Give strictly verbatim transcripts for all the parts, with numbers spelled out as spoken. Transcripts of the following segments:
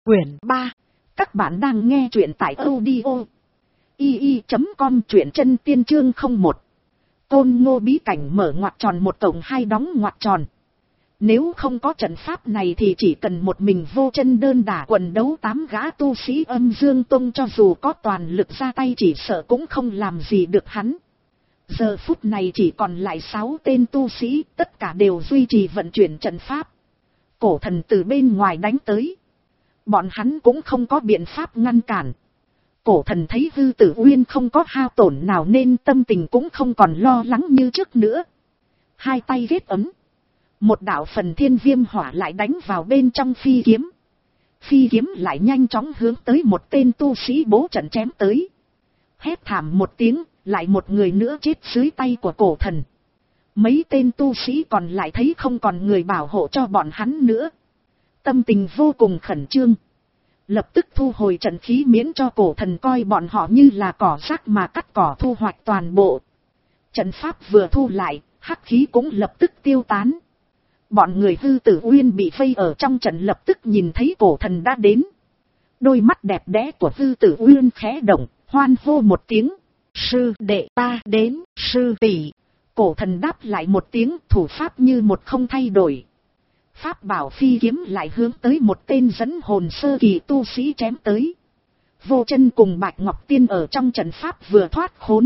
Quyển ba. Các bạn đang nghe truyện tại audio i i chấm com, truyện chân tiên chương không một. Côn Ngô bí cảnh mở ngoặc tròn một tổng hai đóng ngoặc tròn. Nếu không có trận pháp này thì chỉ cần một mình Vô Chân đơn đả quần đấu tám gã tu sĩ Âm Dương Tông, cho dù có toàn lực ra tay chỉ sợ cũng không làm gì được hắn. Giờ phút này chỉ còn lại sáu tên tu sĩ, tất cả đều duy trì vận chuyển trận pháp. Cổ thần từ bên ngoài đánh tới, bọn hắn cũng không có biện pháp ngăn cản. Cổ thần thấy Hư Tử Uyên không có hao tổn nào nên tâm tình cũng không còn lo lắng như trước nữa. Hai tay ghét ấm, một đạo phần thiên viêm hỏa lại đánh vào bên trong phi kiếm. Phi kiếm lại nhanh chóng hướng tới một tên tu sĩ bố trận chém tới. Hét thảm một tiếng, lại một người nữa chết dưới tay của cổ thần. Mấy tên tu sĩ còn lại thấy không còn người bảo hộ cho bọn hắn nữa, tâm tình vô cùng khẩn trương, lập tức thu hồi trận khí miễn cho cổ thần coi bọn họ như là cỏ rác mà cắt cỏ thu hoạch toàn bộ. Trận pháp vừa thu lại, hắc khí cũng lập tức tiêu tán. Bọn người Hư Tử Uyên bị vây ở trong trận lập tức nhìn thấy cổ thần đã đến. Đôi mắt đẹp đẽ của Hư Tử Uyên khẽ động, hoan hô một tiếng. Sư đệ ta đến, sư tỷ. Cổ thần đáp lại một tiếng, thủ pháp như một không thay đổi. Pháp bảo phi kiếm lại hướng tới một tên dẫn hồn sơ kỳ tu sĩ chém tới. Vô Chân cùng Bạch Ngọc Tiên ở trong trận pháp vừa thoát khốn,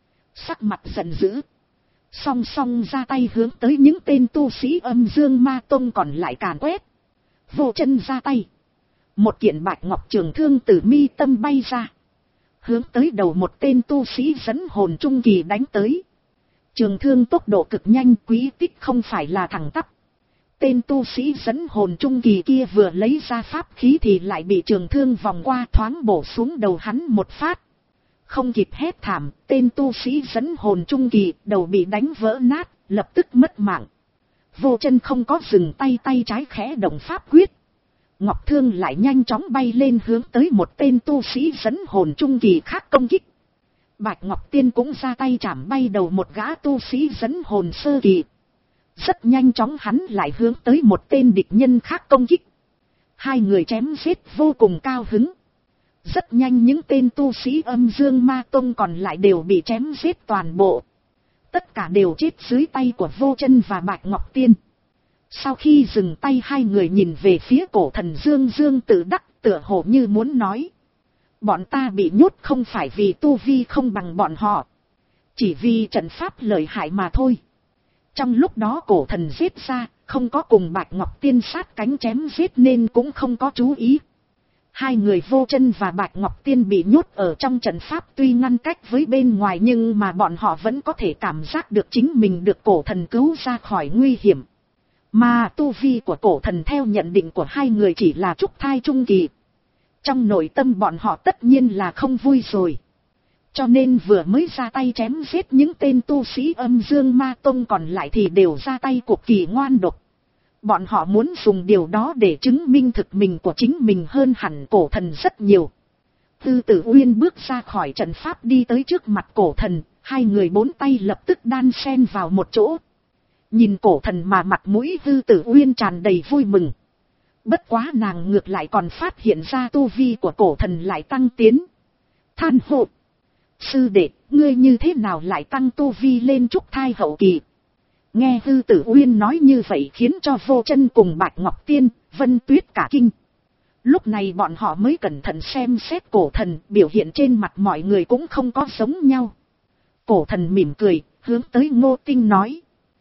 sắc mặt giận dữ, song song ra tay hướng tới những tên tu sĩ Âm Dương Ma Tông còn lại càn quét. Vô Chân ra tay, một kiện bạch ngọc trường thương từ mi tâm bay ra, hướng tới đầu một tên tu sĩ dẫn hồn trung kỳ đánh tới. Trường thương tốc độ cực nhanh, quý tích không phải là thẳng tắp. Tên tu sĩ dẫn hồn trung kỳ kia vừa lấy ra pháp khí thì lại bị trường thương vòng qua thoáng bổ xuống đầu hắn một phát. Không kịp hét thảm, tên tu sĩ dẫn hồn trung kỳ đầu bị đánh vỡ nát, lập tức mất mạng. Vô Chân không có dừng tay, tay trái khẽ động pháp quyết. Ngọc thương lại nhanh chóng bay lên hướng tới một tên tu sĩ dẫn hồn trung kỳ khác công kích. Bạch Ngọc Tiên cũng ra tay chảm bay đầu một gã tu sĩ dẫn hồn sơ kỳ. Rất nhanh chóng hắn lại hướng tới một tên địch nhân khác công kích. Hai người chém giết vô cùng cao hứng. Rất nhanh những tên tu sĩ Âm Dương Ma Tông còn lại đều bị chém giết toàn bộ. Tất cả đều chết dưới tay của Vô Chân và Bạch Ngọc Tiên. Sau khi dừng tay, hai người nhìn về phía cổ thần Dương Dương tự đắc, tựa hồ như muốn nói: bọn ta bị nhốt không phải vì tu vi không bằng bọn họ, chỉ vì trận pháp lợi hại mà thôi. Trong lúc đó cổ thần giết ra, không có cùng Bạch Ngọc Tiên sát cánh chém giết nên cũng không có chú ý. Hai người Vô Chân và Bạch Ngọc Tiên bị nhốt ở trong trận pháp, tuy ngăn cách với bên ngoài nhưng mà bọn họ vẫn có thể cảm giác được chính mình được cổ thần cứu ra khỏi nguy hiểm. Mà tu vi của cổ thần theo nhận định của hai người chỉ là trúc thai trung kỳ. Trong nội tâm bọn họ tất nhiên là không vui rồi. Cho nên vừa mới ra tay chém giết những tên tu sĩ Âm Dương Ma Tông còn lại thì đều ra tay cực kỳ ngoan độc. Bọn họ muốn dùng điều đó để chứng minh thực mình của chính mình hơn hẳn cổ thần rất nhiều. Hư Tử Uyên bước ra khỏi trận pháp đi tới trước mặt cổ thần, hai người bốn tay lập tức đan xen vào một chỗ. Nhìn cổ thần mà mặt mũi Hư Tử Uyên tràn đầy vui mừng. Bất quá nàng ngược lại còn phát hiện ra tu vi của cổ thần lại tăng tiến. Than hô: sư đệ, ngươi như thế nào lại tăng tu vi lên trúc thai hậu kỳ? Nghe Hư Tử Uyên nói như vậy khiến cho Vô Chân cùng Bạch Ngọc Tiên, Vân Tuyết cả kinh. Lúc này bọn họ mới cẩn thận xem xét cổ thần, biểu hiện trên mặt mọi người cũng không có giống nhau. Cổ thần mỉm cười, hướng tới Ngô Tinh nói: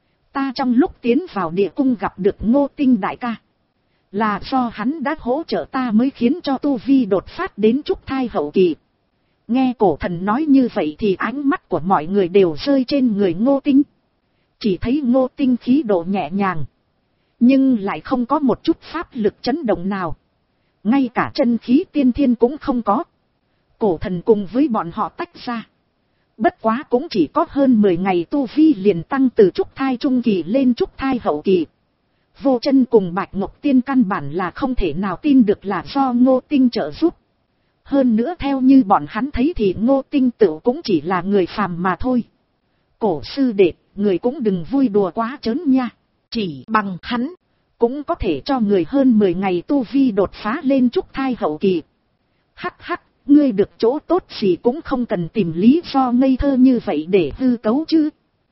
ta trong lúc tiến vào địa cung gặp được Ngô Tinh đại ca, là do hắn đã hỗ trợ ta mới khiến cho tu vi đột phát đến trúc thai hậu kỳ. Nghe cổ thần nói như vậy thì ánh mắt của mọi người đều rơi trên người Ngô Tinh. Chỉ thấy Ngô Tinh khí độ nhẹ nhàng, nhưng lại không có một chút pháp lực chấn động nào. Ngay cả chân khí tiên thiên cũng không có. Cổ thần cùng với bọn họ tách ra. Bất quá cũng chỉ có hơn mười ngày tu vi liền tăng từ trúc thai trung kỳ lên trúc thai hậu kỳ. Vô Chân cùng Bạch Ngọc Tiên căn bản là không thể nào tin được là do Ngô Tinh trợ giúp. Hơn nữa theo như bọn hắn thấy thì Ngô Tinh tự cũng chỉ là người phàm mà thôi. Cổ sư đệ, người cũng đừng vui đùa quá trớn nha. Chỉ bằng hắn, cũng có thể cho người hơn mười ngày tu vi đột phá lên trúc thai hậu kỳ. Hắc hắc, ngươi được chỗ tốt gì cũng không cần tìm lý do ngây thơ như vậy để hư cấu chứ.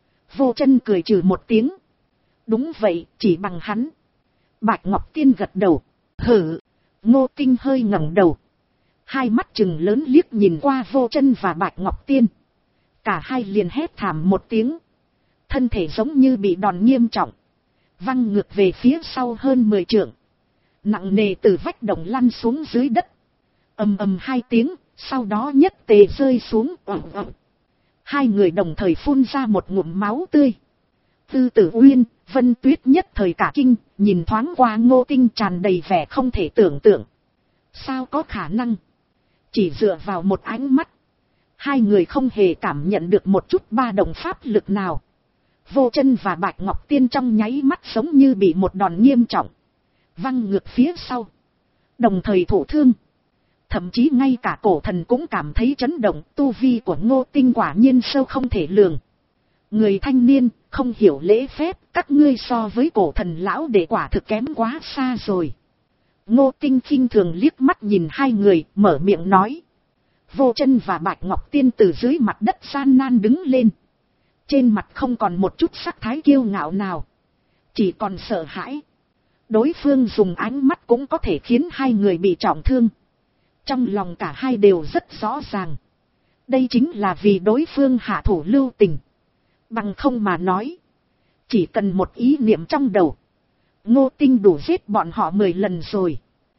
Vô Chân cười trừ một tiếng. Đúng vậy, chỉ bằng hắn. Bạch Ngọc Tiên gật đầu. Hử. Ngô Tinh hơi ngẩng đầu. Hai mắt trừng lớn liếc nhìn qua Vô Chân và Bạch Ngọc Tiên. Cả hai liền hét thảm một tiếng. Thân thể giống như bị đòn nghiêm trọng. Văng ngược về phía sau hơn mười trượng. Nặng nề từ vách động lăn xuống dưới đất. Ầm ầm hai tiếng, sau đó nhất tề rơi xuống. Ầm ầm. Hai người đồng thời phun ra một ngụm máu tươi. Tư Tử Uyên, Vân Tuyết nhất thời cả kinh, nhìn thoáng qua Ngô Tinh tràn đầy vẻ không thể tưởng tượng. Sao có khả năng? Chỉ dựa vào một ánh mắt, hai người không hề cảm nhận được một chút ba động pháp lực nào. Vô Chân và Bạch Ngọc Tiên trong nháy mắt giống như bị một đòn nghiêm trọng, văng ngược phía sau, đồng thời thụ thương. Thậm chí ngay cả Cổ Thần cũng cảm thấy chấn động, tu vi của Ngô Tinh quả nhiên sâu không thể lường. Người thanh niên, không hiểu lễ phép, các ngươi so với Cổ Thần lão đệ quả thực kém quá xa rồi. Ngô Tinh khinh thường liếc mắt nhìn hai người, mở miệng nói. Vô Chân và Bạch Ngọc Tiên từ dưới mặt đất gian nan đứng lên. Trên mặt không còn một chút sắc thái kiêu ngạo nào, chỉ còn sợ hãi. Đối phương dùng ánh mắt cũng có thể khiến hai người bị trọng thương. Trong lòng cả hai đều rất rõ ràng. Đây chính là vì đối phương hạ thủ lưu tình. Bằng không mà nói, chỉ cần một ý niệm trong đầu, Ngô Tinh đủ giết bọn họ mười lần rồi.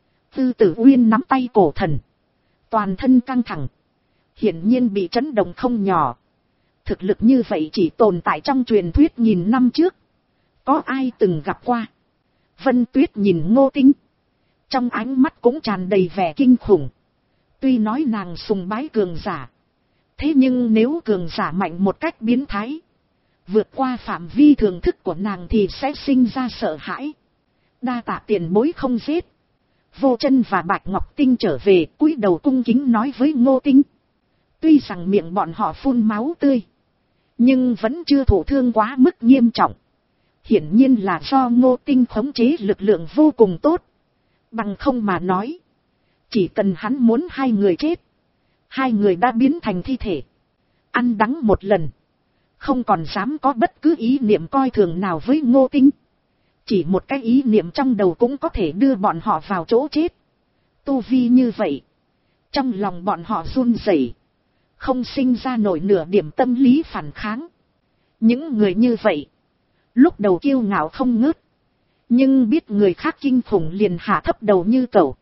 Tư Tử Uyên nắm tay Cổ Thần, toàn thân căng thẳng, hiển nhiên bị chấn động không nhỏ. Thực lực như vậy chỉ tồn tại trong truyền thuyết nghìn năm trước, có ai từng gặp qua. Vân Tuyết nhìn Ngô Tinh, trong ánh mắt cũng tràn đầy vẻ kinh khủng. Tuy nói nàng sùng bái cường giả, thế nhưng nếu cường giả mạnh một cách biến thái, vượt qua phạm vi thường thức của nàng thì sẽ sinh ra sợ hãi. Đa tạ tiền bối không giết. Vô Chân và Bạch Ngọc Tinh trở về, cúi đầu cung kính nói với Ngô Tinh. Tuy rằng miệng bọn họ phun máu tươi, nhưng vẫn chưa thụ thương quá mức nghiêm trọng. Hiển nhiên là do Ngô Tinh khống chế lực lượng vô cùng tốt. Bằng không mà nói, chỉ cần hắn muốn hai người chết, hai người đã biến thành thi thể, ăn đắng một lần, không còn dám có bất cứ ý niệm coi thường nào với Ngô Tinh. Chỉ một cái ý niệm trong đầu cũng có thể đưa bọn họ vào chỗ chết. Tu vi như vậy, trong lòng bọn họ run rẩy, không sinh ra nổi nửa điểm tâm lý phản kháng. Những người như vậy, lúc đầu kiêu ngạo không ngớt, nhưng biết người khác kinh khủng liền hạ thấp đầu như cẩu.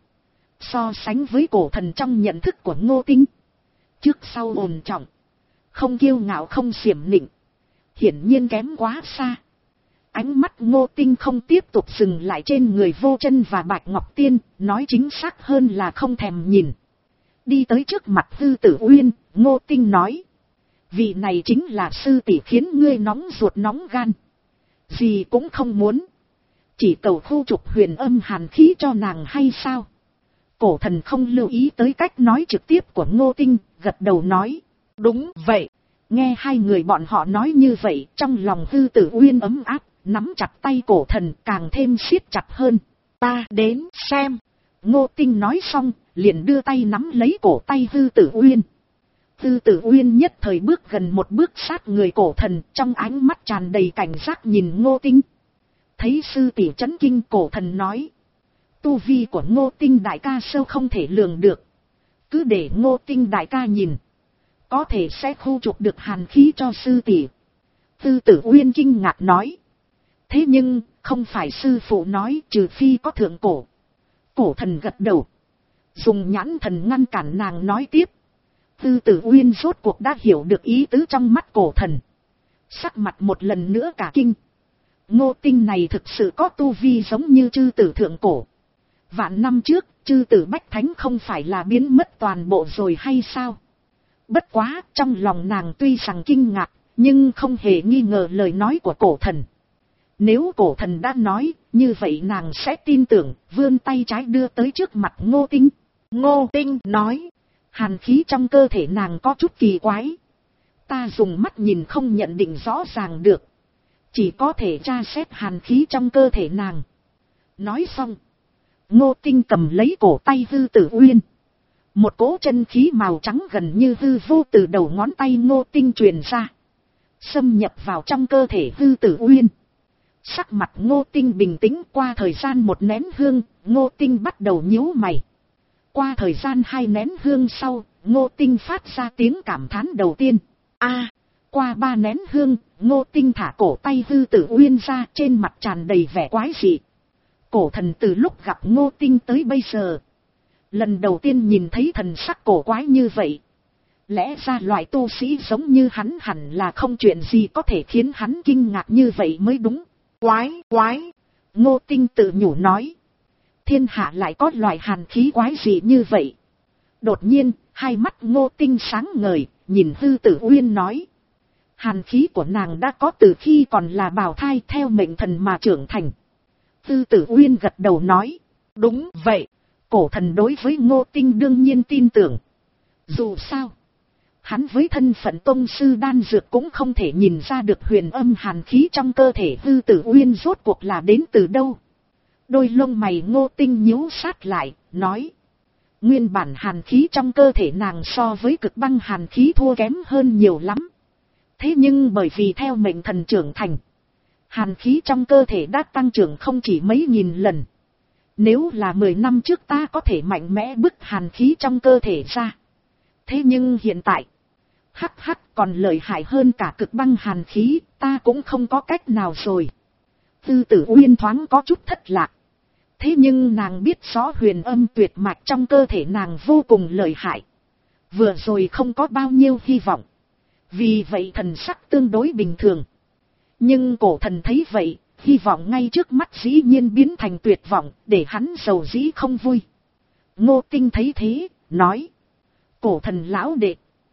So sánh với Cổ Thần trong nhận thức của Ngô Tinh, trước sau ổn trọng, không kiêu ngạo không xiểm nịnh, hiển nhiên kém quá xa. Ánh mắt Ngô Tinh không tiếp tục dừng lại trên người Vô Chân và Bạch Ngọc Tiên, nói chính xác hơn là không thèm nhìn. Đi tới trước mặt Tư Tử Uyên, Ngô Tinh nói. Vị này chính là sư tỷ khiến ngươi nóng ruột nóng gan. Gì cũng không muốn, chỉ cầu khu trục huyền âm hàn khí cho nàng hay sao? Cổ Thần không lưu ý tới cách nói trực tiếp của Ngô Tinh, gật đầu nói. Đúng vậy. Nghe hai người bọn họ nói như vậy, trong lòng Tư Tử Uyên ấm áp, nắm chặt tay Cổ Thần càng thêm siết chặt hơn. Ta đến xem. Ngô Tinh nói xong, liền đưa tay nắm lấy cổ tay Tư Tử Uyên. Tư Tử Uyên nhất thời bước gần một bước sát người Cổ Thần, trong ánh mắt tràn đầy cảnh giác nhìn Ngô Tinh. Thấy sư tỷ chấn kinh, Cổ Thần nói. Tu vi của Ngô Tinh đại ca sâu không thể lường được. Cứ để Ngô Tinh đại ca nhìn, có thể sẽ khu trục được hàn khí cho sư tỷ. Tư Tử Uyên kinh ngạc nói. Thế nhưng, không phải sư phụ nói trừ phi có thượng cổ. Cổ Thần gật đầu, dùng nhãn thần ngăn cản nàng nói tiếp. Tư Tử Uyên rốt cuộc đã hiểu được ý tứ trong mắt Cổ Thần. Sắc mặt một lần nữa cả kinh. Ngô Tinh này thực sự có tu vi giống như chư tử thượng cổ. Vạn năm trước, chư tử Bách Thánh không phải là biến mất toàn bộ rồi hay sao? Bất quá, trong lòng nàng tuy rằng kinh ngạc, nhưng không hề nghi ngờ lời nói của Cổ Thần. Nếu Cổ Thần đã nói, như vậy nàng sẽ tin tưởng, vươn tay trái đưa tới trước mặt Ngô Tinh. Ngô Tinh nói, hàn khí trong cơ thể nàng có chút kỳ quái. Ta dùng mắt nhìn không nhận định rõ ràng được. Chỉ có thể tra xét hàn khí trong cơ thể nàng. Nói xong, Ngô Tinh cầm lấy cổ tay Hư Tử Uyên. Một cỗ chân khí màu trắng gần như hư vô từ đầu ngón tay Ngô Tinh truyền ra, xâm nhập vào trong cơ thể Hư Tử Uyên. Sắc mặt Ngô Tinh bình tĩnh. Qua thời gian một nén hương, Ngô Tinh bắt đầu nhíu mày. Qua thời gian hai nén hương sau, Ngô Tinh phát ra tiếng cảm thán đầu tiên. A, qua ba nén hương, Ngô Tinh thả cổ tay Hư Tử Uyên ra, trên mặt tràn đầy vẻ quái dị. Cổ thần từ lúc gặp Ngô Tinh tới bây giờ, lần đầu tiên nhìn thấy thần sắc cổ quái như vậy. Lẽ ra loại tu sĩ giống như hắn hẳn là không chuyện gì có thể khiến hắn kinh ngạc như vậy mới đúng. Quái, quái, Ngô Tinh tự nhủ nói. Thiên hạ lại có loại hàn khí quái gì như vậy. Đột nhiên, hai mắt Ngô Tinh sáng ngời, nhìn Hư Tử Uyên nói. Hàn khí của nàng đã có từ khi còn là bào thai theo mệnh thần mà trưởng thành. Hư Tử Uyên gật đầu nói. Đúng vậy, cổ thần đối với Ngô Tinh đương nhiên tin tưởng. Dù sao, hắn với thân phận tông sư đan dược cũng không thể nhìn ra được huyền âm hàn khí trong cơ thể Hư Tử Uyên rốt cuộc là đến từ đâu. Đôi lông mày Ngô Tinh nhíu sát lại, nói. Nguyên bản hàn khí trong cơ thể nàng so với cực băng hàn khí thua kém hơn nhiều lắm. Thế nhưng bởi vì theo mệnh thần trưởng thành, hàn khí trong cơ thể đã tăng trưởng không chỉ mấy nghìn lần. Nếu là mười năm trước ta có thể mạnh mẽ bức hàn khí trong cơ thể ra. Thế nhưng hiện tại, hắc hắc còn lợi hại hơn cả cực băng hàn khí, ta cũng không có cách nào rồi. Hư Tử Uyên thoáng có chút thất lạc. Thế nhưng nàng biết rõ huyền âm tuyệt mạch trong cơ thể nàng vô cùng lợi hại. Vừa rồi không có bao nhiêu hy vọng. Vì vậy thần sắc tương đối bình thường. Nhưng cổ thần thấy vậy, hy vọng ngay trước mắt dĩ nhiên biến thành tuyệt vọng, để hắn sầu dĩ không vui. Ngô Tinh thấy thế, nói. Cổ thần lão đệ,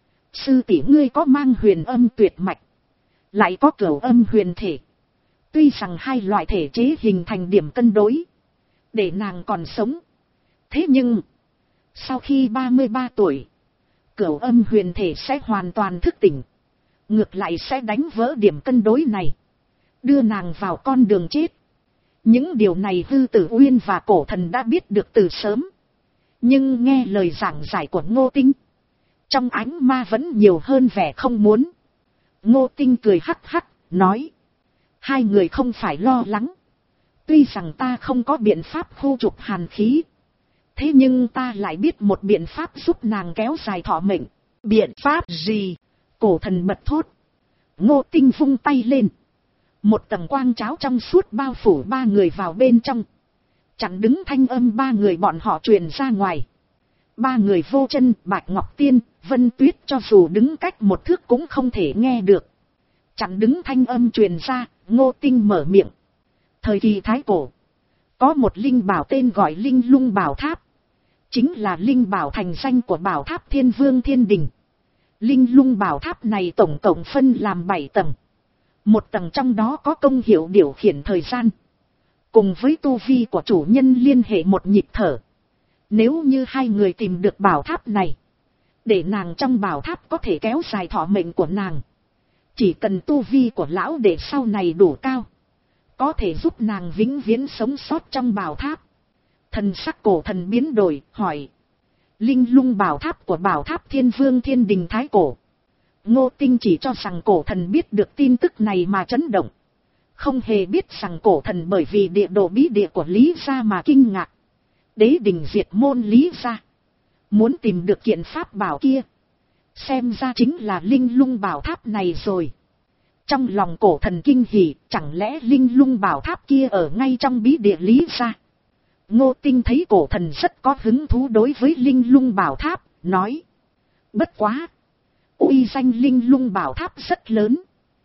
sư tỷ ngươi có mang huyền âm tuyệt mạch, lại có cửu âm huyền thể. Tuy rằng hai loại thể chế hình thành điểm cân đối, để nàng còn sống. Thế nhưng, sau khi ba mươi ba tuổi, cửu âm huyền thể sẽ hoàn toàn thức tỉnh. Ngược lại sẽ đánh vỡ điểm cân đối này, đưa nàng vào con đường chết. Những điều này Hư Tử Uyên và cổ thần đã biết được từ sớm. Nhưng nghe lời giảng giải của Ngô Tinh, trong ánh ma vẫn nhiều hơn vẻ không muốn. Ngô Tinh cười hắc hắc, nói. Hai người không phải lo lắng. Tuy rằng ta không có biện pháp khu trục hàn khí, thế nhưng ta lại biết một biện pháp giúp nàng kéo dài thọ mệnh. Biện pháp gì? Cổ thần bật thốt. Ngô Tinh vung tay lên. Một tầng quang cháo trong suốt bao phủ ba người vào bên trong. Chặn đứng thanh âm ba người bọn họ truyền ra ngoài. Ba người Vô Chân, Bạch Ngọc Tiên, Vân Tuyết cho dù đứng cách một thước cũng không thể nghe được. Chặn đứng thanh âm truyền ra, Ngô Tinh mở miệng. Thời kỳ Thái Cổ, có một linh bảo tên gọi Linh Lung Bảo Tháp. Chính là linh bảo thành danh của Bảo Tháp Thiên Vương Thiên Đình. Linh Lung Bảo Tháp này tổng cộng phân làm bảy tầng. Một tầng trong đó có công hiệu điều khiển thời gian, cùng với tu vi của chủ nhân liên hệ một nhịp thở. Nếu như hai người tìm được bảo tháp này, để nàng trong bảo tháp có thể kéo dài thọ mệnh của nàng. Chỉ cần tu vi của lão để sau này đủ cao, có thể giúp nàng vĩnh viễn sống sót trong bảo tháp. Thần sắc cổ thần biến đổi, hỏi. Linh Lung Bảo Tháp của Bảo Tháp Thiên Vương Thiên Đình Thái Cổ. Ngô Tinh chỉ cho rằng cổ thần biết được tin tức này mà chấn động. Không hề biết rằng cổ thần bởi vì địa đồ bí địa của Lý Gia mà kinh ngạc. Đế đình diệt môn Lý Gia, muốn tìm được kiện pháp bảo kia, xem ra chính là Linh Lung Bảo Tháp này rồi. Trong lòng cổ thần kinh hỉ, chẳng lẽ Linh Lung Bảo Tháp kia ở ngay trong bí địa Lý Gia. Ngô Tinh thấy cổ thần rất có hứng thú đối với Linh Lung Bảo Tháp, nói. Bất quá, uy danh Linh Lung Bảo Tháp rất lớn,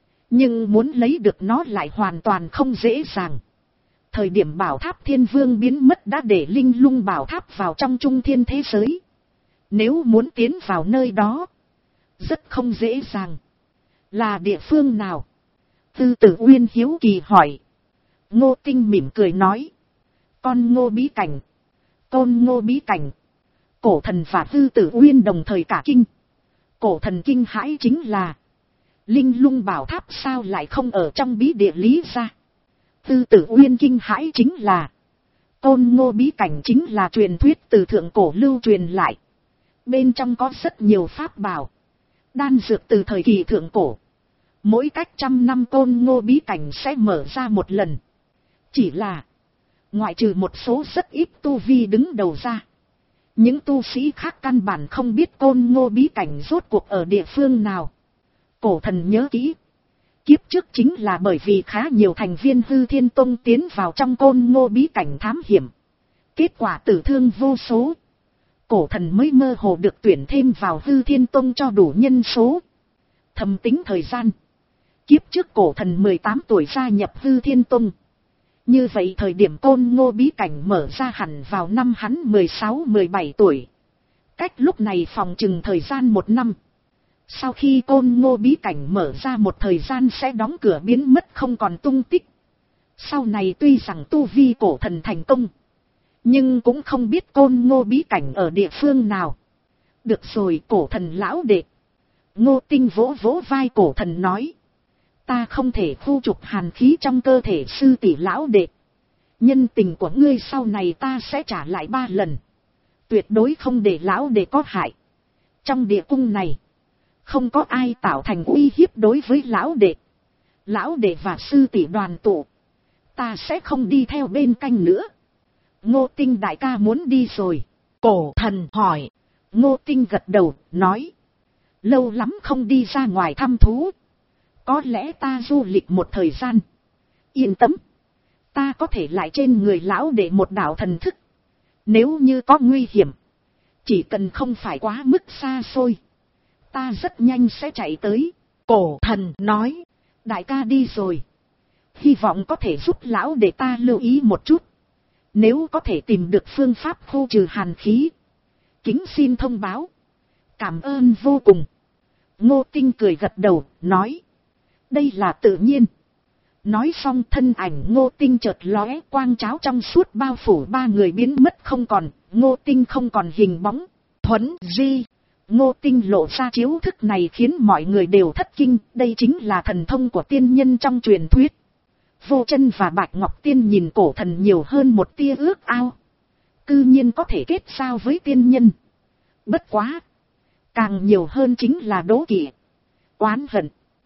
nhưng muốn lấy được nó lại hoàn toàn không dễ dàng. Thời điểm Bảo Tháp Thiên Vương biến mất đã để Linh Lung Bảo Tháp vào trong trung thiên thế giới. Nếu muốn tiến vào nơi đó, rất không dễ dàng. Là địa phương nào? Tư Tử Uyên hiếu kỳ hỏi. Ngô Tinh mỉm cười nói. Con Ngô bí cảnh. Côn Ngô bí cảnh. Cổ thần và Tư Tử Uyên đồng thời cả kinh. Cổ thần kinh hãi chính là Linh Lung Bảo Tháp sao lại không ở trong bí địa Lý Gia. Tư Tử Uyên kinh hãi chính là Côn Ngô bí cảnh chính là truyền thuyết từ thượng cổ lưu truyền lại. Bên trong có rất nhiều pháp bảo, đan dược từ thời kỳ thượng cổ. Mỗi cách trăm năm Côn Ngô bí cảnh sẽ mở ra một lần. Chỉ là, ngoại trừ một số rất ít tu vi đứng đầu ra, những tu sĩ khác căn bản không biết Côn Ngô bí cảnh rốt cuộc ở địa phương nào. Cổ thần nhớ kỹ, kiếp trước chính là bởi vì khá nhiều thành viên Hư Thiên Tông tiến vào trong Côn Ngô bí cảnh thám hiểm, kết quả tử thương vô số. Cổ thần mới mơ hồ được tuyển thêm vào Hư Thiên Tông cho đủ nhân số. Thầm tính thời gian, kiếp trước cổ thần mười tám tuổi gia nhập Hư Thiên Tông. Như vậy thời điểm Côn Ngô bí cảnh mở ra hẳn vào năm hắn mười sáu mười bảy tuổi. Cách lúc này phòng chừng thời gian một năm. Sau khi Côn Ngô bí cảnh mở ra một thời gian sẽ đóng cửa biến mất không còn tung tích. Sau này tuy rằng tu vi cổ thần thành công, nhưng cũng không biết Côn Ngô bí cảnh ở địa phương nào. Được rồi cổ thần lão đệ. Ngô Tinh vỗ vỗ vai cổ thần nói. Ta không thể khu trục hàn khí trong cơ thể sư tỷ lão đệ. Nhân tình của ngươi sau này ta sẽ trả lại ba lần. Tuyệt đối không để lão đệ có hại. Trong địa cung này, không có ai tạo thành uy hiếp đối với lão đệ. Lão đệ và sư tỷ đoàn tụ, ta sẽ không đi theo bên canh nữa. Ngô Tinh đại ca muốn đi rồi. Cổ thần hỏi. Ngô Tinh gật đầu, nói. Lâu lắm không đi ra ngoài thăm thú. Có lẽ ta du lịch một thời gian. Yên tâm. Ta có thể lại trên người lão để một đạo thần thức. Nếu như có nguy hiểm, chỉ cần không phải quá mức xa xôi, ta rất nhanh sẽ chạy tới. Cổ thần nói. Đại ca đi rồi, hy vọng có thể giúp lão để ta lưu ý một chút. Nếu có thể tìm được phương pháp khu trừ hàn khí, kính xin thông báo. Cảm ơn vô cùng. Ngô Tinh cười gật đầu, nói. Đây là tự nhiên. Nói xong thân ảnh Ngô Tinh chợt lóe, quang cháo trong suốt bao phủ ba người biến mất không còn. Ngô Tinh không còn hình bóng. Thuấn di. Ngô Tinh lộ ra chiếu thức này khiến mọi người đều thất kinh. Đây chính là thần thông của tiên nhân trong truyền thuyết. Vô Chân và Bạch Ngọc Tiên nhìn cổ thần nhiều hơn một tia ước ao. Cư nhiên có thể kết giao với tiên nhân. Bất quá, càng nhiều hơn chính là đố kỵ, oán hận.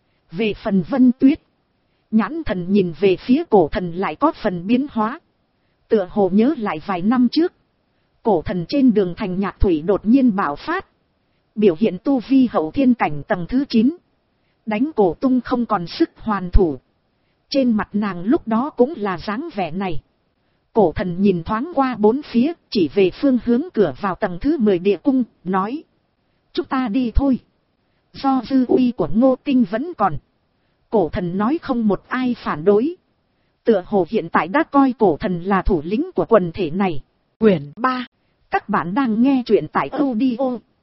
Về phần Vân Tuyết, nhãn thần nhìn về phía cổ thần lại có phần biến hóa. Tựa hồ nhớ lại vài năm trước, cổ thần trên đường thành Nhạc Thủy đột nhiên bạo phát, biểu hiện tu vi hậu thiên cảnh tầng thứ chín, đánh cổ tung không còn sức hoàn thủ. Trên mặt nàng lúc đó cũng là dáng vẻ này. Cổ thần nhìn thoáng qua bốn phía, chỉ về phương hướng cửa vào tầng thứ mười địa cung, nói. Chúng ta đi thôi. Do dư uy của Ngô Tinh vẫn còn, cổ thần nói không một ai phản đối. Tựa hồ hiện tại đã coi cổ thần là thủ lĩnh của quần thể này. Quyển ba. Các bạn đang nghe truyện tại audio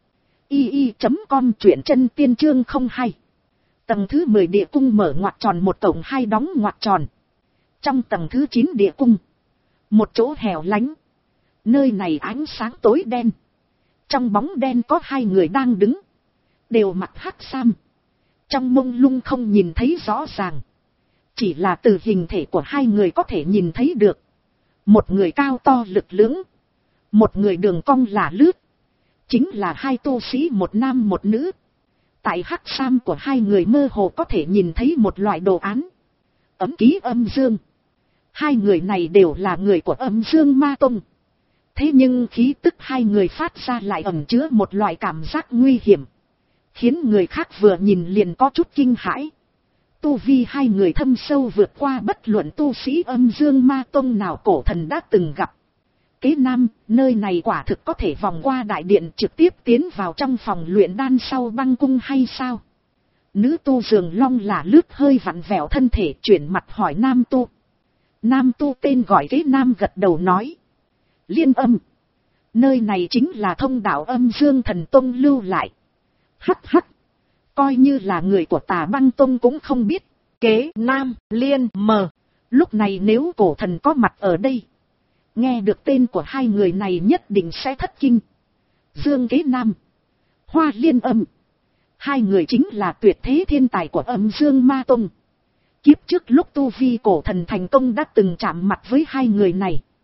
i i chấm com, truyện chân tiên chương không hai. Tầng thứ mười địa cung mở ngoặc tròn một tổng hai đóng ngoặc tròn. Trong tầng thứ chín địa cung, một chỗ hẻo lánh. Nơi này ánh sáng tối đen. Trong bóng đen có hai người đang đứng, đều mặc hắc sam. Trong mông lung không nhìn thấy rõ ràng, chỉ là từ hình thể của hai người có thể nhìn thấy được. Một người cao to lực lưỡng, một người đường cong là lướt. Chính là hai tu sĩ, một nam một nữ. Tại hắc sam của hai người mơ hồ có thể nhìn thấy một loại đồ án, ấm ký âm dương. Hai người này đều là người của Âm Dương Ma Tông. Thế nhưng khí tức hai người phát ra lại ẩn chứa một loại cảm giác nguy hiểm, khiến người khác vừa nhìn liền có chút kinh hãi. Tu vi hai người thâm sâu vượt qua bất luận tu sĩ Âm Dương Ma Tông nào cổ thần đã từng gặp. Kế nam, nơi này quả thực có thể vòng qua đại điện trực tiếp tiến vào trong phòng luyện đan sau băng cung hay sao? Nữ tu giường long là lướt hơi vặn vẹo thân thể, chuyển mặt hỏi nam tu. Nam tu tên gọi Kế nam gật đầu nói. Liên Âm. Nơi này chính là thông đạo Âm Dương Thần Tông lưu lại. Hắc hắc. Coi như là người của Tà Băng Tông cũng không biết. Kế nam, Liên mờ. Lúc này nếu cổ thần có mặt ở đây, nghe được tên của hai người này nhất định sẽ thất kinh. Dương Kế Nam, Hoa Liên Âm, hai người chính là tuyệt thế thiên tài của Âm Dương Ma Tông. Kiếp trước lúc tu vi cổ thần thành công đã từng chạm mặt với hai người này.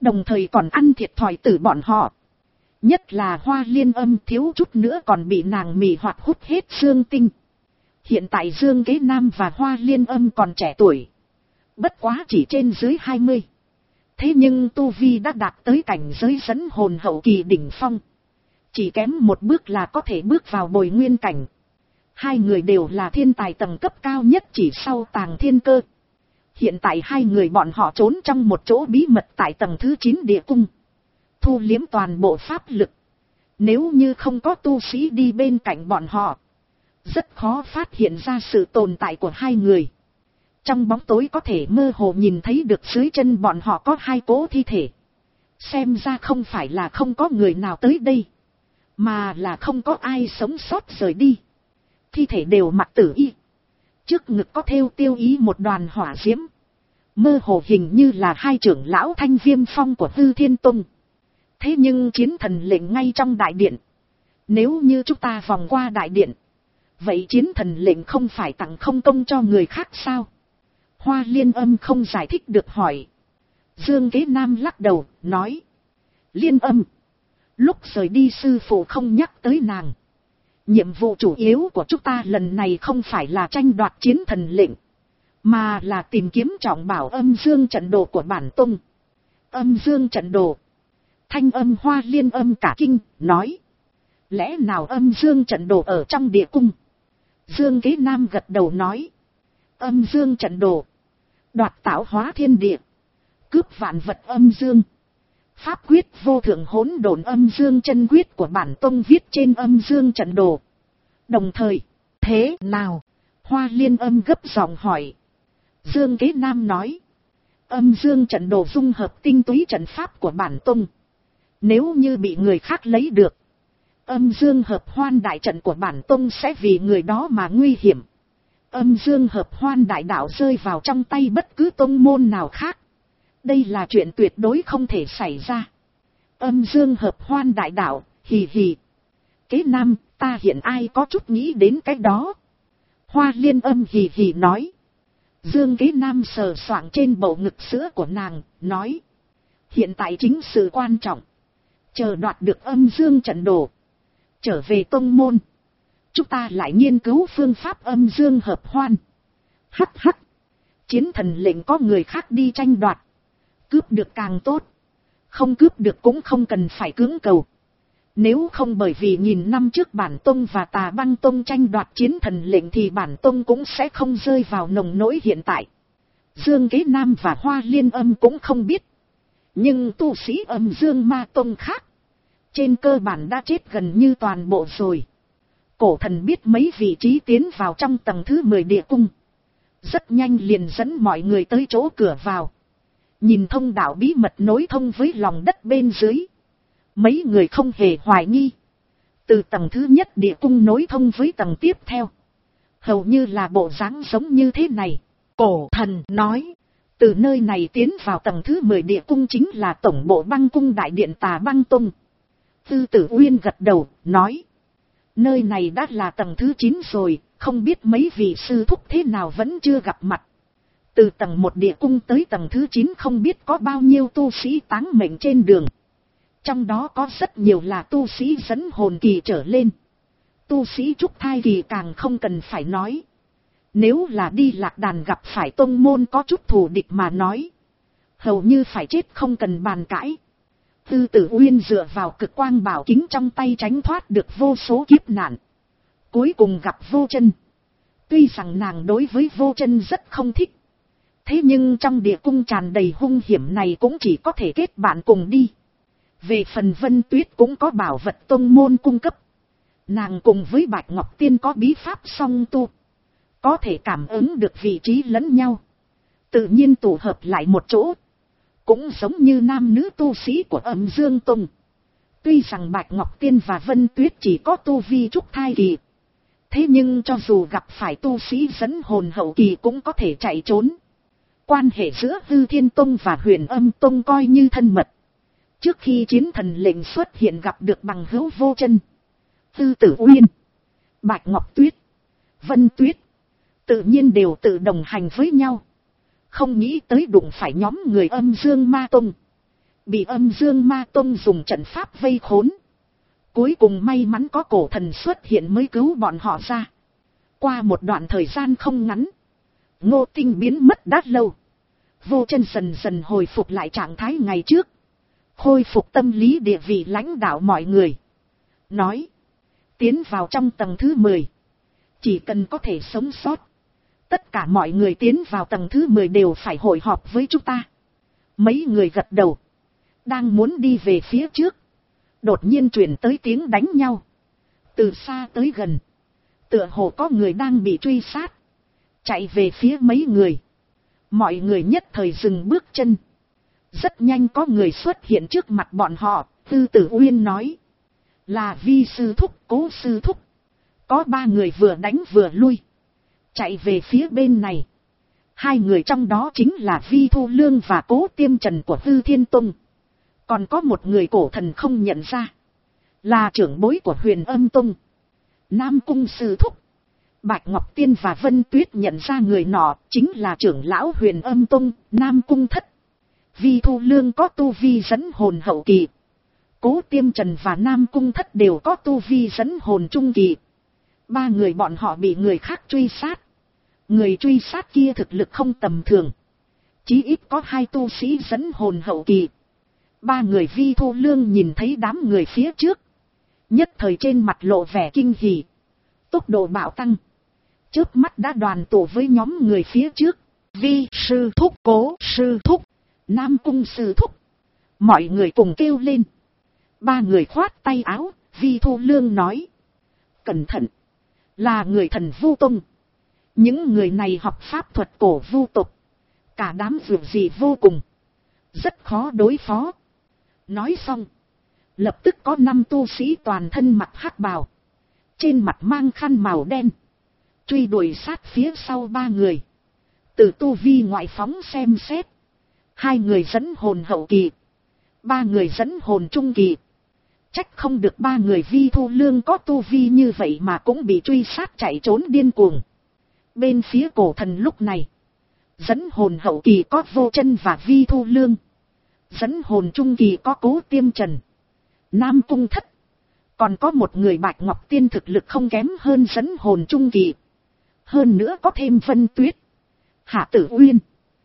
Đồng thời còn ăn thiệt thòi từ bọn họ. Nhất là Hoa Liên Âm thiếu chút nữa còn bị nàng mì hoặc hút hết Dương Tinh. Hiện tại Dương Kế Nam và Hoa Liên Âm còn trẻ tuổi. Bất quá chỉ trên dưới hai mươi. Thế nhưng Tu Vi đã đạt tới cảnh giới dẫn hồn hậu kỳ đỉnh phong. Chỉ kém một bước là có thể bước vào bồi nguyên cảnh. Hai người đều là thiên tài tầng cấp cao nhất chỉ sau Tàng Thiên Cơ. Hiện tại hai người bọn họ trốn trong một chỗ bí mật tại tầng thứ chín địa cung. Thu liếm toàn bộ pháp lực. Nếu như không có tu sĩ đi bên cạnh bọn họ, rất khó phát hiện ra sự tồn tại của hai người. Trong bóng tối có thể mơ hồ nhìn thấy được dưới chân bọn họ có hai cỗ thi thể. Xem ra không phải là không có người nào tới đây, mà là không có ai sống sót rời đi. Thi thể đều mặc tử y. Trước ngực có thêu tiêu ý một đoàn hỏa diễm. Mơ hồ hình như là hai trưởng lão Thanh Viêm Phong của Hư Thiên Tông. Thế nhưng chiến thần lệnh ngay trong đại điện. Nếu như chúng ta vòng qua đại điện, vậy chiến thần lệnh không phải tặng không công cho người khác sao? Hoa Liên Âm không giải thích được hỏi. Dương Kế Nam lắc đầu, nói. Liên Âm, lúc rời đi sư phụ không nhắc tới nàng. Nhiệm vụ chủ yếu của chúng ta lần này không phải là tranh đoạt chiến thần lệnh, mà là tìm kiếm trọng bảo âm dương trận đồ của bản tông. Âm dương trận đồ. Thanh Âm Hoa Liên Âm cả kinh, nói. Lẽ nào âm dương trận đồ ở trong địa cung? Dương Kế Nam gật đầu nói. Âm dương trận đồ. Đoạt tạo hóa thiên địa. Cướp vạn vật âm dương. Pháp quyết vô thượng hỗn độn âm dương chân quyết của bản tông viết trên âm dương trận đồ. Đồng thời, thế nào? Hoa Liên Âm gấp giọng hỏi. Dương Kế Nam nói. Âm dương trận đồ dung hợp tinh túy trận pháp của bản tông. Nếu như bị người khác lấy được, âm dương hợp hoan đại trận của bản tông sẽ vì người đó mà nguy hiểm. Âm dương hợp hoan đại đạo rơi vào trong tay bất cứ tông môn nào khác. Đây là chuyện tuyệt đối không thể xảy ra. Âm dương hợp hoan đại đạo, hì hì. Kế Nam, ta hiện ai có chút nghĩ đến cái đó. Hoa Liên Âm hì hì nói. Dương Kế Nam sờ soạng trên bầu ngực sữa của nàng, nói. Hiện tại chính sự quan trọng. Chờ đoạt được âm dương trận đồ. Trở về tông môn. Chúng ta lại nghiên cứu phương pháp âm dương hợp hoan. Hắc hắc. Chiến thần lệnh có người khác đi tranh đoạt. Cướp được càng tốt. Không cướp được cũng không cần phải cưỡng cầu. Nếu không bởi vì nghìn năm trước bản tông và Tà Băng Tông tranh đoạt chiến thần lệnh thì bản tông cũng sẽ không rơi vào nồng nỗi hiện tại. Dương Kế Nam và Hoa Liên Âm cũng không biết. Nhưng tu sĩ âm dương ma tông khác, trên cơ bản đã chết gần như toàn bộ rồi. Cổ thần biết mấy vị trí tiến vào trong tầng thứ mười địa cung. Rất nhanh liền dẫn mọi người tới chỗ cửa vào. Nhìn thông đạo bí mật nối thông với lòng đất bên dưới. Mấy người không hề hoài nghi. Từ tầng thứ nhất địa cung nối thông với tầng tiếp theo. Hầu như là bộ dáng giống như thế này. Cổ thần nói. Từ nơi này tiến vào tầng thứ mười địa cung chính là tổng bộ băng cung đại điện Tà Băng Tông. Tư Tử Uyên gật đầu, nói. Nơi này đã là tầng thứ chín rồi, không biết mấy vị sư thúc thế nào vẫn chưa gặp mặt. Từ tầng một địa cung tới tầng thứ chín không biết có bao nhiêu tu sĩ táng mệnh trên đường. Trong đó có rất nhiều là tu sĩ dẫn hồn kỳ trở lên. Tu sĩ trúc thai kỳ càng không cần phải nói. Nếu là đi lạc đàn gặp phải tông môn có chút thù địch mà nói, hầu như phải chết không cần bàn cãi. Tư Tử Uyên dựa vào cực quang bảo kính trong tay tránh thoát được vô số kiếp nạn. Cuối cùng gặp Vô Chân. Tuy rằng nàng đối với Vô Chân rất không thích. Thế nhưng trong địa cung tràn đầy hung hiểm này cũng chỉ có thể kết bạn cùng đi. Về phần Vân Tuyết cũng có bảo vật tông môn cung cấp. Nàng cùng với Bạch Ngọc Tiên có bí pháp song tu. Có thể cảm ứng được vị trí lẫn nhau. Tự nhiên tụ hợp lại một chỗ. Cũng giống như nam nữ tu sĩ của Âm Dương Tông. Tuy rằng Bạch Ngọc Tiên và Vân Tuyết chỉ có tu vi trúc thai kỳ. Thế nhưng cho dù gặp phải tu sĩ dẫn hồn hậu kỳ cũng có thể chạy trốn. Quan hệ giữa Hư Thiên Tông và Huyền Âm Tông coi như thân mật. Trước khi chiến thần lệnh xuất hiện gặp được bằng hữu Vô Chân, Tư Tử Uyên, Bạch Ngọc Tuyết, Vân Tuyết, tự nhiên đều tự đồng hành với nhau. Không nghĩ tới đụng phải nhóm người Âm Dương Ma Tông. bị Âm Dương Ma Tông dùng trận pháp vây khốn. Cuối cùng may mắn có cổ thần xuất hiện mới cứu bọn họ ra. Qua một đoạn thời gian không ngắn, Ngô Tinh biến mất đã lâu. Vô Chân dần dần hồi phục lại trạng thái ngày trước. Khôi phục tâm lý địa vị lãnh đạo mọi người. Nói, tiến vào trong tầng thứ mười. Chỉ cần có thể sống sót, tất cả mọi người tiến vào tầng thứ mười đều phải hội họp với chúng ta. Mấy người gật đầu, đang muốn đi về phía trước. Đột nhiên truyền tới tiếng đánh nhau. Từ xa tới gần, tựa hồ có người đang bị truy sát. Chạy về phía mấy người. Mọi người nhất thời dừng bước chân. Rất nhanh có người xuất hiện trước mặt bọn họ. Tư Tử Uyên nói, là Vi sư thúc, Cố sư thúc. Có ba người vừa đánh vừa lui, chạy về phía bên này. Hai người trong đó chính là Vi Thu Lương và Cố Tiêm Trần của Hư Thiên Tông. Còn có một người cổ thần không nhận ra, là trưởng bối của Huyền Âm Tông, Nam Cung sư thúc. Bạch Ngọc Tiên và Vân Tuyết nhận ra người nọ chính là trưởng lão Huyền Âm Tông, Nam Cung Thất. Vi Thu Lương có tu vi dẫn hồn hậu kỳ. Cố Tiêm Trần và Nam Cung Thất đều có tu vi dẫn hồn trung kỳ. Ba người bọn họ bị người khác truy sát. Người truy sát kia thực lực không tầm thường, chí ít có hai tu sĩ dẫn hồn hậu kỳ. Ba người Vi Thu Lương nhìn thấy đám người phía trước, nhất thời trên mặt lộ vẻ kinh hỉ. Tốc độ bạo tăng, chớp mắt đã đoàn tụ với nhóm người phía trước. Vi sư thúc, Cố sư thúc, Nam Cung sư thúc. Mọi người cùng kêu lên. Ba người khoát tay áo. Vi Thu Lương nói, cẩn thận, là người Thần Vu Tông. Những người này học pháp thuật cổ vu tộc, cả đám dường gì vô cùng, rất khó đối phó. Nói xong, lập tức có năm tu sĩ toàn thân mặc hắc bào, trên mặt mang khăn màu đen, truy đuổi sát phía sau ba người. Từ tu vi ngoại phóng xem xét, hai người dẫn hồn hậu kỳ, ba người dẫn hồn trung kỳ. Trách không được ba người Vi Thu Lương có tu vi như vậy mà cũng bị truy sát chạy trốn điên cuồng. Bên phía cổ thần lúc này, dẫn hồn hậu kỳ có Vô Chân và Vi Thu Lương, dẫn hồn trung kỳ có Cố Tiêm Trần, Nam Cung Thất. Còn có một người Bạch Ngọc Tiên thực lực không kém hơn dẫn hồn trung kỳ. Hơn nữa có thêm Vân Tuyết, Hạ Tử Uyên,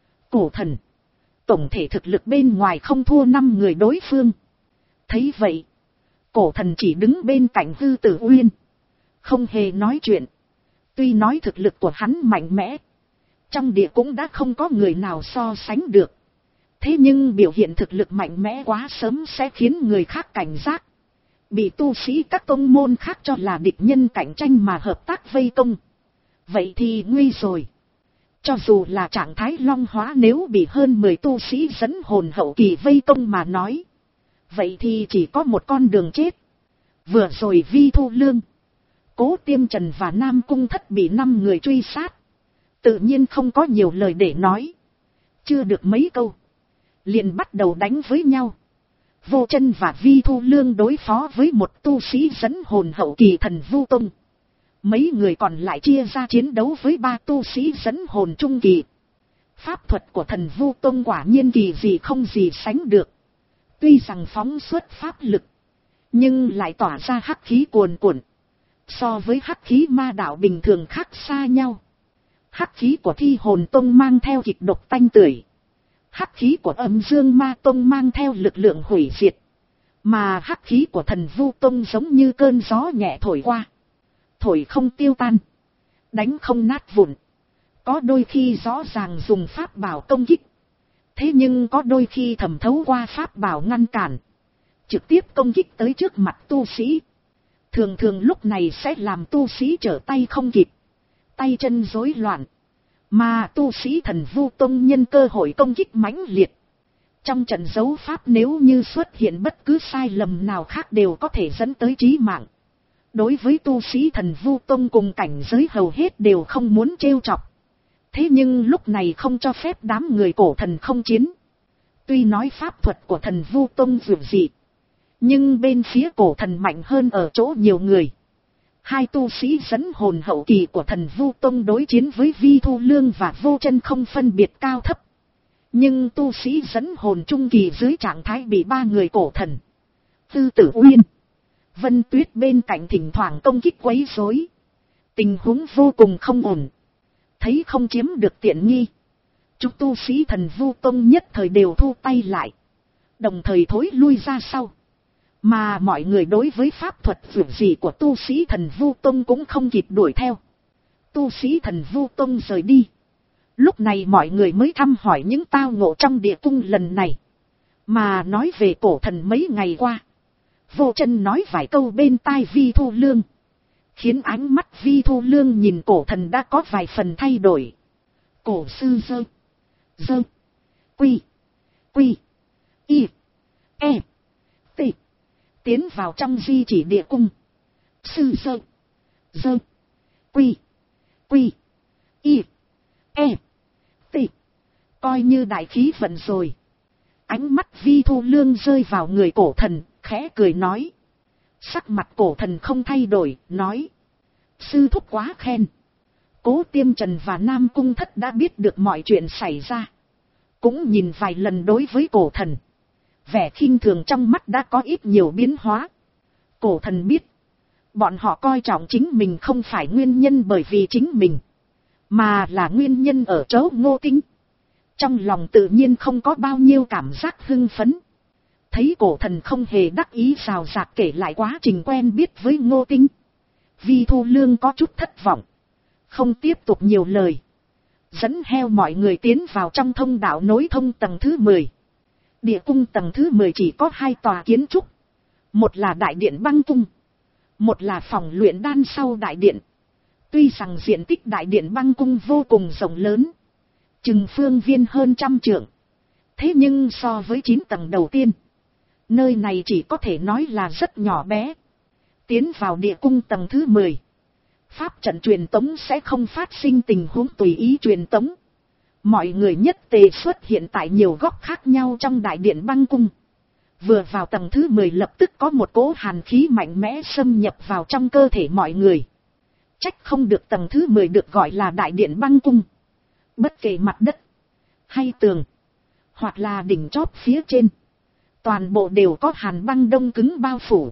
cổ thần. Tổng thể thực lực bên ngoài không thua năm người đối phương. Thấy vậy, cổ thần chỉ đứng bên cạnh Hư Tử Uyên, không hề nói chuyện. Tuy nói thực lực của hắn mạnh mẽ, trong địa cũng đã không có người nào so sánh được. Thế nhưng biểu hiện thực lực mạnh mẽ quá sớm sẽ khiến người khác cảnh giác. Bị tu sĩ các tông môn khác cho là địch nhân cạnh tranh mà hợp tác vây công, vậy thì nguy rồi. Cho dù là trạng thái long hóa, nếu bị hơn mười tu sĩ dẫn hồn hậu kỳ vây công mà nói, vậy thì chỉ có một con đường chết. Vừa rồi Vi Thu Lương, Cố Tiêm Trần và Nam Cung Thất bị năm người truy sát, tự nhiên không có nhiều lời để nói. Chưa được mấy câu, liền bắt đầu đánh với nhau. Vô Chân và Vi Thu Lương đối phó với một tu sĩ dẫn hồn hậu kỳ Thần Vu Tông. Mấy người còn lại chia ra chiến đấu với ba tu sĩ dẫn hồn trung kỳ. Pháp thuật của Thần Vu Tông quả nhiên kỳ gì không gì sánh được. Tuy rằng phóng xuất pháp lực, nhưng lại tỏa ra hắc khí cuồn cuộn. So với hắc khí ma đạo bình thường khác xa nhau. Hắc khí của Thi Hồn Tông mang theo kịch độc tanh tưởi. Hắc khí của Âm Dương Ma Tông mang theo lực lượng hủy diệt. Mà hắc khí của Thần Vu Tông giống như cơn gió nhẹ thổi qua, thổi không tiêu tan, đánh không nát vụn. Có đôi khi rõ ràng dùng pháp bảo công kích, thế nhưng có đôi khi thẩm thấu qua pháp bảo ngăn cản, trực tiếp công kích tới trước mặt tu sĩ. Thường thường lúc này sẽ làm tu sĩ trở tay không kịp, tay chân rối loạn. Mà tu sĩ Thần Vu Tông nhân cơ hội công kích mãnh liệt. Trong trận đấu pháp nếu như xuất hiện bất cứ sai lầm nào khác đều có thể dẫn tới chí mạng. Đối với tu sĩ Thần Vu Tông cùng cảnh giới hầu hết đều không muốn trêu chọc. Thế nhưng lúc này không cho phép đám người cổ thần không chiến. Tuy nói pháp thuật của Thần Vu Tông dường dị, nhưng bên phía cổ thần mạnh hơn ở chỗ nhiều người. Hai tu sĩ dẫn hồn hậu kỳ của Thần Vu Tông đối chiến với Vi Thu Lương và Vô Chân không phân biệt cao thấp. Nhưng tu sĩ dẫn hồn trung kỳ dưới trạng thái bị ba người cổ thần, Tư Tử Uyên, Vân Tuyết bên cạnh thỉnh thoảng công kích quấy rối. Tình huống vô cùng không ổn. Thấy không chiếm được tiện nghi, chúng tu sĩ Thần Vu Tông nhất thời đều thu tay lại, đồng thời thối lui ra sau. Mà mọi người đối với pháp thuật vượt gì của tu sĩ Thần Vu Tông cũng không kịp đuổi theo. Tu sĩ Thần Vu Tông rời đi. Lúc này mọi người mới thăm hỏi những tao ngộ trong địa cung lần này. Mà nói về cổ thần mấy ngày qua, Vô Chân nói vài câu bên tai Vi Thu Lương, khiến ánh mắt Vi Thu Lương nhìn cổ thần đã có vài phần thay đổi. Cổ sư dơ, dơ, quy, quy, y, e, t, tiến vào trong di chỉ địa cung. Sư dơ, dơ, quy, quy, y, e, t, coi như đại khí vận rồi. Ánh mắt Vi Thu Lương rơi vào người cổ thần, khẽ cười nói. Sắc mặt cổ thần không thay đổi, nói. Sư thúc quá khen. Cố Tiêm Trần và Nam Cung Thất đã biết được mọi chuyện xảy ra. Cũng nhìn vài lần đối với cổ thần. Vẻ khinh thường trong mắt đã có ít nhiều biến hóa. Cổ thần biết. Bọn họ coi trọng chính mình không phải nguyên nhân bởi vì chính mình, mà là nguyên nhân ở chỗ Ngô Tinh. Trong lòng tự nhiên không có bao nhiêu cảm giác hưng phấn. Thấy cổ thần không hề đắc ý rào rạc kể lại quá trình quen biết với Ngô Tinh, Vi Thu Lương có chút thất vọng, không tiếp tục nhiều lời, dẫn theo mọi người tiến vào trong thông đạo nối thông tầng thứ mười. Địa cung tầng thứ mười chỉ có hai tòa kiến trúc, một là đại điện băng cung, một là phòng luyện đan sau đại điện. Tuy rằng diện tích đại điện băng cung vô cùng rộng lớn, chừng phương viên hơn trăm trượng, thế nhưng so với chín tầng đầu tiên, nơi này chỉ có thể nói là rất nhỏ bé. Tiến vào địa cung tầng thứ mười, pháp trận truyền tống sẽ không phát sinh tình huống tùy ý truyền tống. Mọi người nhất tề xuất hiện tại nhiều góc khác nhau trong đại điện băng cung. Vừa vào tầng thứ mười lập tức có một cỗ hàn khí mạnh mẽ xâm nhập vào trong cơ thể mọi người. Trách không được tầng thứ mười được gọi là đại điện băng cung. Bất kể mặt đất, hay tường, hoặc là đỉnh chóp phía trên, toàn bộ đều có hàn băng đông cứng bao phủ.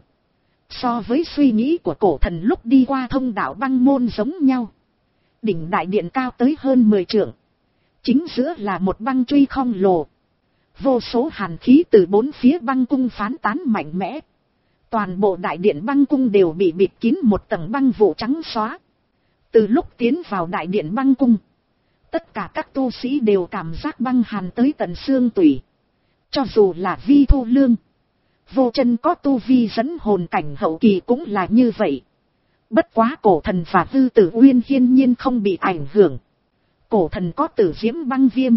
So với suy nghĩ của cổ thần lúc đi qua thông đạo băng môn giống nhau. Đỉnh đại điện cao tới hơn mười trượng. Chính giữa là một băng truy khổng lồ. Vô số hàn khí từ bốn phía băng cung phán tán mạnh mẽ. Toàn bộ đại điện băng cung đều bị bịt kín một tầng băng vụ trắng xóa. Từ lúc tiến vào đại điện băng cung, tất cả các tu sĩ đều cảm giác băng hàn tới tận xương tủy. Cho dù là Vi Thu Lương, Vô Chân có tu vi dẫn hồn cảnh hậu kỳ cũng là như vậy. Bất quá cổ thần và Tư Tử Uyên hiên nhiên không bị ảnh hưởng. Cổ thần có tử diễm băng viêm,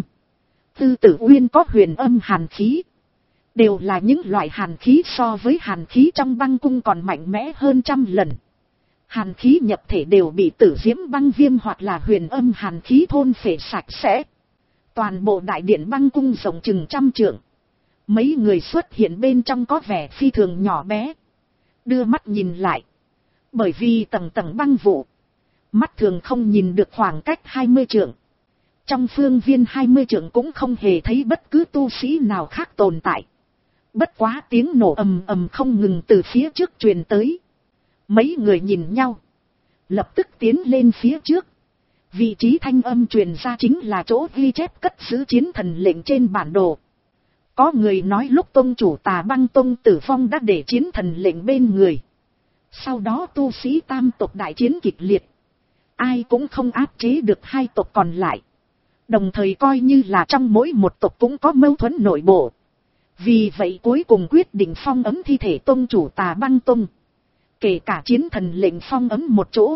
Tư Tử Uyên có huyền âm hàn khí. Đều là những loại hàn khí so với hàn khí trong băng cung còn mạnh mẽ hơn trăm lần. Hàn khí nhập thể đều bị tử diễm băng viêm hoặc là huyền âm hàn khí thôn phệ sạch sẽ. Toàn bộ đại điện băng cung rộng chừng trăm trượng. Mấy người xuất hiện bên trong có vẻ phi thường nhỏ bé. Đưa mắt nhìn lại, bởi vì tầng tầng băng vụ, mắt thường không nhìn được khoảng cách hai mươi trượng. Trong phương viên hai mươi trượng cũng không hề thấy bất cứ tu sĩ nào khác tồn tại. Bất quá tiếng nổ ầm ầm không ngừng từ phía trước truyền tới. Mấy người nhìn nhau, lập tức tiến lên phía trước. Vị trí thanh âm truyền ra chính là chỗ ghi chép cất giữ chiến thần lệnh trên bản đồ. Có người nói lúc tông chủ Tà Băng Tông tử vong đã để chiến thần lệnh bên người. Sau đó tu sĩ tam tộc đại chiến kịch liệt. Ai cũng không áp chế được hai tộc còn lại. Đồng thời coi như là trong mỗi một tộc cũng có mâu thuẫn nội bộ. Vì vậy cuối cùng quyết định phong ấn thi thể tông chủ Tà Băng Tông. Kể cả chiến thần lệnh phong ấn một chỗ.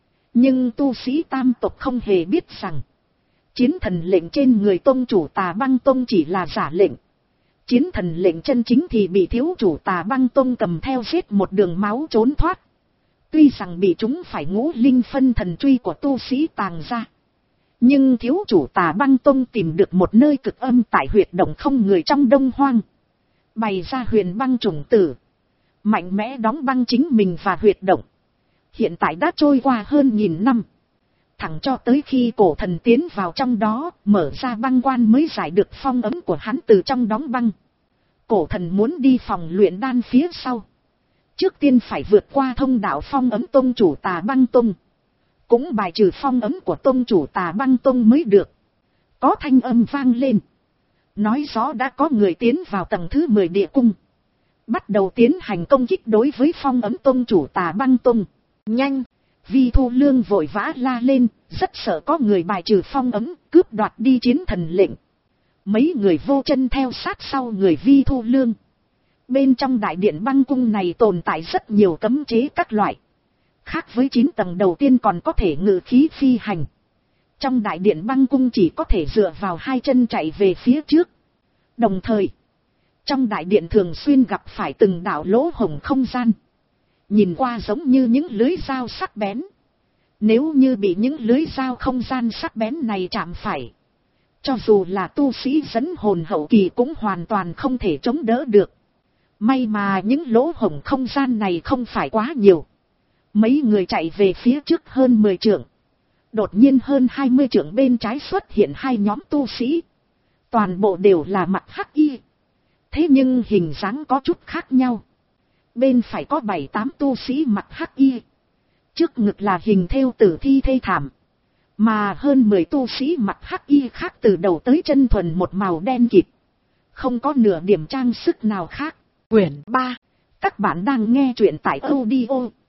Nhưng tu sĩ tam tộc không hề biết rằng chiến thần lệnh trên người tông chủ Tà Băng Tông chỉ là giả lệnh. Chiến thần lệnh chân chính thì bị thiếu chủ Tà Băng Tông cầm theo giết một đường máu trốn thoát. Tuy rằng bị chúng phải ngũ linh phân thần truy của tu sĩ tàng ra. Nhưng thiếu chủ Tà Băng Tông tìm được một nơi cực âm tại huyệt động không người trong Đông Hoang. Bày ra huyền băng chủng tử. Mạnh mẽ đóng băng chính mình và huyệt động. Hiện tại đã trôi qua hơn nghìn năm. Thẳng cho tới khi cổ thần tiến vào trong đó, mở ra băng quan mới giải được phong ấm của hắn từ trong đóng băng. Cổ thần muốn đi phòng luyện đan phía sau. Trước tiên phải vượt qua thông đạo phong ấm tông chủ Tà Băng Tông. Cũng bài trừ phong ấm của tông chủ Tà Băng Tông mới được. Có thanh âm vang lên. Nói rõ đã có người tiến vào tầng thứ mười địa cung. Bắt đầu tiến hành công kích đối với phong ấm tông chủ Tà Băng Tông. Nhanh! Vi Thu Lương vội vã la lên, rất sợ có người bài trừ phong ấm, cướp đoạt đi chiến thần lệnh. Mấy người vô chân theo sát sau người Vi Thu Lương. Bên trong đại điện băng cung này tồn tại rất nhiều cấm chế các loại. Khác với chín tầng đầu tiên còn có thể ngự khí phi hành. Trong đại điện băng cung chỉ có thể dựa vào hai chân chạy về phía trước. Đồng thời, trong đại điện thường xuyên gặp phải từng đạo lỗ hổng không gian. Nhìn qua giống như những lưới dao sắc bén. Nếu như bị những lưới dao không gian sắc bén này chạm phải, cho dù là tu sĩ dẫn hồn hậu kỳ cũng hoàn toàn không thể chống đỡ được. May mà những lỗ hổng không gian này không phải quá nhiều. Mấy người chạy về phía trước hơn mười trượng. Đột nhiên hơn hai mươi trượng bên trái xuất hiện hai nhóm tu sĩ. Toàn bộ đều là mặt hắc y. Thế nhưng hình dáng có chút khác nhau. Bên phải có bảy tám tu sĩ mặt hắc y. Trước ngực là hình thêu tử thi thê thảm. Mà hơn mười tu sĩ mặt hắc y khác từ đầu tới chân thuần một màu đen kịt. Không có nửa điểm trang sức nào khác. Quyển ba. Các bạn đang nghe truyện tại audio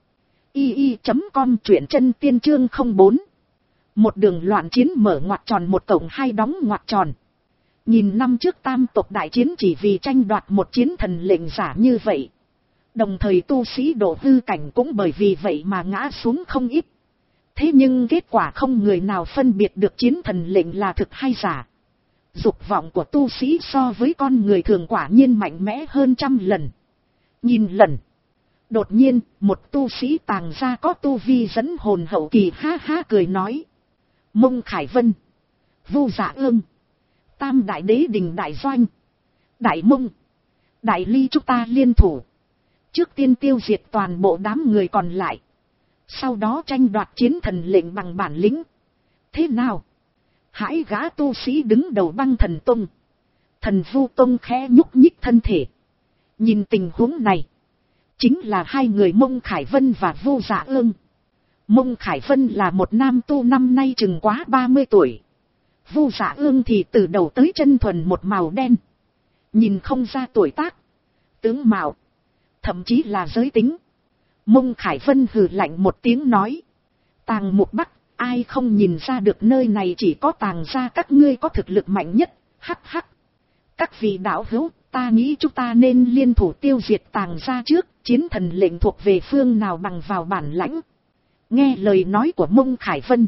i i chấm com, truyện chân tiên chương không bốn. Một đường loạn chiến mở ngoặc tròn một cổng hai đóng ngoặc tròn. Nhìn năm trước tam tộc đại chiến chỉ vì tranh đoạt một chiến thần lệnh giả như vậy. Đồng thời tu sĩ độ hư cảnh cũng bởi vì vậy mà ngã xuống không ít. Thế nhưng kết quả không người nào phân biệt được chiến thần lệnh là thực hay giả. Dục vọng của tu sĩ so với con người thường quả nhiên mạnh mẽ hơn trăm lần. Nhìn lần. Đột nhiên, một tu sĩ tàng ra có tu vi dẫn hồn hậu kỳ ha ha cười nói. Mông Khải Vân, Vu Dạ Ương, Tam Đại Đế Đình Đại Doanh, Đại Mông, Đại Ly chúng ta liên thủ. Trước tiên tiêu diệt toàn bộ đám người còn lại. Sau đó tranh đoạt chiến thần lệnh bằng bản lĩnh. Thế nào? Hãi gã tu sĩ đứng đầu Băng Thần Tông. Thần Vu Tông khẽ nhúc nhích thân thể. Nhìn tình huống này. Chính là hai người Mông Khải Vân và Vu Dạ Ương. Mông Khải Vân là một nam tu năm nay chừng quá ba mươi tuổi. Vu Dạ Ương thì từ đầu tới chân thuần một màu đen. Nhìn không ra tuổi tác, tướng mạo, thậm chí là giới tính. Mông Khải Vân hừ lạnh một tiếng nói. Tàng Mục Bắc, ai không nhìn ra được nơi này chỉ có Tàng gia các ngươi có thực lực mạnh nhất, hắc hắc. Các vị đạo hữu, ta nghĩ chúng ta nên liên thủ tiêu diệt Tàng gia trước, chiến thần lệnh thuộc về phương nào bằng vào bản lãnh. Nghe lời nói của Mông Khải Vân,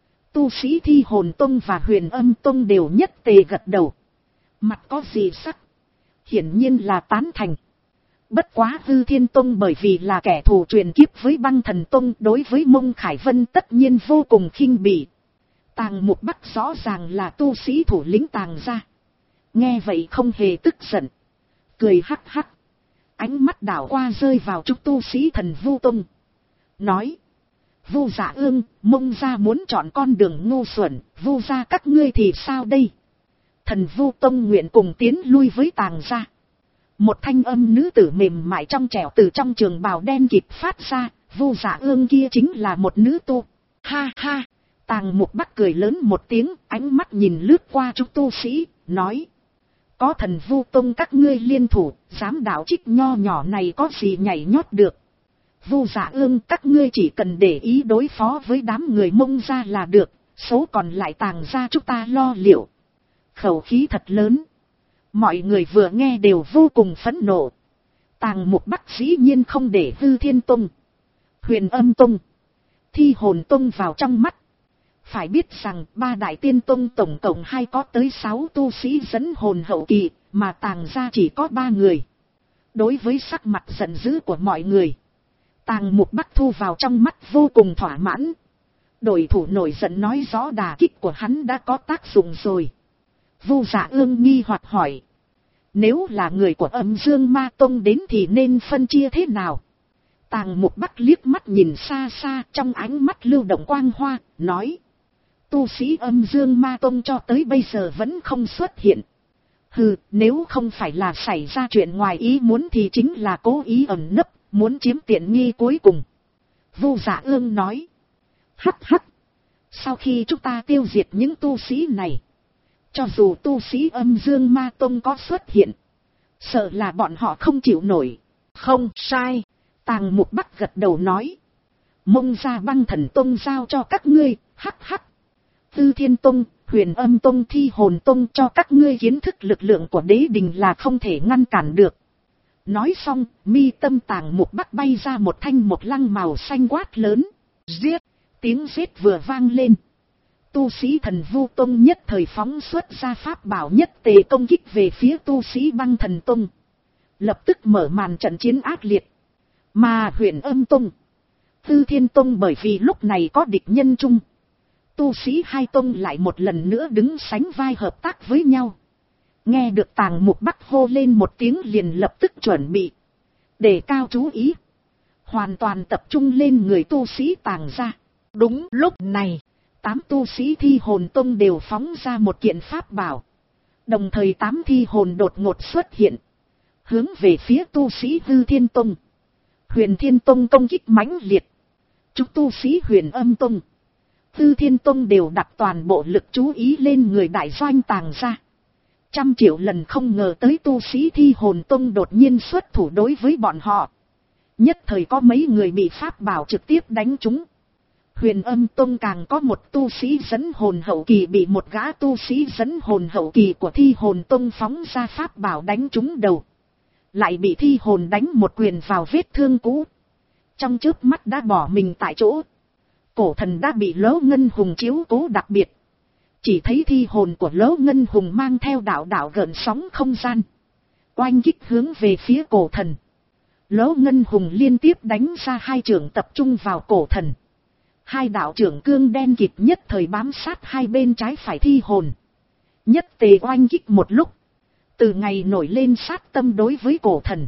tu sĩ Thi Hồn Tông và Huyền Âm Tông đều nhất tề gật đầu. Mặt có gì sắc? Hiển nhiên là tán thành. Bất quá Hư Thiên Tông bởi vì là kẻ thù truyền kiếp với Băng Thần Tông, đối với Mông Khải Vân tất nhiên vô cùng khinh bỉ. Tàng Mục Bắc rõ ràng là tu sĩ thủ lĩnh Tàng gia. Nghe vậy không hề tức giận. Cười hắc hắc. Ánh mắt đảo qua rơi vào chút tu sĩ Thần Vu Tông. Nói. Vu Dạ Ương, Mông gia muốn chọn con đường ngu xuẩn, Vu gia các ngươi thì sao đây? Thần Vu Tông nguyện cùng tiến lui với Tàng gia. Một thanh âm nữ tử mềm mại trong trẻo từ trong trường bào đen kịt phát ra. Vu Dạ Ương kia chính là một nữ tu. Ha ha. Tàng Mục Bắc cười lớn một tiếng, ánh mắt nhìn lướt qua chúng tu sĩ, nói. Có Thần Vu Tông các ngươi liên thủ, dám đạo trích nho nhỏ này có gì nhảy nhót được. Vu Dạ Ương, các ngươi chỉ cần để ý đối phó với đám người Mông gia là được, số còn lại Tàng gia chúng ta lo liệu. Khẩu khí thật lớn. Mọi người vừa nghe đều vô cùng phẫn nộ. Tàng Mục Bắc dĩ nhiên không để Hư Thiên Tông, Huyền Âm Tông, Thi Hồn Tông vào trong mắt. Phải biết rằng ba đại tiên tông tổng cộng hay có tới sáu tu sĩ dẫn hồn hậu kỳ, mà Tàng gia chỉ có ba người. Đối với sắc mặt giận dữ của mọi người, Tàng Mục Bắc thu vào trong mắt vô cùng thỏa mãn. Đội thủ nổi giận nói rõ đả kích của hắn đã có tác dụng rồi. Vu Dạ Ương nghi hoặc hỏi. Nếu là người của Âm Dương Ma Tông đến thì nên phân chia thế nào? Tàng Mục Bắc liếc mắt nhìn xa xa, trong ánh mắt lưu động quang hoa, nói. Tu sĩ Âm Dương Ma Tông cho tới bây giờ vẫn không xuất hiện. Hừ, nếu không phải là xảy ra chuyện ngoài ý muốn thì chính là cố ý ẩn nấp, muốn chiếm tiện nghi cuối cùng. Vu Dạ Ương nói. Hắc hắc. Sau khi chúng ta tiêu diệt những tu sĩ này, cho dù tu sĩ Âm Dương Ma Tông có xuất hiện, sợ là bọn họ không chịu nổi. Không sai. Tàng Mục Bắc gật đầu nói. Mông Gia Băng Thần Tông giao cho các ngươi, hắc hắc. Tư Thiên Tông, Huyền Âm Tông, Thi Hồn Tông cho các ngươi kiến thức lực lượng của đế đình là không thể ngăn cản được. Nói xong, mi tâm Tàng Mục Bắc bay ra một thanh một lăng màu xanh quát lớn. Giết! Tiếng giết vừa vang lên. Tu sĩ Thần Vu Tông nhất thời phóng xuất ra pháp bảo nhất tề công kích về phía tu sĩ Băng Thần Tông. Lập tức mở màn trận chiến ác liệt. Mà Huyền Âm Tông, Tư Thiên Tông bởi vì lúc này có địch nhân chung. Tu sĩ hai tông lại một lần nữa đứng sánh vai hợp tác với nhau. Nghe được Tàng Mục Bắc hô lên một tiếng liền lập tức chuẩn bị. Để cao chú ý. Hoàn toàn tập trung lên người tu sĩ Tàng gia. Đúng lúc này, tám tu sĩ Thi Hồn Tông đều phóng ra một kiện pháp bảo. Đồng thời tám thi hồn đột ngột xuất hiện. Hướng về phía tu sĩ Hư Thiên Tông, Huyền Thiên Tông công kích mãnh liệt. Chúng tu sĩ Huyền Âm Tông, Hư Thiên Tông đều đặt toàn bộ lực chú ý lên người đại doanh Tàng gia. Trăm triệu lần không ngờ tới tu sĩ Thi Hồn Tông đột nhiên xuất thủ đối với bọn họ. Nhất thời có mấy người bị pháp bảo trực tiếp đánh trúng. Huyền Âm Tông càng có một tu sĩ dẫn hồn hậu kỳ bị một gã tu sĩ dẫn hồn hậu kỳ của Thi Hồn Tông phóng ra pháp bảo đánh trúng đầu. Lại bị thi hồn đánh một quyền vào vết thương cũ. Trong chớp mắt đã bỏ mình tại chỗ. Cổ thần đã bị Lỗ Ngân Hùng chiếu cố đặc biệt. Chỉ thấy thi hồn của Lỗ Ngân Hùng mang theo đạo đạo gợn sóng không gian, oanh kích hướng về phía cổ thần. Lỗ Ngân Hùng liên tiếp đánh ra hai chưởng tập trung vào cổ thần. Hai đạo chưởng cương đen kịt nhất thời bám sát hai bên trái phải thi hồn. Nhất tề oanh kích một lúc. Từ ngày nổi lên sát tâm đối với cổ thần.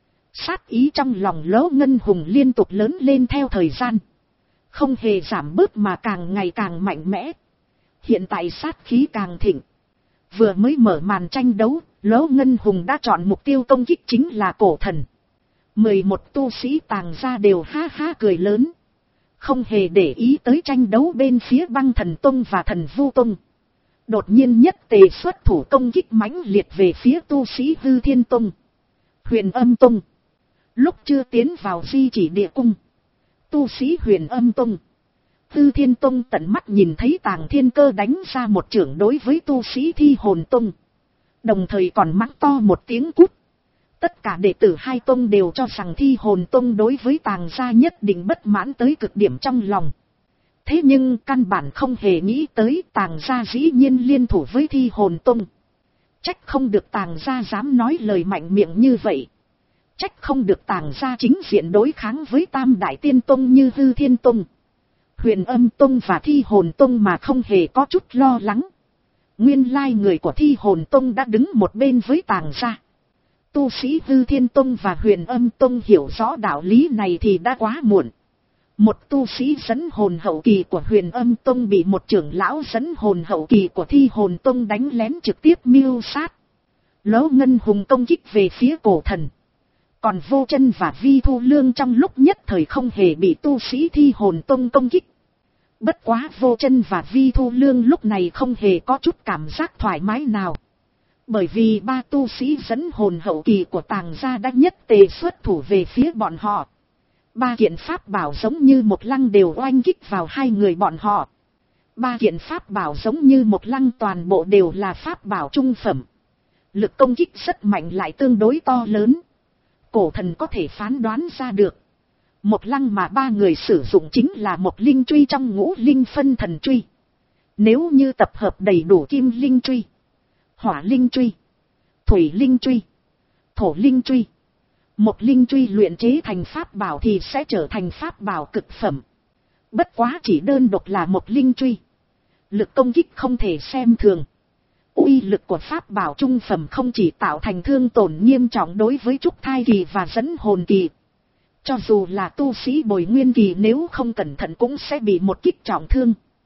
Sát ý trong lòng Lỗ Ngân Hùng liên tục lớn lên theo thời gian. Không hề giảm bớt mà càng ngày càng mạnh mẽ. Hiện tại sát khí càng thịnh. Vừa mới mở màn tranh đấu, Lỗ Ngân Hùng đã chọn mục tiêu công kích chính là cổ thần. mười một tu sĩ Tàng gia đều ha ha cười lớn. Không hề để ý tới tranh đấu bên phía Băng Thần Tông và Thần Vu Tông. Đột nhiên nhất tề xuất thủ công kích mãnh liệt về phía tu sĩ Hư Thiên Tông, Huyền Âm Tông. Lúc chưa tiến vào di chỉ địa cung, tu sĩ Huyền Âm Tông, Hư Thiên Tông tận mắt nhìn thấy Tàng Thiên Cơ đánh ra một chưởng đối với tu sĩ Thi Hồn Tông. Đồng thời còn mắng to một tiếng cút. Tất cả đệ tử hai tông đều cho rằng Thi Hồn Tông đối với Tàng gia nhất định bất mãn tới cực điểm trong lòng. Thế nhưng căn bản không hề nghĩ tới Tàng gia dĩ nhiên liên thủ với Thi Hồn Tông. Trách không được Tàng gia dám nói lời mạnh miệng như vậy. Trách không được Tàng gia chính diện đối kháng với Tam Đại Tiên Tông như Hư Thiên Tông, Huyền Âm Tông và Thi Hồn Tông mà không hề có chút lo lắng. Nguyên lai người của Thi Hồn Tông đã đứng một bên với Tàng gia. Tu sĩ Hư Thiên Tông và Huyền Âm Tông hiểu rõ đạo lý này thì đã quá muộn. Một tu sĩ dẫn hồn hậu kỳ của Huyền Âm Tông bị một trưởng lão dẫn hồn hậu kỳ của Thi Hồn Tông đánh lén trực tiếp mưu sát. Lỗ Ngân Hùng công kích về phía cổ thần. Còn Vô Chân và Vi Thu Lương trong lúc nhất thời không hề bị tu sĩ Thi Hồn Tông công kích. Bất quá Vô Chân và Vi Thu Lương lúc này không hề có chút cảm giác thoải mái nào. Bởi vì ba tu sĩ dẫn hồn hậu kỳ của Tàng gia đã nhất tề xuất thủ về phía bọn họ. Ba kiện pháp bảo giống như một lăng đều oanh kích vào hai người bọn họ. Ba kiện pháp bảo giống như một lăng toàn bộ đều là pháp bảo trung phẩm. Lực công kích rất mạnh lại tương đối to lớn. Cổ thần có thể phán đoán ra được. Một lăng mà ba người sử dụng chính là một linh truy trong ngũ linh phân thần truy. Nếu như tập hợp đầy đủ kim linh truy, hỏa linh truy, thủy linh truy, thổ linh truy, một linh truy luyện chế thành pháp bảo thì sẽ trở thành pháp bảo cực phẩm. Bất quá chỉ đơn độc là một linh truy, lực công kích không thể xem thường. Uy lực của pháp bảo trung phẩm không chỉ tạo thành thương tổn nghiêm trọng đối với trúc thai kỳ và dẫn hồn kỳ. Cho dù là tu sĩ bồi nguyên kỳ nếu không cẩn thận cũng sẽ bị một kích trọng thương.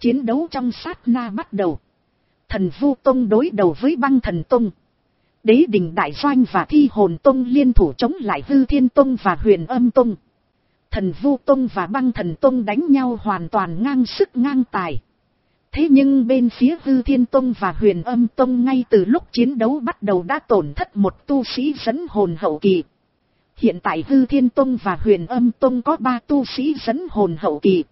Chiến đấu trong sát na bắt đầu. Thần Vu Tông đối đầu với Băng Thần Tông. Đế Đình Đại Doanh và Thi Hồn Tông liên thủ chống lại Hư Thiên Tông và Huyền Âm Tông. Thần Vu Tông và Băng Thần Tông đánh nhau hoàn toàn ngang sức ngang tài. Thế nhưng bên phía Hư Thiên Tông và Huyền Âm Tông ngay từ lúc chiến đấu bắt đầu đã tổn thất một tu sĩ dẫn hồn hậu kỳ. Hiện tại Hư Thiên Tông và Huyền Âm Tông có ba tu sĩ dẫn hồn hậu kỳ.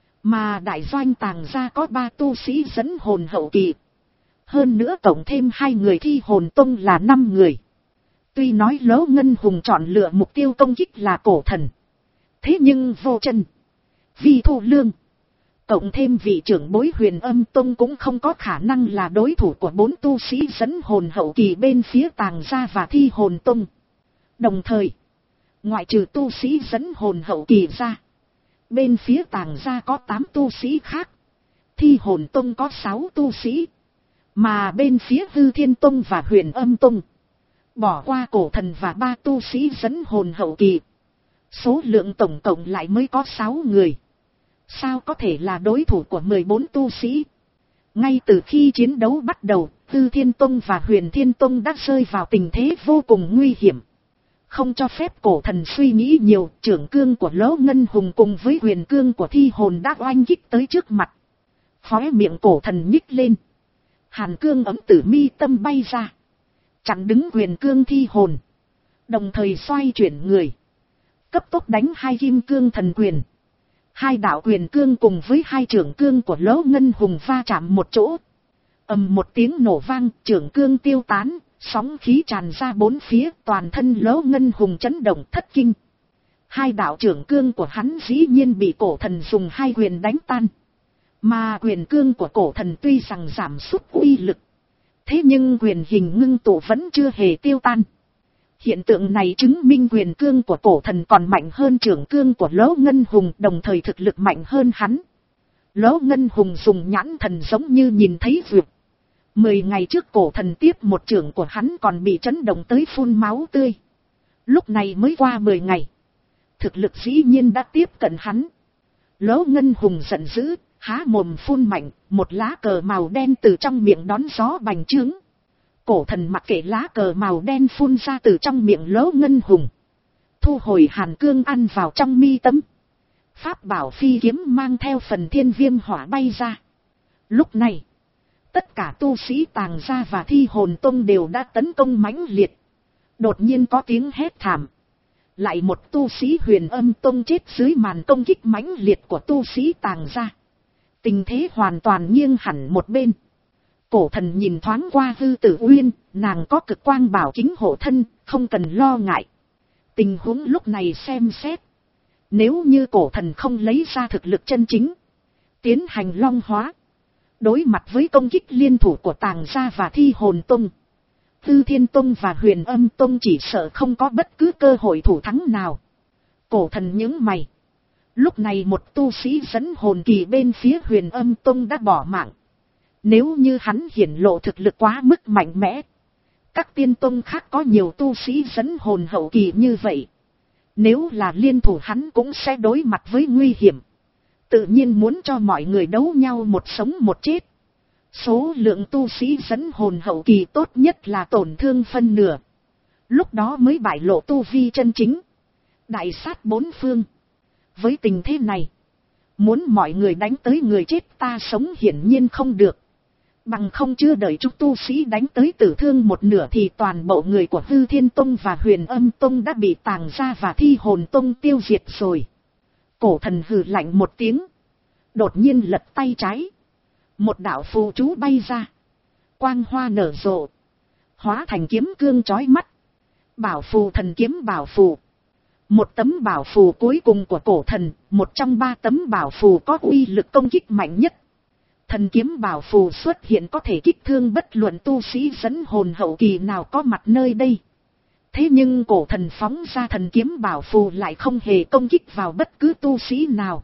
Mà Đại Doanh Tàng Gia có ba tu sĩ dẫn hồn hậu kỳ. Hơn nữa tổng thêm hai người Thi Hồn Tông là năm người. Tuy nói Lỗ Ngân Hùng chọn lựa mục tiêu công kích là cổ thần. Thế nhưng Vô Chân, Vi Thu Lương, cộng thêm vị trưởng bối Huyền Âm Tông cũng không có khả năng là đối thủ của bốn tu sĩ dẫn hồn hậu kỳ bên phía Tàng Gia và Thi Hồn Tông. Đồng thời, ngoại trừ tu sĩ dẫn hồn hậu kỳ ra, bên phía Tàng Gia có tám tu sĩ khác. Thi Hồn Tông có sáu tu sĩ. Mà bên phía Hư Thiên Tông và Huyền Âm Tông, bỏ qua cổ thần và ba tu sĩ dẫn hồn hậu kỳ, số lượng tổng cộng lại mới có sáu người. Sao có thể là đối thủ của mười bốn tu sĩ? Ngay từ khi chiến đấu bắt đầu, Hư Thiên Tông và Huyền Thiên Tông đã rơi vào tình thế vô cùng nguy hiểm. Không cho phép cổ thần suy nghĩ nhiều, trưởng cương của Lỗ Ngân Hùng cùng với huyền cương của Thi Hồn đã oanh kích tới trước mặt. Khóe miệng cổ thần nhích lên. Hàn cương ấm tử mi tâm bay ra, chặn đứng huyền cương Thi Hồn. Đồng thời xoay chuyển người, cấp tốc đánh hai kim cương thần quyền. Hai đạo quyền cương cùng với hai trưởng cương của Lỗ Ngân Hùng va chạm một chỗ. Ầm một tiếng nổ vang, trưởng cương tiêu tán, sóng khí tràn ra bốn phía, toàn thân Lỗ Ngân Hùng chấn động thất kinh. Hai đạo trưởng cương của hắn dĩ nhiên bị cổ thần dùng hai quyền đánh tan. Mà quyền cương của cổ thần tuy rằng giảm sút uy lực, thế nhưng quyền hình ngưng tụ vẫn chưa hề tiêu tan. Hiện tượng này chứng minh quyền cương của cổ thần còn mạnh hơn trưởng cương của Lỗ Ngân Hùng, đồng thời thực lực mạnh hơn hắn. Lỗ Ngân Hùng dùng nhãn thần giống như nhìn thấy vượt. Mười ngày trước cổ thần tiếp một trưởng của hắn còn bị chấn động tới phun máu tươi. Lúc này mới qua mười ngày. Thực lực dĩ nhiên đã tiếp cận hắn. Lỗ Ngân Hùng giận dữ, há mồm phun mạnh, một lá cờ màu đen từ trong miệng đón gió bành trướng. Cổ thần mặc kệ lá cờ màu đen phun ra từ trong miệng Lỗ Ngân Hùng. Thu hồi hàn cương ăn vào trong mi tâm. Pháp bảo phi kiếm mang theo phần thiên viêm hỏa bay ra. Lúc này, tất cả tu sĩ Tàng Gia và Thi Hồn Tông đều đã tấn công mãnh liệt. Đột nhiên có tiếng hét thảm. Lại một tu sĩ Huyền Âm Tông chết dưới màn công kích mãnh liệt của tu sĩ Tàng Gia. Tình thế hoàn toàn nghiêng hẳn một bên. Cổ thần nhìn thoáng qua Hư Tử Uyên, nàng có cực quang bảo kính hộ thân, không cần lo ngại. Tình huống lúc này xem xét. Nếu như cổ thần không lấy ra thực lực chân chính, tiến hành long hóa, đối mặt với công kích liên thủ của Tàng Gia và Thi Hồn Tông, Hư Thiên Tông và Huyền Âm Tông chỉ sợ không có bất cứ cơ hội thủ thắng nào. Cổ thần nhướng mày. Lúc này một tu sĩ dẫn hồn kỳ bên phía Huyền Âm Tông đã bỏ mạng. Nếu như hắn hiển lộ thực lực quá mức mạnh mẽ, các tiên tông khác có nhiều tu sĩ dẫn hồn hậu kỳ như vậy. Nếu là liên thủ hắn cũng sẽ đối mặt với nguy hiểm. Tự nhiên muốn cho mọi người đấu nhau một sống một chết. Số lượng tu sĩ dẫn hồn hậu kỳ tốt nhất là tổn thương phân nửa. Lúc đó mới bại lộ tu vi chân chính. Đại sát bốn phương. Với tình thế này, muốn mọi người đánh tới người chết ta sống hiển nhiên không được. Bằng không chưa đợi chúng tu sĩ đánh tới tử thương một nửa thì toàn bộ người của Hư Thiên Tông và Huyền Âm Tông đã bị Tàng Gia và Thi Hồn Tông tiêu diệt rồi. Cổ thần hừ lạnh một tiếng. Đột nhiên lật tay trái. Một đạo phù chú bay ra. Quang hoa nở rộ. Hóa thành kiếm cương chói mắt. Bảo phù thần kiếm bảo phù. Một tấm bảo phù cuối cùng của cổ thần. Một trong ba tấm bảo phù có uy lực công kích mạnh nhất. Thần kiếm bảo phù xuất hiện có thể kích thương bất luận tu sĩ dẫn hồn hậu kỳ nào có mặt nơi đây. Thế nhưng cổ thần phóng ra thần kiếm bảo phù lại không hề công kích vào bất cứ tu sĩ nào.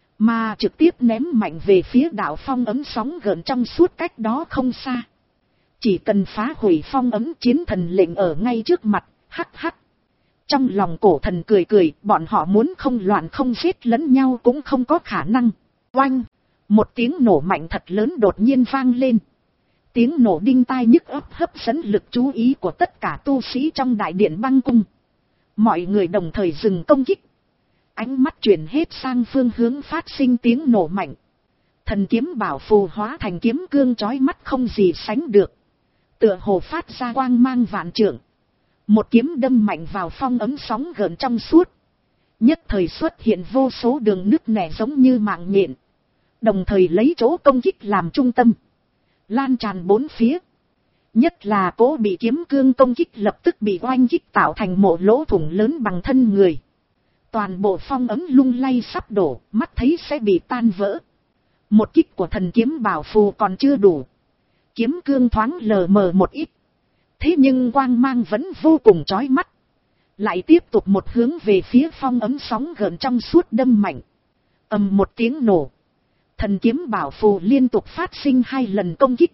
Mà trực tiếp ném mạnh về phía đạo phong ấm sóng gợn trong suốt cách đó không xa. Chỉ cần phá hủy phong ấm chiến thần lệnh ở ngay trước mặt, hắc hắc. Trong lòng cổ thần cười cười, bọn họ muốn không loạn không giết lẫn nhau cũng không có khả năng. Oanh! Một tiếng nổ mạnh thật lớn đột nhiên vang lên. Tiếng nổ đinh tai nhức óc hấp dẫn lực chú ý của tất cả tu sĩ trong đại điện băng cung. Mọi người đồng thời dừng công kích. Ánh mắt chuyển hết sang phương hướng phát sinh tiếng nổ mạnh. Thần kiếm bảo phù hóa thành kiếm cương chói mắt không gì sánh được. Tựa hồ phát ra quang mang vạn trượng. Một kiếm đâm mạnh vào phong ấm sóng gợn trong suốt. Nhất thời xuất hiện vô số đường nứt nẻ giống như mạng nhện. Đồng thời lấy chỗ công kích làm trung tâm. Lan tràn bốn phía. Nhất là cố bị kiếm cương công kích lập tức bị oanh kích tạo thành một lỗ thủng lớn bằng thân người. Toàn bộ phong ấm lung lay sắp đổ, mắt thấy sẽ bị tan vỡ. Một kích của thần kiếm bảo phù còn chưa đủ. Kiếm cương thoáng lờ mờ một ít. Thế nhưng quang mang vẫn vô cùng chói mắt. Lại tiếp tục một hướng về phía phong ấm sóng gợn trong suốt đâm mạnh. Ầm một tiếng nổ. Thần kiếm bảo phù liên tục phát sinh hai lần công kích.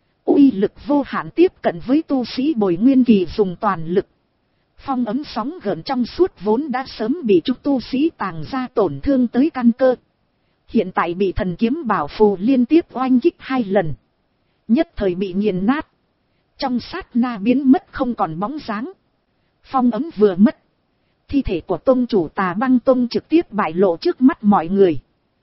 Uy lực vô hạn tiếp cận với tu sĩ bồi nguyên kỳ dùng toàn lực. Phong ấm sóng gợn trong suốt vốn đã sớm bị chúng tu sĩ tàng ra tổn thương tới căn cơ. Hiện tại bị thần kiếm bảo phù liên tiếp oanh kích hai lần. Nhất thời bị nghiền nát. Trong sát na biến mất không còn bóng dáng. Phong ấm vừa mất. Thi thể của tông chủ Tà Băng Tông trực tiếp bại lộ trước mắt mọi người.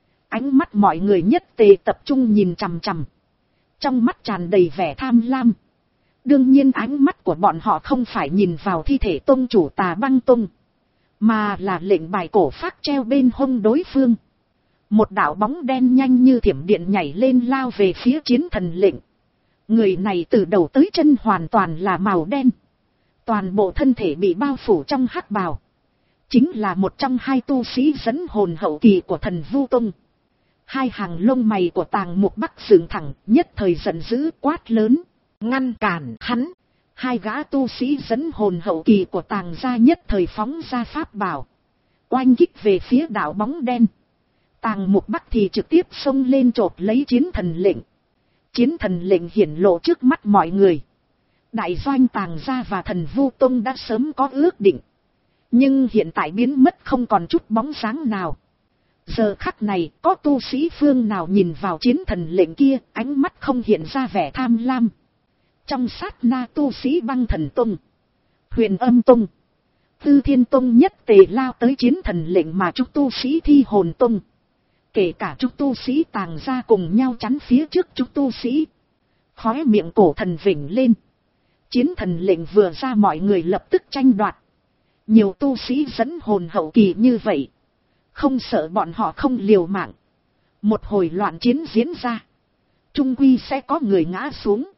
Ánh mắt mọi người nhất tề tập trung nhìn chằm chằm. Trong mắt tràn đầy vẻ tham lam. Đương nhiên ánh mắt của bọn họ không phải nhìn vào thi thể tông chủ Tà Băng Tông. Mà là lệnh bài cổ phác treo bên hông đối phương. Một đạo bóng đen nhanh như thiểm điện nhảy lên lao về phía chiến thần lệnh. Người này từ đầu tới chân hoàn toàn là màu đen. Toàn bộ thân thể bị bao phủ trong hắc bào. Chính là một trong hai tu sĩ dẫn hồn hậu kỳ của thần Vu Tông. Hai hàng lông mày của Tàng Mục Bắc dựng thẳng, nhất thời giận dữ quát lớn. Ngăn cản hắn. Hai gã tu sĩ dẫn hồn hậu kỳ của Tàng gia nhất thời phóng ra pháp bảo. Oanh kích về phía đạo bóng đen. Tàng Mục Bắc thì trực tiếp xông lên chộp lấy chiến thần lệnh. Chiến thần lệnh hiển lộ trước mắt mọi người. Đại doanh Tàng gia và thần Vu Tông đã sớm có ước định. Nhưng hiện tại biến mất không còn chút bóng dáng nào. Giờ khắc này có tu sĩ phương nào nhìn vào chiến thần lệnh kia, ánh mắt không hiện ra vẻ tham lam. Trong sát na tu sĩ Băng Thần Tông, Huyền Âm Tông, Tư Thiên Tông nhất tề lao tới chiến thần lệnh mà chúng tu sĩ Thi Hồn Tông. Kể cả chúng tu sĩ Tàng gia cùng nhau chắn phía trước chúng tu sĩ. Khóe miệng cổ thần vỉnh lên. Chiến thần lệnh vừa ra mọi người lập tức tranh đoạt. Nhiều tu sĩ dẫn hồn hậu kỳ như vậy. Không sợ bọn họ không liều mạng. Một hồi loạn chiến diễn ra. Trung quy sẽ có người ngã xuống.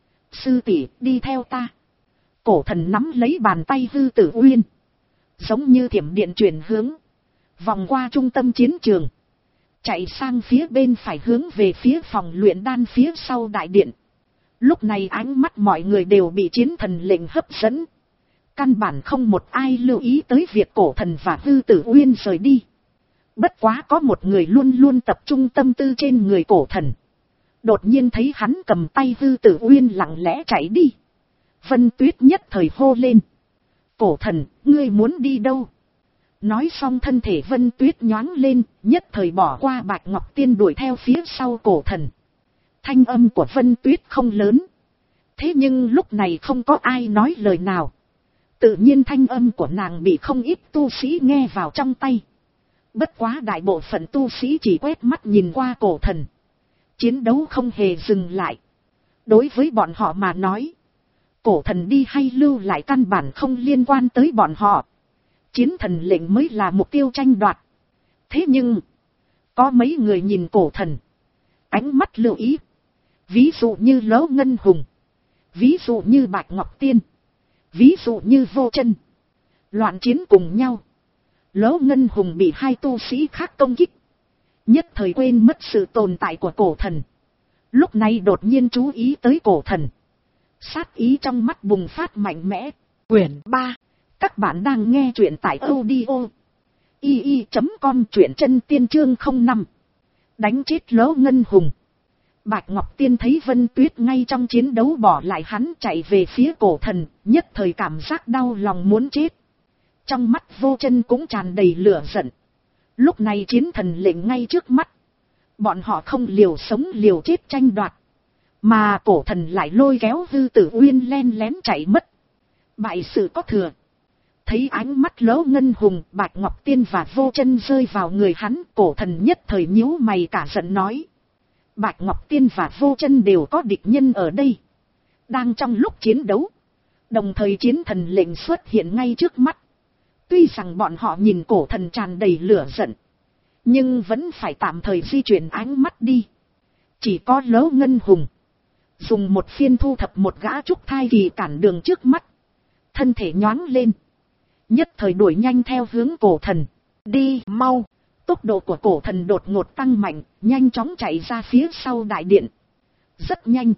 Sư tỷ đi theo ta. Cổ thần nắm lấy bàn tay Hư Tử Uyên. Giống như thiểm điện chuyển hướng. Vòng qua trung tâm chiến trường. Chạy sang phía bên phải hướng về phía phòng luyện đan phía sau đại điện. Lúc này ánh mắt mọi người đều bị chiến thần lệnh hấp dẫn. Căn bản không một ai lưu ý tới việc cổ thần và Hư Tử Uyên rời đi. Bất quá có một người luôn luôn tập trung tâm tư trên người cổ thần. Đột nhiên thấy hắn cầm tay Hư Tử Uyên lặng lẽ chạy đi. Vân Tuyết nhất thời hô lên. Cổ thần, ngươi muốn đi đâu? Nói xong thân thể Vân Tuyết nhoáng lên, nhất thời bỏ qua Bạch Ngọc Tiên đuổi theo phía sau cổ thần. Thanh âm của Vân Tuyết không lớn. Thế nhưng lúc này không có ai nói lời nào. Tự nhiên thanh âm của nàng bị không ít tu sĩ nghe vào trong tay. Bất quá đại bộ phận tu sĩ chỉ quét mắt nhìn qua cổ thần. Chiến đấu không hề dừng lại. Đối với bọn họ mà nói, cổ thần đi hay lưu lại căn bản không liên quan tới bọn họ. Chiến thần lệnh mới là mục tiêu tranh đoạt. Thế nhưng, có mấy người nhìn cổ thần. Ánh mắt lưu ý. Ví dụ như Lỗ Ngân Hùng. Ví dụ như Bạch Ngọc Tiên. Ví dụ như Vô Chân. Loạn chiến cùng nhau. Lỗ Ngân Hùng bị hai tu sĩ khác công kích. Nhất thời quên mất sự tồn tại của cổ thần. Lúc này đột nhiên chú ý tới cổ thần. Sát ý trong mắt bùng phát mạnh mẽ. Quyển ba. Các bạn đang nghe truyện tại audio i i chấm com, truyện chân tiên chương không năm. Đánh chết Lỗ Ngân Hùng. Bạch Ngọc Tiên thấy Vân Tuyết ngay trong chiến đấu bỏ lại hắn chạy về phía cổ thần, nhất thời cảm giác đau lòng muốn chết. Trong mắt Vô Chân cũng tràn đầy lửa giận. Lúc này chiến thần lệnh ngay trước mắt. Bọn họ không liều sống liều chết tranh đoạt. Mà cổ thần lại lôi kéo Hư Tử Uyên len lén chạy mất. Bại sự có thừa. Thấy ánh mắt Lỗ Ngân Hùng, Bạch Ngọc Tiên và Vô Chân rơi vào người hắn, cổ thần nhất thời nhíu mày cả giận nói. Bạch Ngọc Tiên và Vô Chân đều có địch nhân ở đây. Đang trong lúc chiến đấu. Đồng thời chiến thần lệnh xuất hiện ngay trước mắt. Tuy rằng bọn họ nhìn cổ thần tràn đầy lửa giận. Nhưng vẫn phải tạm thời di chuyển ánh mắt đi. Chỉ có Lỗ Ngân Hùng. Dùng một phiên thu thập một gã trúc thai kỳ cản đường trước mắt. Thân thể nhoáng lên. Nhất thời đuổi nhanh theo hướng cổ thần. Đi mau. Tốc độ của cổ thần đột ngột tăng mạnh. Nhanh chóng chạy ra phía sau đại điện. Rất nhanh.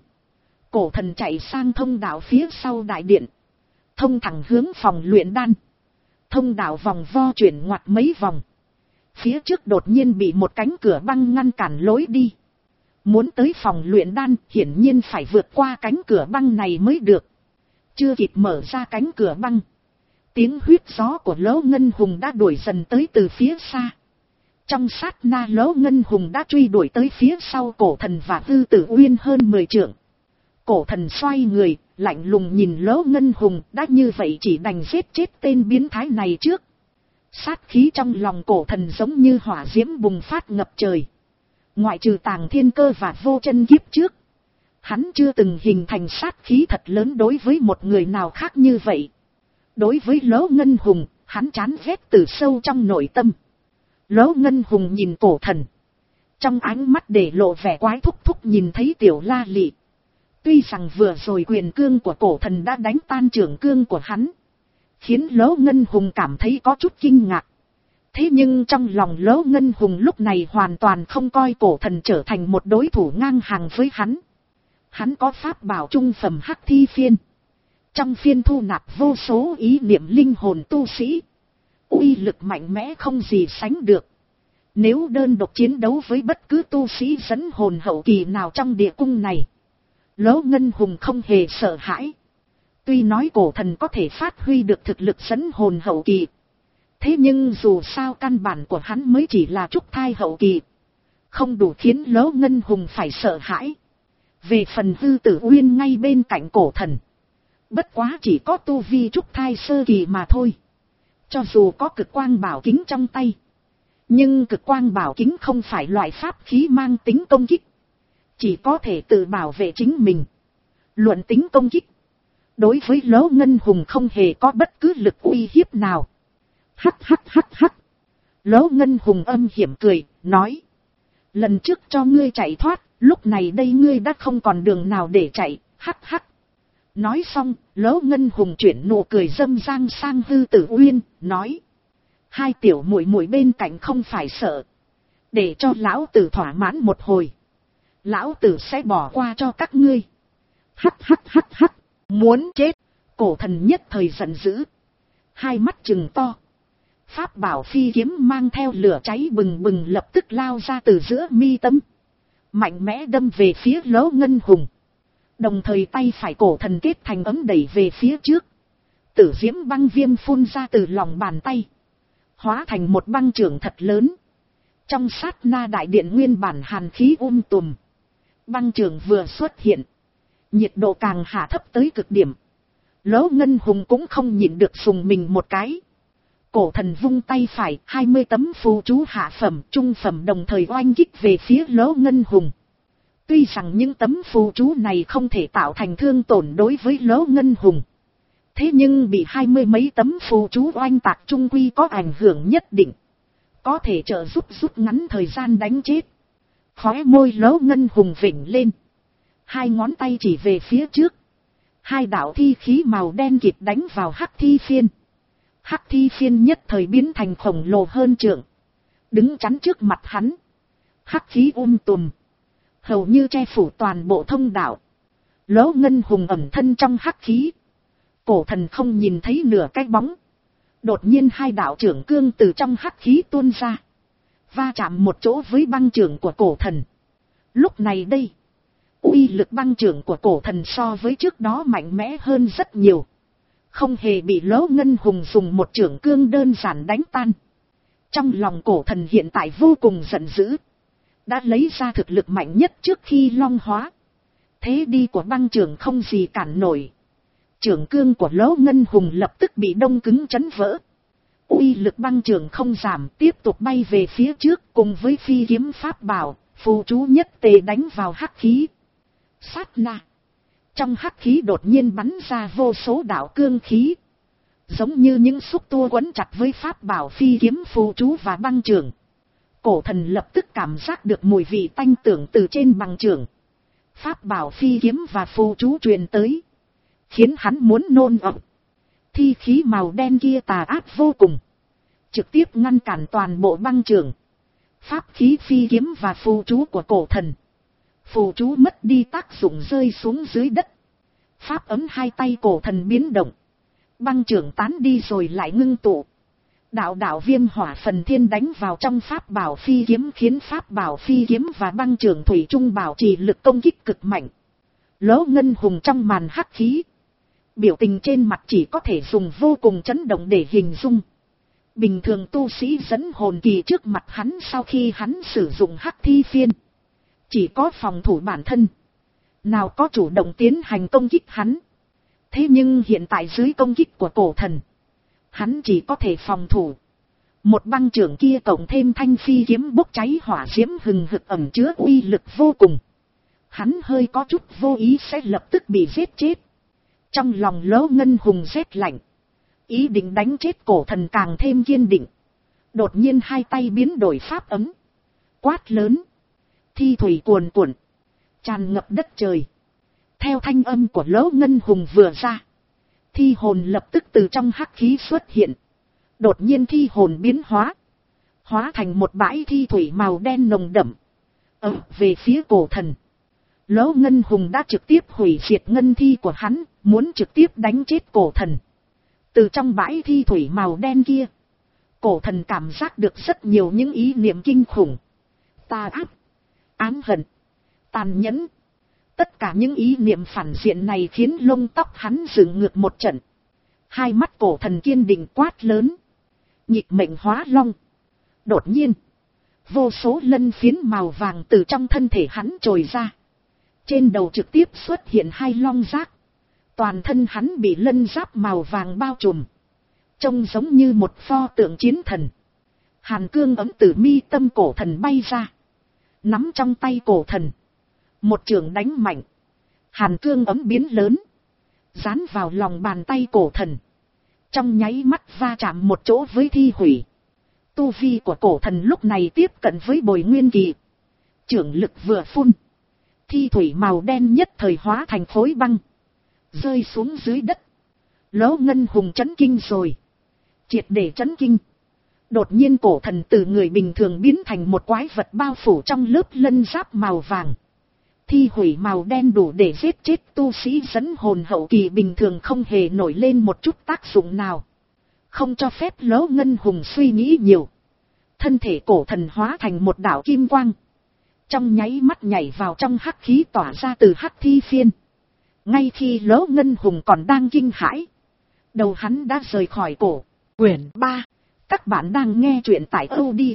Cổ thần chạy sang thông đạo phía sau đại điện. Thông thẳng hướng phòng luyện đan. Thông đạo vòng vo chuyển ngoặt mấy vòng. Phía trước đột nhiên bị một cánh cửa băng ngăn cản lối đi. Muốn tới phòng luyện đan hiển nhiên phải vượt qua cánh cửa băng này mới được. Chưa kịp mở ra cánh cửa băng. Tiếng huýt gió của Lỗ Ngân Hùng đã đuổi dần tới từ phía xa. Trong sát na Lỗ Ngân Hùng đã truy đuổi tới phía sau cổ thần và Hư Tử Uyên hơn mười trượng. Cổ thần xoay người, lạnh lùng nhìn Lỗ Ngân Hùng, đã như vậy chỉ đành giết chết tên biến thái này trước. Sát khí trong lòng cổ thần giống như hỏa diễm bùng phát ngập trời. Ngoại trừ Tàng Thiên Cơ và Vô Chân kiếp trước, hắn chưa từng hình thành sát khí thật lớn đối với một người nào khác như vậy. Đối với Lỗ Ngân Hùng, hắn chán ghét từ sâu trong nội tâm. Lỗ Ngân Hùng nhìn cổ thần. Trong ánh mắt để lộ vẻ quái thúc thúc nhìn thấy Tiểu La Lị. Tuy rằng vừa rồi quyền cương của cổ thần đã đánh tan trưởng cương của hắn. Khiến Lỗ Ngân Hùng cảm thấy có chút kinh ngạc. Thế nhưng trong lòng Lỗ Ngân Hùng lúc này hoàn toàn không coi cổ thần trở thành một đối thủ ngang hàng với hắn. Hắn có pháp bảo trung phẩm Hắc Thi Phiên. Trong phiên thu nạp vô số ý niệm linh hồn tu sĩ. Uy lực mạnh mẽ không gì sánh được. Nếu đơn độc chiến đấu với bất cứ tu sĩ dẫn hồn hậu kỳ nào trong địa cung này, Lỗ Ngân Hùng không hề sợ hãi. Tuy nói cổ thần có thể phát huy được thực lực dẫn hồn hậu kỳ. Thế nhưng dù sao căn bản của hắn mới chỉ là trúc thai hậu kỳ. Không đủ khiến Lỗ Ngân Hùng phải sợ hãi. Về phần Hư Tử Uyên ngay bên cạnh cổ thần. Bất quá chỉ có tu vi trúc thai sơ kỳ mà thôi. Cho dù có cực quang bảo kính trong tay. Nhưng cực quang bảo kính không phải loại pháp khí mang tính công kích. Chỉ có thể tự bảo vệ chính mình. Luận tính công kích. Đối với Lỗ Ngân Hùng không hề có bất cứ lực uy hiếp nào. Hắc hắc hắc hắc. Lỗ Ngân Hùng âm hiểm cười, nói. Lần trước cho ngươi chạy thoát, lúc này đây ngươi đã không còn đường nào để chạy, hắc hắc. Nói xong, Lỗ Ngân Hùng chuyển nụ cười dâm giang sang Hư Tử Uyên, nói. Hai tiểu muội muội bên cạnh không phải sợ. Để cho lão tử thỏa mãn một hồi. Lão tử sẽ bỏ qua cho các ngươi. Hắc hắc hắc hắc, muốn chết. Cổ thần nhất thời giận dữ. Hai mắt trừng to. Pháp bảo phi kiếm mang theo lửa cháy bừng bừng lập tức lao ra từ giữa mi tâm. Mạnh mẽ đâm về phía Lỗ Ngân Hùng. Đồng thời tay phải cổ thần kết thành ấm đẩy về phía trước. Tử diễm băng viêm phun ra từ lòng bàn tay. Hóa thành một băng trưởng thật lớn. Trong sát na đại điện nguyên bản hàn khí um tùm. Băng trưởng vừa xuất hiện. Nhiệt độ càng hạ thấp tới cực điểm. Lỗ Ngân Hùng cũng không nhịn được sùng mình một cái. Cổ thần vung tay phải, hai mươi tấm phù chú hạ phẩm, trung phẩm đồng thời oanh kích về phía Lỗ Ngân Hùng. Tuy rằng những tấm phù chú này không thể tạo thành thương tổn đối với Lỗ Ngân Hùng. Thế nhưng bị hai mươi mấy tấm phù chú oanh tạc trung quy có ảnh hưởng nhất định. Có thể trợ giúp rút ngắn thời gian đánh chết. Khóe môi Lỗ Ngân Hùng vểnh lên. Hai ngón tay chỉ về phía trước. Hai đạo thi khí màu đen kịt đánh vào Hắc Thi Phiên. Hắc Thi Phiên nhất thời biến thành khổng lồ hơn trượng. Đứng chắn trước mặt hắn. Hắc khí um tùm. Hầu như che phủ toàn bộ thông đạo. Lỗ Ngân Hùng ẩn thân trong hắc khí. Cổ thần không nhìn thấy nửa cái bóng. Đột nhiên hai đạo trưởng cương từ trong hắc khí tuôn ra. Va chạm một chỗ với băng trưởng của cổ thần. Lúc này đây. Uy lực băng trưởng của cổ thần so với trước đó mạnh mẽ hơn rất nhiều. Không hề bị Lỗ Ngân Hùng dùng một trưởng cương đơn giản đánh tan. Trong lòng cổ thần hiện tại vô cùng giận dữ. đã lấy ra thực lực mạnh nhất trước khi long hóa. Thế đi của băng trưởng không gì cản nổi. Trưởng cương của Lỗ Ngân Hùng lập tức bị đông cứng chấn vỡ. Uy lực băng trưởng không giảm, tiếp tục bay về phía trước cùng với phi kiếm pháp bảo, phù chú nhất tề đánh vào hắc khí. Sát na. Trong hắc khí đột nhiên bắn ra vô số đạo cương khí. Giống như những xúc tua quấn chặt với pháp bảo phi kiếm phù chú và băng trưởng. Cổ thần lập tức cảm giác được mùi vị tanh tưởng từ trên băng trưởng. Pháp bảo phi kiếm và phù chú truyền tới. Khiến hắn muốn nôn ọc. Thi khí màu đen kia tà ác vô cùng. Trực tiếp ngăn cản toàn bộ băng trưởng. Pháp khí phi kiếm và phù chú của cổ thần. Phù chú mất đi tác dụng rơi xuống dưới đất. Pháp ấm hai tay cổ thần biến động. Băng trưởng tán đi rồi lại ngưng tụ. Đạo đạo viêm hỏa phần thiên đánh vào trong pháp bảo phi kiếm khiến pháp bảo phi kiếm và băng trưởng thủy trung bảo trì lực công kích cực mạnh. Lỗ Ngân Hùng trong màn hắc khí. Biểu tình trên mặt chỉ có thể dùng vô cùng chấn động để hình dung. Bình thường tu sĩ dẫn hồn kỳ trước mặt hắn sau khi hắn sử dụng hắc thi phiên. Chỉ có phòng thủ bản thân. Nào có chủ động tiến hành công kích hắn. Thế nhưng hiện tại dưới công kích của cổ thần. Hắn chỉ có thể phòng thủ. Một băng trưởng kia cộng thêm thanh phi kiếm bốc cháy hỏa diễm hừng hực ẩn chứa uy lực vô cùng. Hắn hơi có chút vô ý sẽ lập tức bị giết chết. Trong lòng Lỗ Ngân Hùng rét lạnh. Ý định đánh chết cổ thần càng thêm kiên định. Đột nhiên hai tay biến đổi pháp ấm. Quát lớn. Thi thủy cuồn cuộn. Tràn ngập đất trời. Theo thanh âm của Lỗ Ngân Hùng vừa ra. Thi hồn lập tức từ trong hắc khí xuất hiện. Đột nhiên thi hồn biến hóa. Hóa thành một bãi thi thủy màu đen nồng đậm. Ở về phía cổ thần. Lỗ Ngân Hùng đã trực tiếp hủy diệt ngân thi của hắn. Muốn trực tiếp đánh chết cổ thần. Từ trong bãi thi thủy màu đen kia. Cổ thần cảm giác được rất nhiều những ý niệm kinh khủng. Tà ác. Ám hận. Tàn nhẫn. Tất cả những ý niệm phản diện này khiến lông tóc hắn dựng ngược một trận. Hai mắt cổ thần kiên định quát lớn. Nhịp mệnh hóa long. Đột nhiên. Vô số lân phiến màu vàng từ trong thân thể hắn trồi ra. Trên đầu trực tiếp xuất hiện hai long giác. Toàn thân hắn bị lân giáp màu vàng bao trùm. Trông giống như một pho tượng chiến thần. Hàn cương ấm từ mi tâm cổ thần bay ra. Nắm trong tay cổ thần. Một trường đánh mạnh. Hàn cương ấm biến lớn. Dán vào lòng bàn tay cổ thần. Trong nháy mắt va chạm một chỗ với thi hủy. Tu vi của cổ thần lúc này tiếp cận với bồi nguyên kỳ. Trưởng lực vừa phun. Thi thủy màu đen nhất thời hóa thành khối băng. Rơi xuống dưới đất. Lỗ Ngân Hùng chấn kinh rồi. Triệt để chấn kinh. Đột nhiên cổ thần từ người bình thường biến thành một quái vật bao phủ trong lớp lân giáp màu vàng. Thi hủy màu đen đủ để giết chết tu sĩ dẫn hồn hậu kỳ bình thường không hề nổi lên một chút tác dụng nào. Không cho phép Lỗ Ngân Hùng suy nghĩ nhiều. Thân thể cổ thần hóa thành một đạo kim quang. Trong nháy mắt nhảy vào trong hắc khí tỏa ra từ hắc thi phiên. Ngay khi Lỗ Ngân Hùng còn đang kinh hãi. Đầu hắn đã rời khỏi cổ. Quyển ba. Các bạn đang nghe truyện tại audio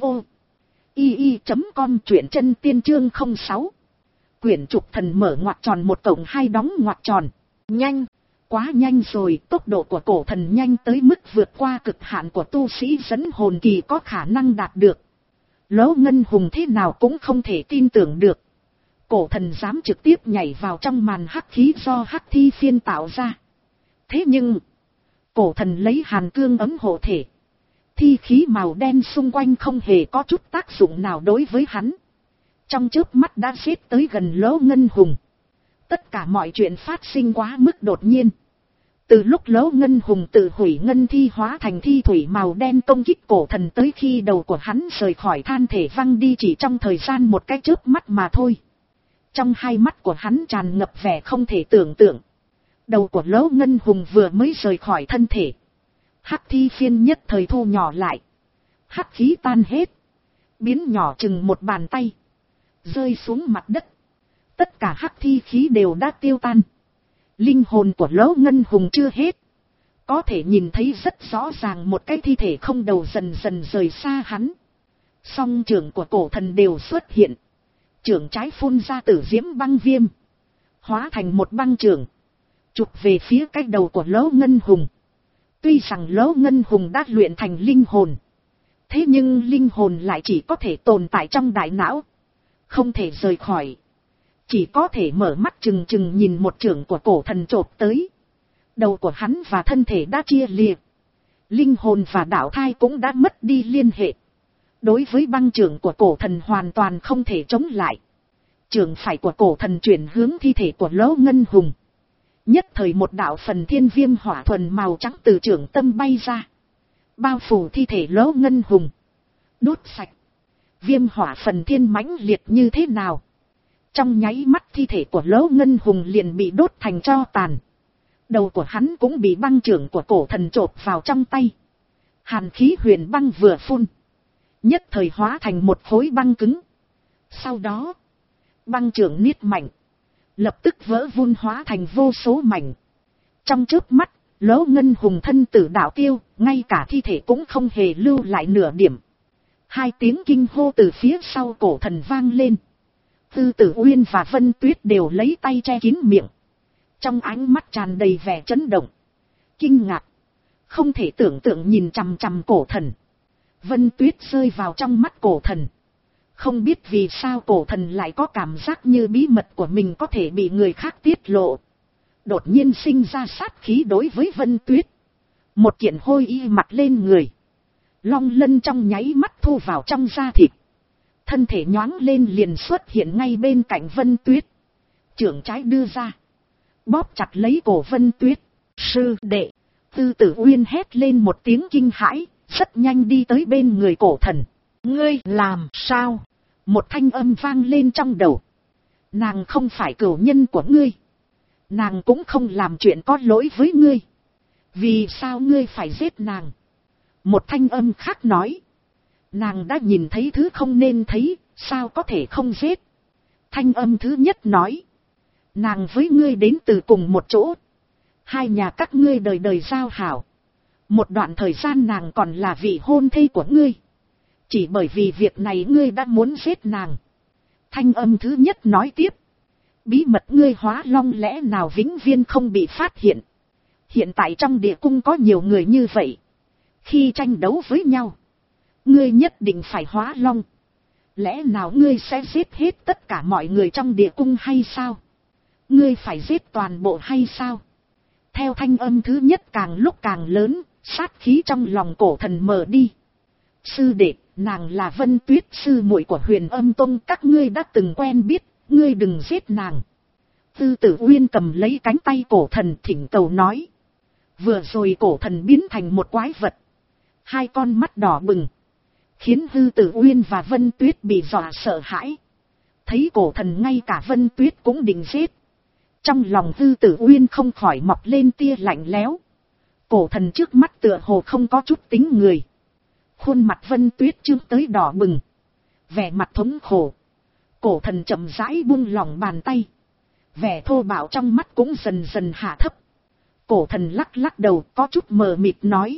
i i chấm com truyện chân tiên chương không sáu. Quyển trục thần mở ngoặc tròn một cộng hai đóng ngoặc tròn. Nhanh. Quá nhanh rồi. Tốc độ của cổ thần nhanh tới mức vượt qua cực hạn của tu sĩ dẫn hồn kỳ có khả năng đạt được. Lỗ Ngân Hùng thế nào cũng không thể tin tưởng được. Cổ thần dám trực tiếp nhảy vào trong màn hắc khí do hắc thi phiên tạo ra. Thế nhưng. Cổ thần lấy hàn cương ấm hộ thể. Thi khí màu đen xung quanh không hề có chút tác dụng nào đối với hắn. Trong chớp mắt đã xếp tới gần Lỗ Ngân Hùng. Tất cả mọi chuyện phát sinh quá mức đột nhiên. Từ lúc Lỗ Ngân Hùng tự hủy ngân thi hóa thành thi thủy màu đen công kích cổ thần tới khi đầu của hắn rời khỏi than thể văng đi chỉ trong thời gian một cái chớp mắt mà thôi. Trong hai mắt của hắn tràn ngập vẻ không thể tưởng tượng. Đầu của Lỗ Ngân Hùng vừa mới rời khỏi thân thể. Hắc thi phiên nhất thời thu nhỏ lại. Hắc khí tan hết. Biến nhỏ chừng một bàn tay. Rơi xuống mặt đất. Tất cả hắc thi khí đều đã tiêu tan. Linh hồn của Lỗ Ngân Hùng chưa hết. Có thể nhìn thấy rất rõ ràng một cái thi thể không đầu dần dần rời xa hắn. Song trưởng của cổ thần đều xuất hiện. Trưởng trái phun ra tử diễm băng viêm. Hóa thành một băng trưởng. Chụp về phía cái đầu của Lỗ Ngân Hùng. Tuy rằng Lỗ Ngân Hùng đã luyện thành linh hồn. Thế nhưng linh hồn lại chỉ có thể tồn tại trong đại não. Không thể rời khỏi. Chỉ có thể mở mắt trừng trừng nhìn một trưởng của cổ thần chộp tới. Đầu của hắn và thân thể đã chia liệt. Linh hồn và đạo thai cũng đã mất đi liên hệ. Đối với băng trưởng của cổ thần hoàn toàn không thể chống lại. Trưởng phải của cổ thần chuyển hướng thi thể của Lỗ Ngân Hùng. Nhất thời một đạo phần thiên viêm hỏa thuần màu trắng từ trưởng tâm bay ra. Bao phủ thi thể Lỗ Ngân Hùng. Đốt sạch. Viêm hỏa phần thiên mãnh liệt như thế nào? Trong nháy mắt thi thể của Lỗ Ngân Hùng liền bị đốt thành tro tàn. Đầu của hắn cũng bị băng trưởng của cổ thần chộp vào trong tay. Hàn khí huyền băng vừa phun. Nhất thời hóa thành một khối băng cứng. Sau đó, băng trưởng niết mạnh. Lập tức vỡ vun hóa thành vô số mảnh. Trong chớp mắt, Lỗ Ngân Hùng thân tử đạo tiêu, ngay cả thi thể cũng không hề lưu lại nửa điểm. Hai tiếng kinh hô từ phía sau cổ thần vang lên. Tư Tử Uyên và Vân Tuyết đều lấy tay che kín miệng. Trong ánh mắt tràn đầy vẻ chấn động. Kinh ngạc. Không thể tưởng tượng nhìn chằm chằm cổ thần. Vân Tuyết rơi vào trong mắt cổ thần. Không biết vì sao cổ thần lại có cảm giác như bí mật của mình có thể bị người khác tiết lộ. Đột nhiên sinh ra sát khí đối với Vân Tuyết. Một kiện hôi y mặc lên người. Long lân trong nháy mắt thu vào trong da thịt. Thân thể nhoáng lên liền xuất hiện ngay bên cạnh Vân Tuyết. Trưởng trái đưa ra. Bóp chặt lấy cổ Vân Tuyết. Sư đệ. Tư Tử Uyên hét lên một tiếng kinh hãi. Rất nhanh đi tới bên người cổ thần. Ngươi làm sao? Một thanh âm vang lên trong đầu. Nàng không phải cửu nhân của ngươi. Nàng cũng không làm chuyện có lỗi với ngươi. Vì sao ngươi phải giết nàng? Một thanh âm khác nói. Nàng đã nhìn thấy thứ không nên thấy, sao có thể không giết? Thanh âm thứ nhất nói. Nàng với ngươi đến từ cùng một chỗ. Hai nhà các ngươi đời đời giao hảo. Một đoạn thời gian nàng còn là vị hôn thê của ngươi. Chỉ bởi vì việc này ngươi đã muốn giết nàng. Thanh âm thứ nhất nói tiếp. Bí mật ngươi hóa long lẽ nào vĩnh viễn không bị phát hiện. Hiện tại trong địa cung có nhiều người như vậy. Khi tranh đấu với nhau, ngươi nhất định phải hóa long. Lẽ nào ngươi sẽ giết hết tất cả mọi người trong địa cung hay sao? Ngươi phải giết toàn bộ hay sao? Theo thanh âm thứ nhất càng lúc càng lớn, sát khí trong lòng cổ thần mở đi. Sư đệ, nàng là Vân Tuyết sư muội của Huyền Âm Tông, các ngươi đã từng quen biết, ngươi đừng giết nàng. Tư Tử Uyên cầm lấy cánh tay cổ thần thỉnh cầu nói. Vừa rồi cổ thần biến thành một quái vật. Hai con mắt đỏ bừng. Khiến Tư Tử Uyên và Vân Tuyết bị dọa sợ hãi. Thấy cổ thần ngay cả Vân Tuyết cũng định giết. Trong lòng Tư Tử Uyên không khỏi mọc lên tia lạnh lẽo. Cổ thần trước mắt tựa hồ không có chút tính người. Khuôn mặt Vân Tuyết trương tới đỏ bừng. Vẻ mặt thống khổ. Cổ thần chậm rãi buông lỏng bàn tay. Vẻ thô bạo trong mắt cũng dần dần hạ thấp. Cổ thần lắc lắc đầu có chút mờ mịt nói.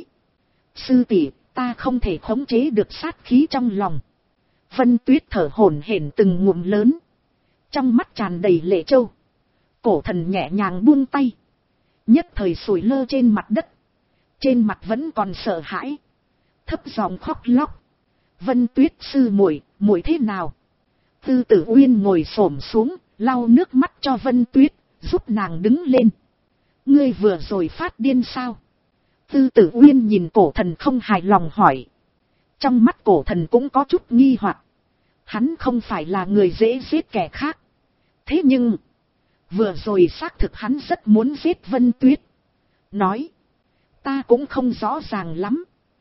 Sư tỷ, ta không thể khống chế được sát khí trong lòng. Vân Tuyết thở hổn hển từng ngụm lớn. Trong mắt tràn đầy lệ trâu. Cổ thần nhẹ nhàng buông tay. Nhất thời sủi lơ trên mặt đất. Trên mặt vẫn còn sợ hãi. Thấp giọng khóc lóc. Vân Tuyết sư muội, muội thế nào? Tư Tử Uyên ngồi xổm xuống, lau nước mắt cho Vân Tuyết, giúp nàng đứng lên. Ngươi vừa rồi phát điên sao? Tư Tử Uyên nhìn cổ thần không hài lòng hỏi. Trong mắt cổ thần cũng có chút nghi hoặc. Hắn không phải là người dễ giết kẻ khác. Thế nhưng, vừa rồi xác thực hắn rất muốn giết Vân Tuyết. Nói, ta cũng không rõ ràng lắm.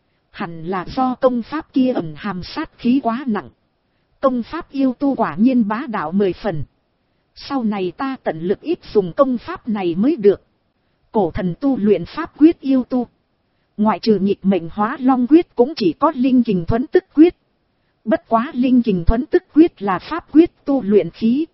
Hẳn là do công pháp kia ẩn hàm sát khí quá nặng. Công pháp yêu tu quả nhiên bá đạo mười phần. Sau này ta tận lực ít dùng công pháp này mới được. Cổ thần tu luyện pháp quyết yêu tu. Ngoại trừ nhịp mệnh hóa long quyết cũng chỉ có linh kình thuẫn tức quyết. Bất quá linh kình thuẫn tức quyết là pháp quyết tu luyện khí.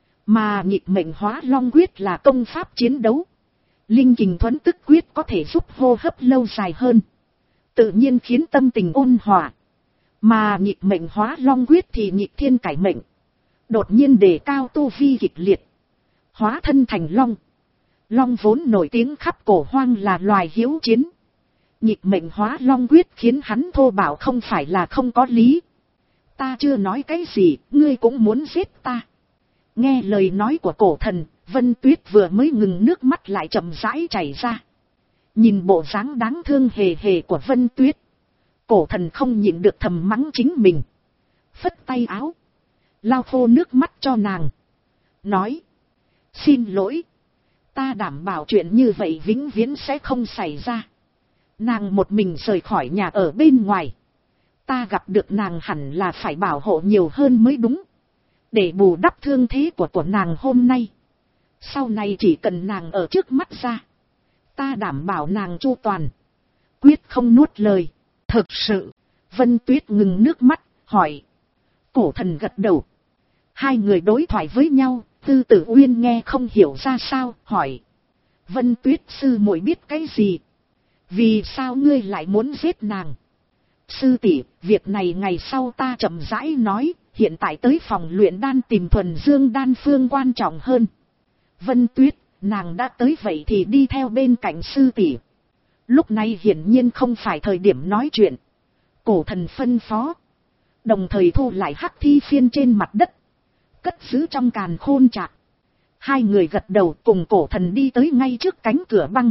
Mà nhịp mệnh hóa long quyết là công pháp chiến đấu. Linh kình thuẫn tức quyết có thể giúp hô hấp lâu dài hơn. Tự nhiên khiến tâm tình ôn hòa. Mà nhịp mệnh hóa long quyết thì nhịp thiên cải mệnh. đột nhiên đề cao tu vi kịch liệt, hóa thân thành long. Long vốn nổi tiếng khắp cổ hoang là loài hiếu chiến. Nhịp mệnh hóa long quyết khiến hắn thô bạo không phải là không có lý. Ta chưa nói cái gì, ngươi cũng muốn giết ta. Nghe lời nói của cổ thần, Vân Tuyết vừa mới ngừng nước mắt lại chậm rãi chảy ra. Nhìn bộ dáng đáng thương hề hề của Vân Tuyết, cổ thần không nhịn được thầm mắng chính mình. Phất tay áo, lau khô nước mắt cho nàng. Nói, xin lỗi, ta đảm bảo chuyện như vậy vĩnh viễn sẽ không xảy ra. Nàng một mình rời khỏi nhà ở bên ngoài. Ta gặp được nàng hẳn là phải bảo hộ nhiều hơn mới đúng. Để bù đắp thương thế của của nàng hôm nay. Sau này chỉ cần nàng ở trước mắt ra, ta đảm bảo nàng chu toàn. Quyết không nuốt lời. Thực sự. Vân Tuyết ngừng nước mắt, hỏi. Cổ thần gật đầu. Hai người đối thoại với nhau. Tư Tử Uyên nghe không hiểu ra sao, hỏi. Vân Tuyết sư muội biết cái gì? Vì sao ngươi lại muốn giết nàng? Sư tỷ, việc này ngày sau ta chậm rãi nói, hiện tại tới phòng luyện đan tìm thuần dương đan phương quan trọng hơn. Vân Tuyết, nàng đã tới vậy thì đi theo bên cạnh sư tỷ. Lúc này hiển nhiên không phải thời điểm nói chuyện. Cổ thần phân phó. Đồng thời thu lại hắc thi phiên trên mặt đất, cất giữ trong càn khôn trạc. Hai người gật đầu cùng cổ thần đi tới ngay trước cánh cửa băng.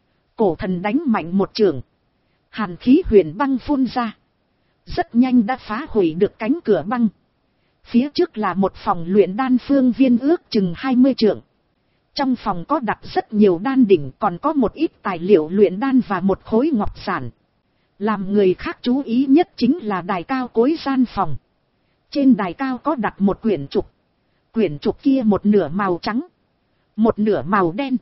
Cổ thần đánh mạnh một chưởng, hàn khí huyền băng phun ra, rất nhanh đã phá hủy được cánh cửa băng. Phía trước là một phòng luyện đan phương viên ước chừng hai mươi trượng. Trong phòng có đặt rất nhiều đan đỉnh, còn có một ít tài liệu luyện đan và một khối ngọc giản. Làm người khác chú ý nhất chính là đài cao cuối gian phòng. Trên đài cao có đặt một quyển trục. Quyển trục kia một nửa màu trắng, một nửa màu đen.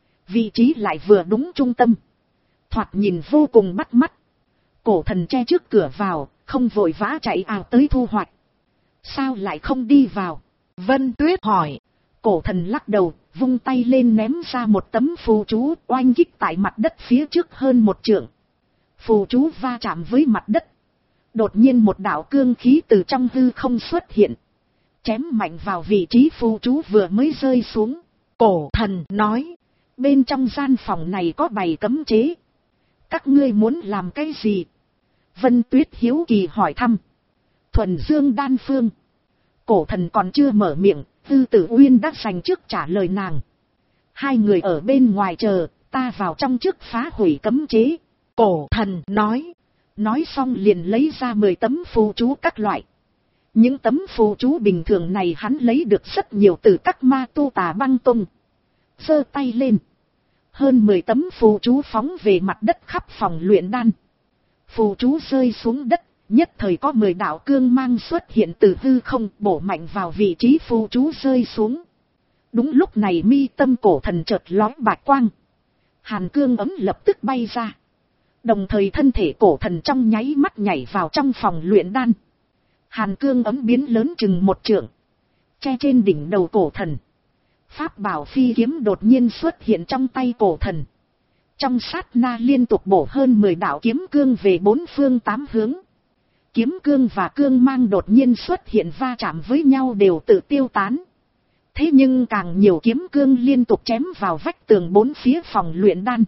Vị trí lại vừa đúng trung tâm, thoạt nhìn vô cùng bắt mắt. Cổ thần che trước cửa vào, không vội vã chạy ào tới thu hoạch. Sao lại không đi vào? Vân Tuyết hỏi. Cổ thần lắc đầu, vung tay lên ném ra một tấm phù chú oanh kích tại mặt đất phía trước hơn một trượng. Phù chú va chạm với mặt đất. Đột nhiên một đạo cương khí từ trong hư không xuất hiện, chém mạnh vào vị trí phù chú vừa mới rơi xuống. Cổ thần nói, bên trong gian phòng này có bày cấm chế. Các ngươi muốn làm cái gì? Vân Tuyết hiếu kỳ hỏi thăm. Thuần dương đan phương. Cổ thần còn chưa mở miệng, Tư Tử Uyên đã dành trước trả lời nàng. Hai người ở bên ngoài chờ, ta vào trong trước phá hủy cấm chế. Cổ thần nói. Nói xong liền lấy ra mười tấm phù chú các loại. Những tấm phù chú bình thường này hắn lấy được rất nhiều từ các ma tu Tà Băng Tông. Giơ tay lên, hơn mười tấm phù chú phóng về mặt đất khắp phòng luyện đan. Phù chú rơi xuống đất, nhất thời có mười đạo cương mang xuất hiện từ hư không bổ mạnh vào vị trí phù chú rơi xuống. Đúng lúc này mi tâm cổ thần chợt lóe bạch quang. Hàn cương ấm lập tức bay ra. Đồng thời thân thể cổ thần trong nháy mắt nhảy vào trong phòng luyện đan. Hàn cương ấm biến lớn chừng một trượng, che trên đỉnh đầu cổ thần. Pháp bảo phi kiếm đột nhiên xuất hiện trong tay cổ thần. Trong sát na liên tục bổ hơn mười đạo kiếm cương về bốn phương tám hướng. Kiếm cương và cương mang đột nhiên xuất hiện va chạm với nhau đều tự tiêu tán. Thế nhưng càng nhiều kiếm cương liên tục chém vào vách tường bốn phía phòng luyện đan.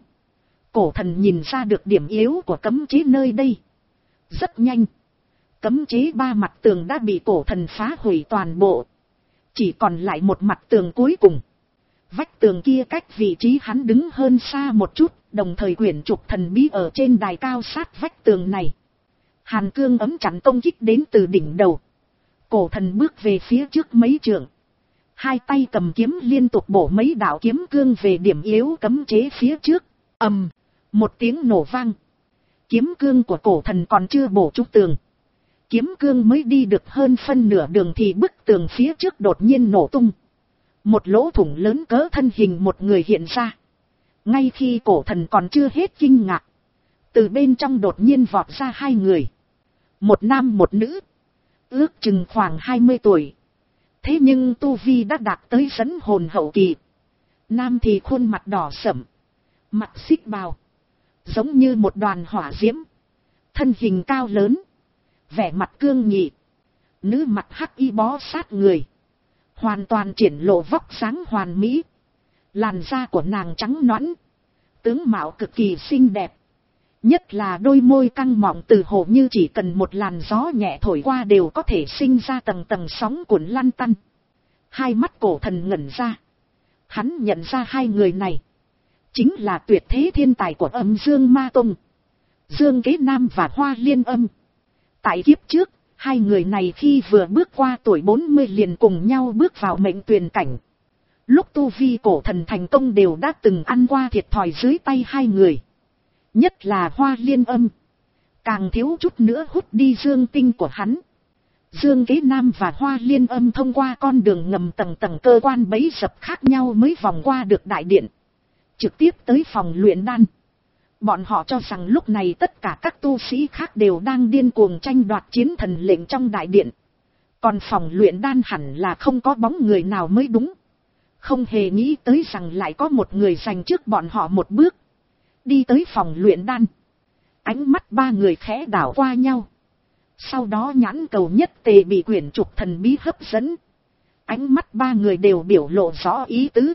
Cổ thần nhìn ra được điểm yếu của cấm chế nơi đây. Rất nhanh, cấm chế ba mặt tường đã bị cổ thần phá hủy toàn bộ. Chỉ còn lại một mặt tường cuối cùng. Vách tường kia cách vị trí hắn đứng hơn xa một chút, đồng thời quyển trục thần bí ở trên đài cao sát vách tường này. Hàn cương ấm chắn công kích đến từ đỉnh đầu. Cổ thần bước về phía trước mấy trượng. Hai tay cầm kiếm liên tục bổ mấy đạo kiếm cương về điểm yếu cấm chế phía trước. Ầm, một tiếng nổ vang. Kiếm cương của cổ thần còn chưa bổ trúng tường. Kiếm cương mới đi được hơn phân nửa đường thì bức tường phía trước đột nhiên nổ tung. Một lỗ thủng lớn cỡ thân hình một người hiện ra. Ngay khi cổ thần còn chưa hết kinh ngạc, từ bên trong đột nhiên vọt ra hai người. Một nam một nữ. Ước chừng khoảng hai mươi tuổi. Thế nhưng tu vi đã đạt tới dẫn hồn hậu kỳ. Nam thì khuôn mặt đỏ sẫm, mặt xích bào, giống như một đoàn hỏa diễm. Thân hình cao lớn, vẻ mặt cương nghị. Nữ mặt hắc y bó sát người, hoàn toàn triển lộ vóc dáng hoàn mỹ. Làn da của nàng trắng nõn, tướng mạo cực kỳ xinh đẹp. Nhất là đôi môi căng mọng từ hồ như chỉ cần một làn gió nhẹ thổi qua đều có thể sinh ra tầng tầng sóng cuộn lăn tăn. Hai mắt Cổ Thần ngẩn ra. Hắn nhận ra hai người này chính là tuyệt thế thiên tài của Âm Dương Ma Tông, Dương Kế Nam và Hoa Liên Âm. Tại kiếp trước, hai người này khi vừa bước qua tuổi bốn mươi liền cùng nhau bước vào mệnh tuyền cảnh. Lúc tu vi Cổ Thần thành công đều đã từng ăn qua thiệt thòi dưới tay hai người. Nhất là Hoa Liên Âm, càng thiếu chút nữa hút đi dương tinh của hắn. Dương Kế Nam và Hoa Liên Âm thông qua con đường ngầm tầng tầng cơ quan bẫy dập khác nhau mới vòng qua được đại điện, trực tiếp tới phòng luyện đan. Bọn họ cho rằng lúc này tất cả các tu sĩ khác đều đang điên cuồng tranh đoạt chiến thần lệnh trong đại điện. Còn phòng luyện đan hẳn là không có bóng người nào mới đúng. Không hề nghĩ tới rằng lại có một người giành trước bọn họ một bước. Đi tới phòng luyện đan. Ánh mắt ba người khẽ đảo qua nhau. Sau đó nhãn cầu nhất tề bị quyển trục thần bí hấp dẫn. Ánh mắt ba người đều biểu lộ rõ ý tứ.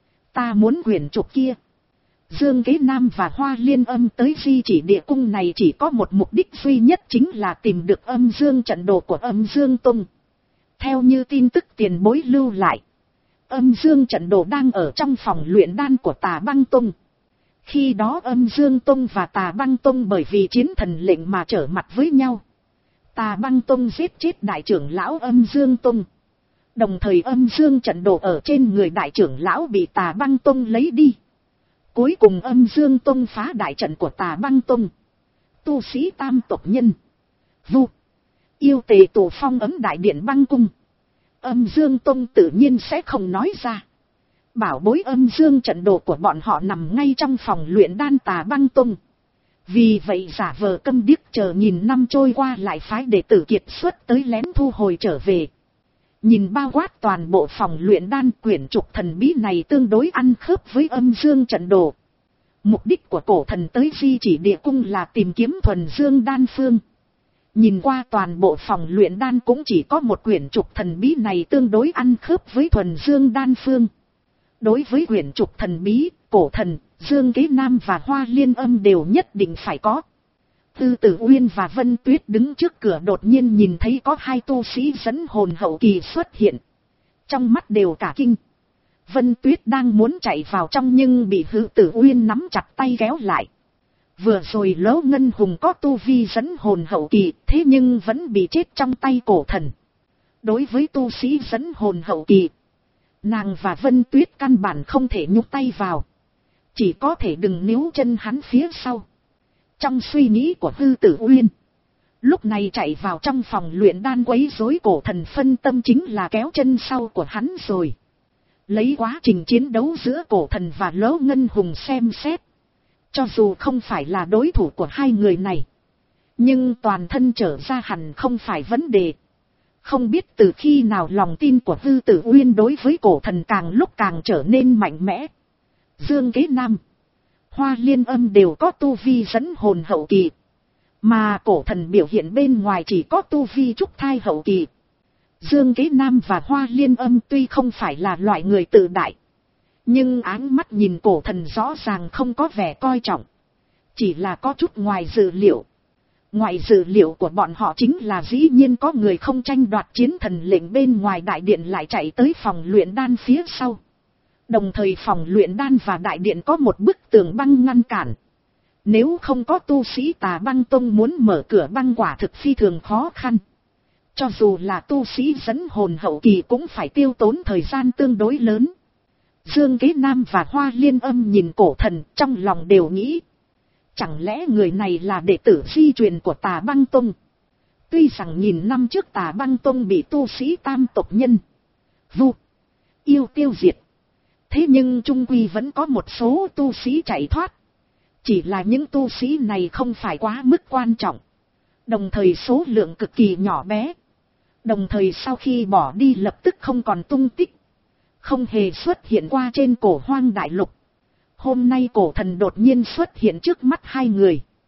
Ta muốn quyển trục kia. Dương Kế Nam và Hoa Liên Âm tới Di Chỉ Địa Cung này chỉ có một mục đích duy nhất, chính là tìm được Âm Dương trận đồ của Âm Dương Tông. Theo như tin tức tiền bối lưu lại, Âm Dương trận đồ đang ở trong phòng luyện đan của Tà Băng Tông. Khi đó Âm Dương Tông và Tà Băng Tông bởi vì chiến thần lệnh mà trở mặt với nhau. Tà Băng Tông giết chết đại trưởng lão Âm Dương Tông. Đồng thời Âm Dương trận đồ ở trên người đại trưởng lão bị Tà Băng Tông lấy đi. Cuối cùng Âm Dương Tông phá đại trận của Tà Băng Tông. Tu sĩ tam tộc nhân, Vu, Yêu tề tổ phong ấm đại điện băng cung. Âm Dương Tông tự nhiên sẽ không nói ra. Bảo bối Âm Dương trận đồ của bọn họ nằm ngay trong phòng luyện đan Tà Băng Tông. Vì vậy giả vờ câm điếc chờ nhìn năm trôi qua lại phái đệ tử kiệt xuất tới lén thu hồi trở về. Nhìn bao quát toàn bộ phòng luyện đan, quyển trục thần bí này tương đối ăn khớp với Âm Dương trận đồ. Mục đích của Cổ Thần tới Di Chỉ Địa Cung là tìm kiếm thuần dương đan phương. Nhìn qua toàn bộ phòng luyện đan cũng chỉ có một quyển trục thần bí này tương đối ăn khớp với thuần dương đan phương. Đối với quyển trục thần bí, Cổ Thần, Dương Kế Nam và Hoa Liên Âm đều nhất định phải có. Tư Tử Uyên và Vân Tuyết đứng trước cửa đột nhiên nhìn thấy có hai tu sĩ dẫn hồn hậu kỳ xuất hiện. Trong mắt đều cả kinh. Vân Tuyết đang muốn chạy vào trong nhưng bị Hư Tử Uyên nắm chặt tay kéo lại. Vừa rồi Lỗ Ngân Hùng có tu vi dẫn hồn hậu kỳ, thế nhưng vẫn bị chết trong tay Cổ Thần. Đối với tu sĩ dẫn hồn hậu kỳ, nàng và Vân Tuyết căn bản không thể nhúc tay vào. Chỉ có thể đừng níu chân hắn phía sau. Trong suy nghĩ của Hư Tử Uyên, lúc này chạy vào trong phòng luyện đan quấy rối Cổ Thần phân tâm chính là kéo chân sau của hắn rồi. Lấy quá trình chiến đấu giữa Cổ Thần và Lỗ Ngân Hùng xem xét, cho dù không phải là đối thủ của hai người này, nhưng toàn thân trở ra hẳn không phải vấn đề. Không biết từ khi nào lòng tin của Hư Tử Uyên đối với Cổ Thần càng lúc càng trở nên mạnh mẽ. Dương Kế Nam, Hoa Liên Âm đều có tu vi dẫn hồn hậu kỳ, mà Cổ Thần biểu hiện bên ngoài chỉ có tu vi trúc thai hậu kỳ. Dương Kế Nam và Hoa Liên Âm tuy không phải là loại người tự đại, nhưng áng mắt nhìn Cổ Thần rõ ràng không có vẻ coi trọng, chỉ là có chút ngoài dự liệu. Ngoài dự liệu của bọn họ chính là dĩ nhiên có người không tranh đoạt chiến thần lệnh bên ngoài đại điện lại chạy tới phòng luyện đan phía sau. Đồng thời phòng luyện đan và đại điện có một bức tường băng ngăn cản. Nếu không có tu sĩ Tà Băng Tông muốn mở cửa băng quả thực phi thường khó khăn. Cho dù là tu sĩ dẫn hồn hậu kỳ cũng phải tiêu tốn thời gian tương đối lớn. Dương Kế Nam và Hoa Liên Âm nhìn Cổ Thần trong lòng đều nghĩ. Chẳng lẽ người này là đệ tử di truyền của Tà Băng Tông? Tuy rằng nghìn năm trước Tà Băng Tông bị tu sĩ tam tộc nhân, Vu, Yêu tiêu diệt. Thế nhưng trung quy vẫn có một số tu sĩ chạy thoát. Chỉ là những tu sĩ này không phải quá mức quan trọng. Đồng thời số lượng cực kỳ nhỏ bé. Đồng thời sau khi bỏ đi lập tức không còn tung tích. Không hề xuất hiện qua trên cổ hoang đại lục. Hôm nay Cổ Thần đột nhiên xuất hiện trước mắt hai người.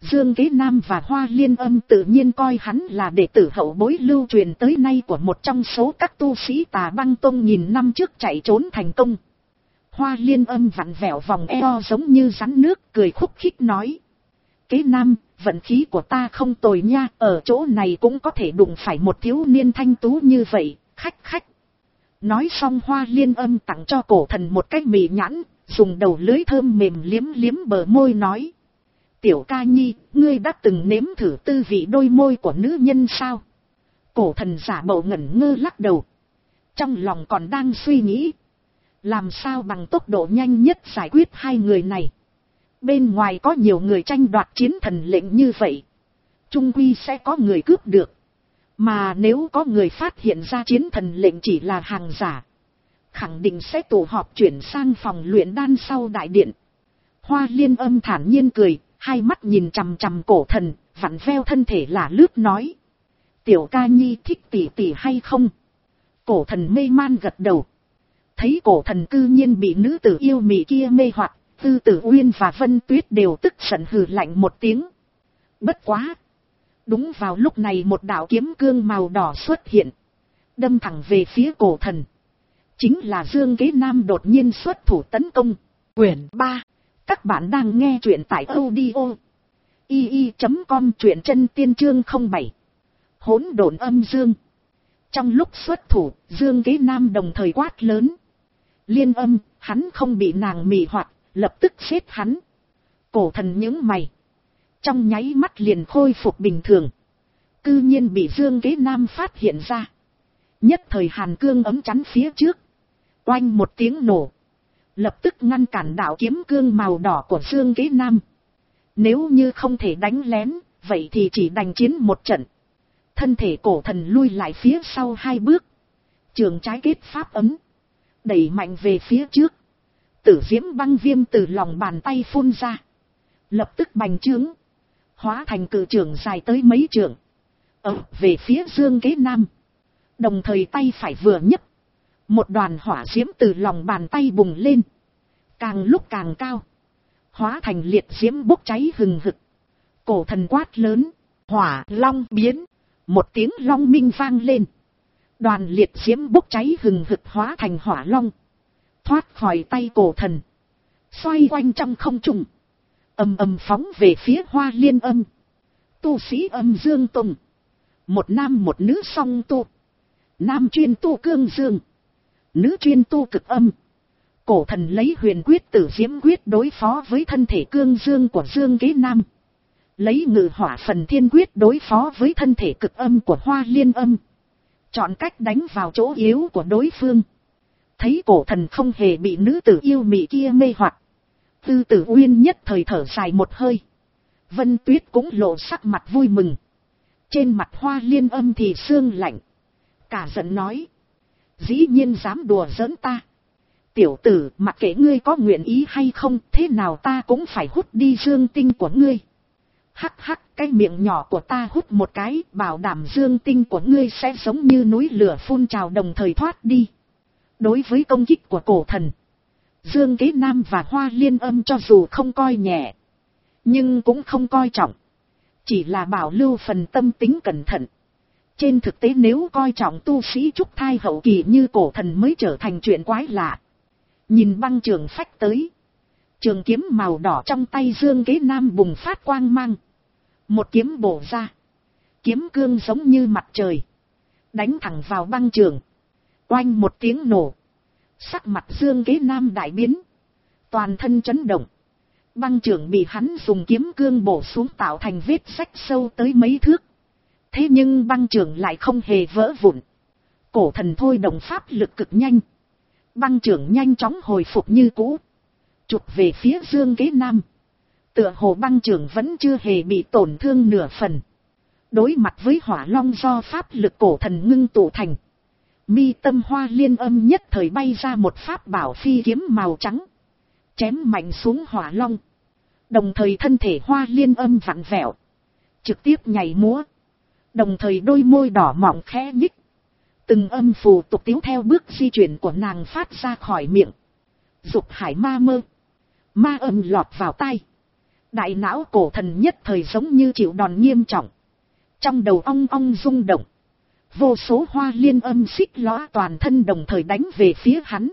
Dương Kế Nam và Hoa Liên Âm tự nhiên coi hắn là đệ tử hậu bối lưu truyền tới nay của một trong số các tu sĩ Tà Băng Tông nghìn năm trước chạy trốn thành công. Hoa Liên Âm vặn vẹo vòng eo giống như rắn nước, cười khúc khích nói. Kế Nam, vận khí của ta không tồi nha, ở chỗ này cũng có thể đụng phải một thiếu niên thanh tú như vậy, khách khách. Nói xong Hoa Liên Âm tặng cho Cổ Thần một cái mì nhãn, dùng đầu lưới thơm mềm liếm liếm bờ môi nói. Tiểu ca nhi, ngươi đã từng nếm thử tư vị đôi môi của nữ nhân sao? Cổ Thần giả bộ ngẩn ngơ lắc đầu. Trong lòng còn đang suy nghĩ. Làm sao bằng tốc độ nhanh nhất giải quyết hai người này? Bên ngoài có nhiều người tranh đoạt chiến thần lệnh như vậy. Trung quy sẽ có người cướp được. Mà nếu có người phát hiện ra chiến thần lệnh chỉ là hàng giả, khẳng định sẽ tụ họp chuyển sang phòng luyện đan sau đại điện. Hoa Liên Âm thản nhiên cười, hai mắt nhìn chằm chằm Cổ Thần, vặn veo thân thể là lướt nói. Tiểu ca nhi thích tỷ tỷ hay không? Cổ Thần mê man gật đầu. Thấy Cổ Thần cư nhiên bị nữ tử yêu mị kia mê hoặc, Tư Tử Uyên và Vân Tuyết đều tức giận hừ lạnh một tiếng. Bất quá! Đúng vào lúc này một đạo kiếm cương màu đỏ xuất hiện, đâm thẳng về phía Cổ Thần. Chính là Dương Kế Nam đột nhiên xuất thủ tấn công. Quyển ba. Các bạn đang nghe truyện tại audio i i chấm com, truyện chân tiên chương không bảy. Hỗn độn âm dương. Trong lúc xuất thủ, Dương Kế Nam đồng thời quát lớn. Liên Âm, hắn không bị nàng mị hoặc, lập tức giết hắn. Cổ Thần nhướng mày, trong nháy mắt liền khôi phục bình thường. Cư nhiên bị Dương Kế Nam phát hiện ra. Nhất thời hàn cương ấm chắn phía trước. Oanh một tiếng nổ, lập tức ngăn cản đạo kiếm cương màu đỏ của Dương Kế Nam. Nếu như không thể đánh lén, vậy thì chỉ đành chiến một trận. Thân thể Cổ Thần lui lại phía sau hai bước. Trường trái kết pháp ấm, đẩy mạnh về phía trước. Tử diễm băng viêm từ lòng bàn tay phun ra, lập tức bành trướng, hóa thành cự trường dài tới mấy trượng, ập về phía Dương Kế Nam. Đồng thời tay phải vừa nhấc, một đoàn hỏa diễm từ lòng bàn tay bùng lên, càng lúc càng cao, hóa thành liệt diễm bốc cháy hừng hực. Cổ Thần quát lớn, hỏa long biến, một tiếng long minh vang lên. Đoàn liệt diễm bốc cháy hừng hực hóa thành hỏa long, thoát khỏi tay Cổ Thần, xoay quanh trong không trung, ầm ầm phóng về phía Hoa Liên Âm. Tu sĩ Âm Dương Tông, một nam một nữ song tu. Nam chuyên tu cương dương, nữ chuyên tu cực âm. Cổ Thần lấy huyền quyết tử diễm quyết đối phó với thân thể cương dương của Dương Kế Nam, lấy ngự hỏa phần thiên quyết đối phó với thân thể cực âm của Hoa Liên Âm, chọn cách đánh vào chỗ yếu của đối phương. Thấy Cổ Thần không hề bị nữ tử yêu mị kia mê hoặc, Tư Tử Uyên nhất thời thở dài một hơi. Vân Tuyết cũng lộ sắc mặt vui mừng. Trên mặt Hoa Liên Âm thì sương lạnh, cả giận nói. Dĩ nhiên dám đùa giỡn ta. Tiểu tử, mặc kệ ngươi có nguyện ý hay không, thế nào ta cũng phải hút đi dương tinh của ngươi. Hắc hắc, cái miệng nhỏ của ta hút một cái, bảo đảm dương tinh của ngươi sẽ giống như núi lửa phun trào đồng thời thoát đi. Đối với công kích của Cổ Thần, Dương Kế Nam và Hoa Liên Âm cho dù không coi nhẹ, nhưng cũng không coi trọng. Chỉ là bảo lưu phần tâm tính cẩn thận. Trên thực tế nếu coi trọng tu sĩ trúc thai hậu kỳ như Cổ Thần mới trở thành chuyện quái lạ. Nhìn băng trường phách tới, trường kiếm màu đỏ trong tay Dương Kế Nam bùng phát quang mang. Một kiếm bổ ra, kiếm cương giống như mặt trời, đánh thẳng vào băng trường. Oanh một tiếng nổ, sắc mặt Dương Kế Nam đại biến, toàn thân chấn động. Băng trường bị hắn dùng kiếm cương bổ xuống tạo thành vết rách sâu tới mấy thước. Thế nhưng băng trường lại không hề vỡ vụn. Cổ Thần thôi động pháp lực cực nhanh, băng trường nhanh chóng hồi phục như cũ, chụp về phía Dương Kế Nam. Tựa hồ băng trường vẫn chưa hề bị tổn thương nửa phần. Đối mặt với hỏa long do pháp lực Cổ Thần ngưng tụ thành, mi tâm Hoa Liên Âm nhất thời bay ra một pháp bảo phi kiếm màu trắng, chém mạnh xuống hỏa long. Đồng thời thân thể Hoa Liên Âm vặn vẹo, trực tiếp nhảy múa. Đồng thời đôi môi đỏ mọng khẽ nhích, từng âm phù tục tiếu theo bước di chuyển của nàng phát ra khỏi miệng. Dục hải ma mơ, ma âm lọt vào tai, Đại não cổ thần nhất thời giống như chịu đòn nghiêm trọng. Trong đầu ong ong rung động. Vô số hoa liên âm xích lõa toàn thân đồng thời đánh về phía hắn.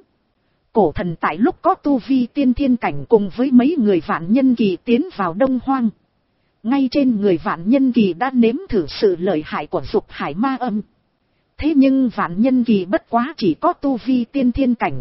Cổ thần tại lúc có tu vi tiên thiên cảnh cùng với mấy người vạn nhân kỳ tiến vào Đông Hoang. Ngay trên người vạn nhân kỳ đã nếm thử sự lợi hại của dục hải ma âm. Thế nhưng vạn nhân kỳ bất quá chỉ có tu vi tiên thiên cảnh.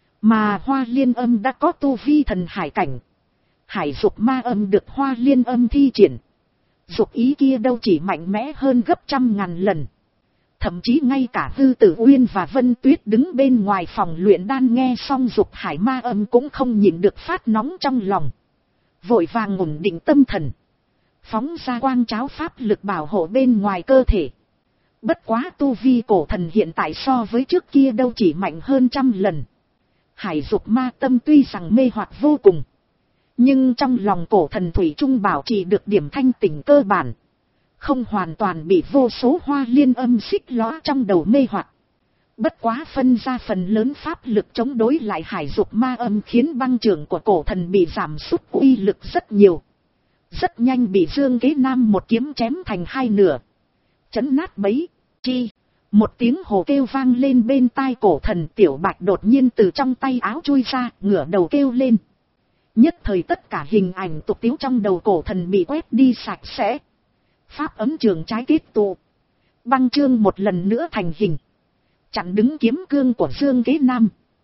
Mà hoa liên âm đã có tu vi thần hải cảnh. Hải dục ma âm được hoa liên âm thi triển. Dục ý kia đâu chỉ mạnh mẽ hơn gấp trăm ngàn lần. Thậm chí ngay cả Hư Tử Uyên và Vân Tuyết đứng bên ngoài phòng luyện đan nghe xong dục hải ma âm cũng không nhịn được phát nóng trong lòng. Vội vàng ổn định tâm thần. Phóng ra quang cháo pháp lực bảo hộ bên ngoài cơ thể. Bất quá tu vi cổ thần hiện tại so với trước kia đâu chỉ mạnh hơn trăm lần. Hải dục ma tâm tuy rằng mê hoặc vô cùng. Nhưng trong lòng cổ thần thủy trung bảo trì được điểm thanh tỉnh cơ bản. Không hoàn toàn bị vô số hoa liên âm xích lõa trong đầu mê hoặc. Bất quá phân ra phần lớn pháp lực chống đối lại hải dục ma âm khiến băng trường của cổ thần bị giảm sút uy lực rất nhiều. Rất nhanh bị Dương Kế Nam một kiếm chém thành hai nửa. Chấn nát bấy, chi. Một tiếng hồ kêu vang lên bên tai cổ thần. Tiểu Bạch đột nhiên từ trong tay áo chui ra, ngửa đầu kêu lên. Nhất thời tất cả hình ảnh tục tiếu trong đầu cổ thần bị quét đi sạch sẽ. Pháp ấm trường trái kết tụ. Băng chương một lần nữa thành hình. Chặn đứng kiếm cương của Dương Kế Nam.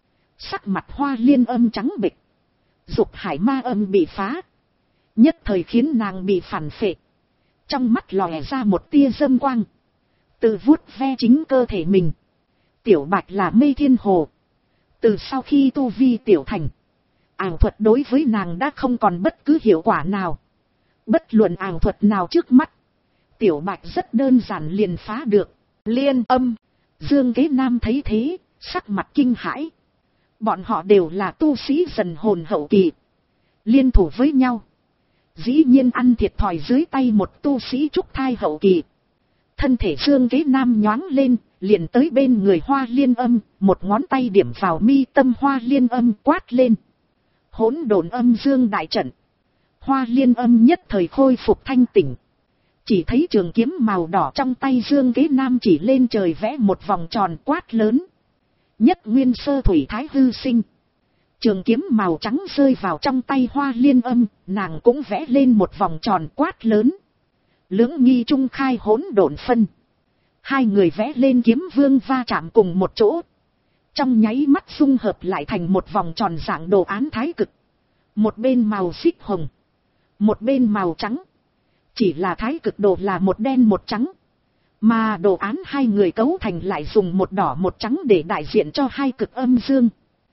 Sắc mặt hoa liên âm trắng bệch. Dục hải ma âm bị phá. Nhất thời khiến nàng bị phản phệ. Trong mắt lòe ra một tia dâm quang. Tự vuốt ve chính cơ thể mình. Tiểu Bạch là mê thiên hồ. Từ sau khi tu vi tiểu thành. Ảo thuật đối với nàng đã không còn bất cứ hiệu quả nào. Bất luận ảo thuật nào trước mắt. Tiểu Bạch rất đơn giản liền phá được. Liên âm. Dương Kế Nam thấy thế, sắc mặt kinh hãi. Bọn họ đều là tu sĩ dần hồn hậu kỳ. Liên thủ với nhau. Dĩ nhiên ăn thiệt thòi dưới tay một tu sĩ trúc thai hậu kỳ. Thân thể Dương Kế Nam nhoáng lên, liền tới bên người hoa liên âm. Một ngón tay điểm vào mi tâm hoa liên âm quát lên. Hỗn độn âm dương đại trận. Hoa liên âm nhất thời khôi phục thanh tỉnh. Chỉ thấy trường kiếm màu đỏ trong tay Dương Kế Nam chỉ lên trời vẽ một vòng tròn quát lớn. Nhất nguyên sơ thủy thái hư sinh. Trường kiếm màu trắng rơi vào trong tay hoa liên âm, nàng cũng vẽ lên một vòng tròn quát lớn. Lưỡng nghi trung khai hỗn độn phân. Hai người vẽ lên kiếm vương va chạm cùng một chỗ. Trong nháy mắt dung hợp lại thành một vòng tròn dạng đồ án thái cực. Một bên màu xích hồng. Một bên màu trắng. Chỉ là thái cực đồ là một đen một trắng. Mà đồ án hai người cấu thành lại dùng một đỏ một trắng để đại diện cho hai cực âm dương.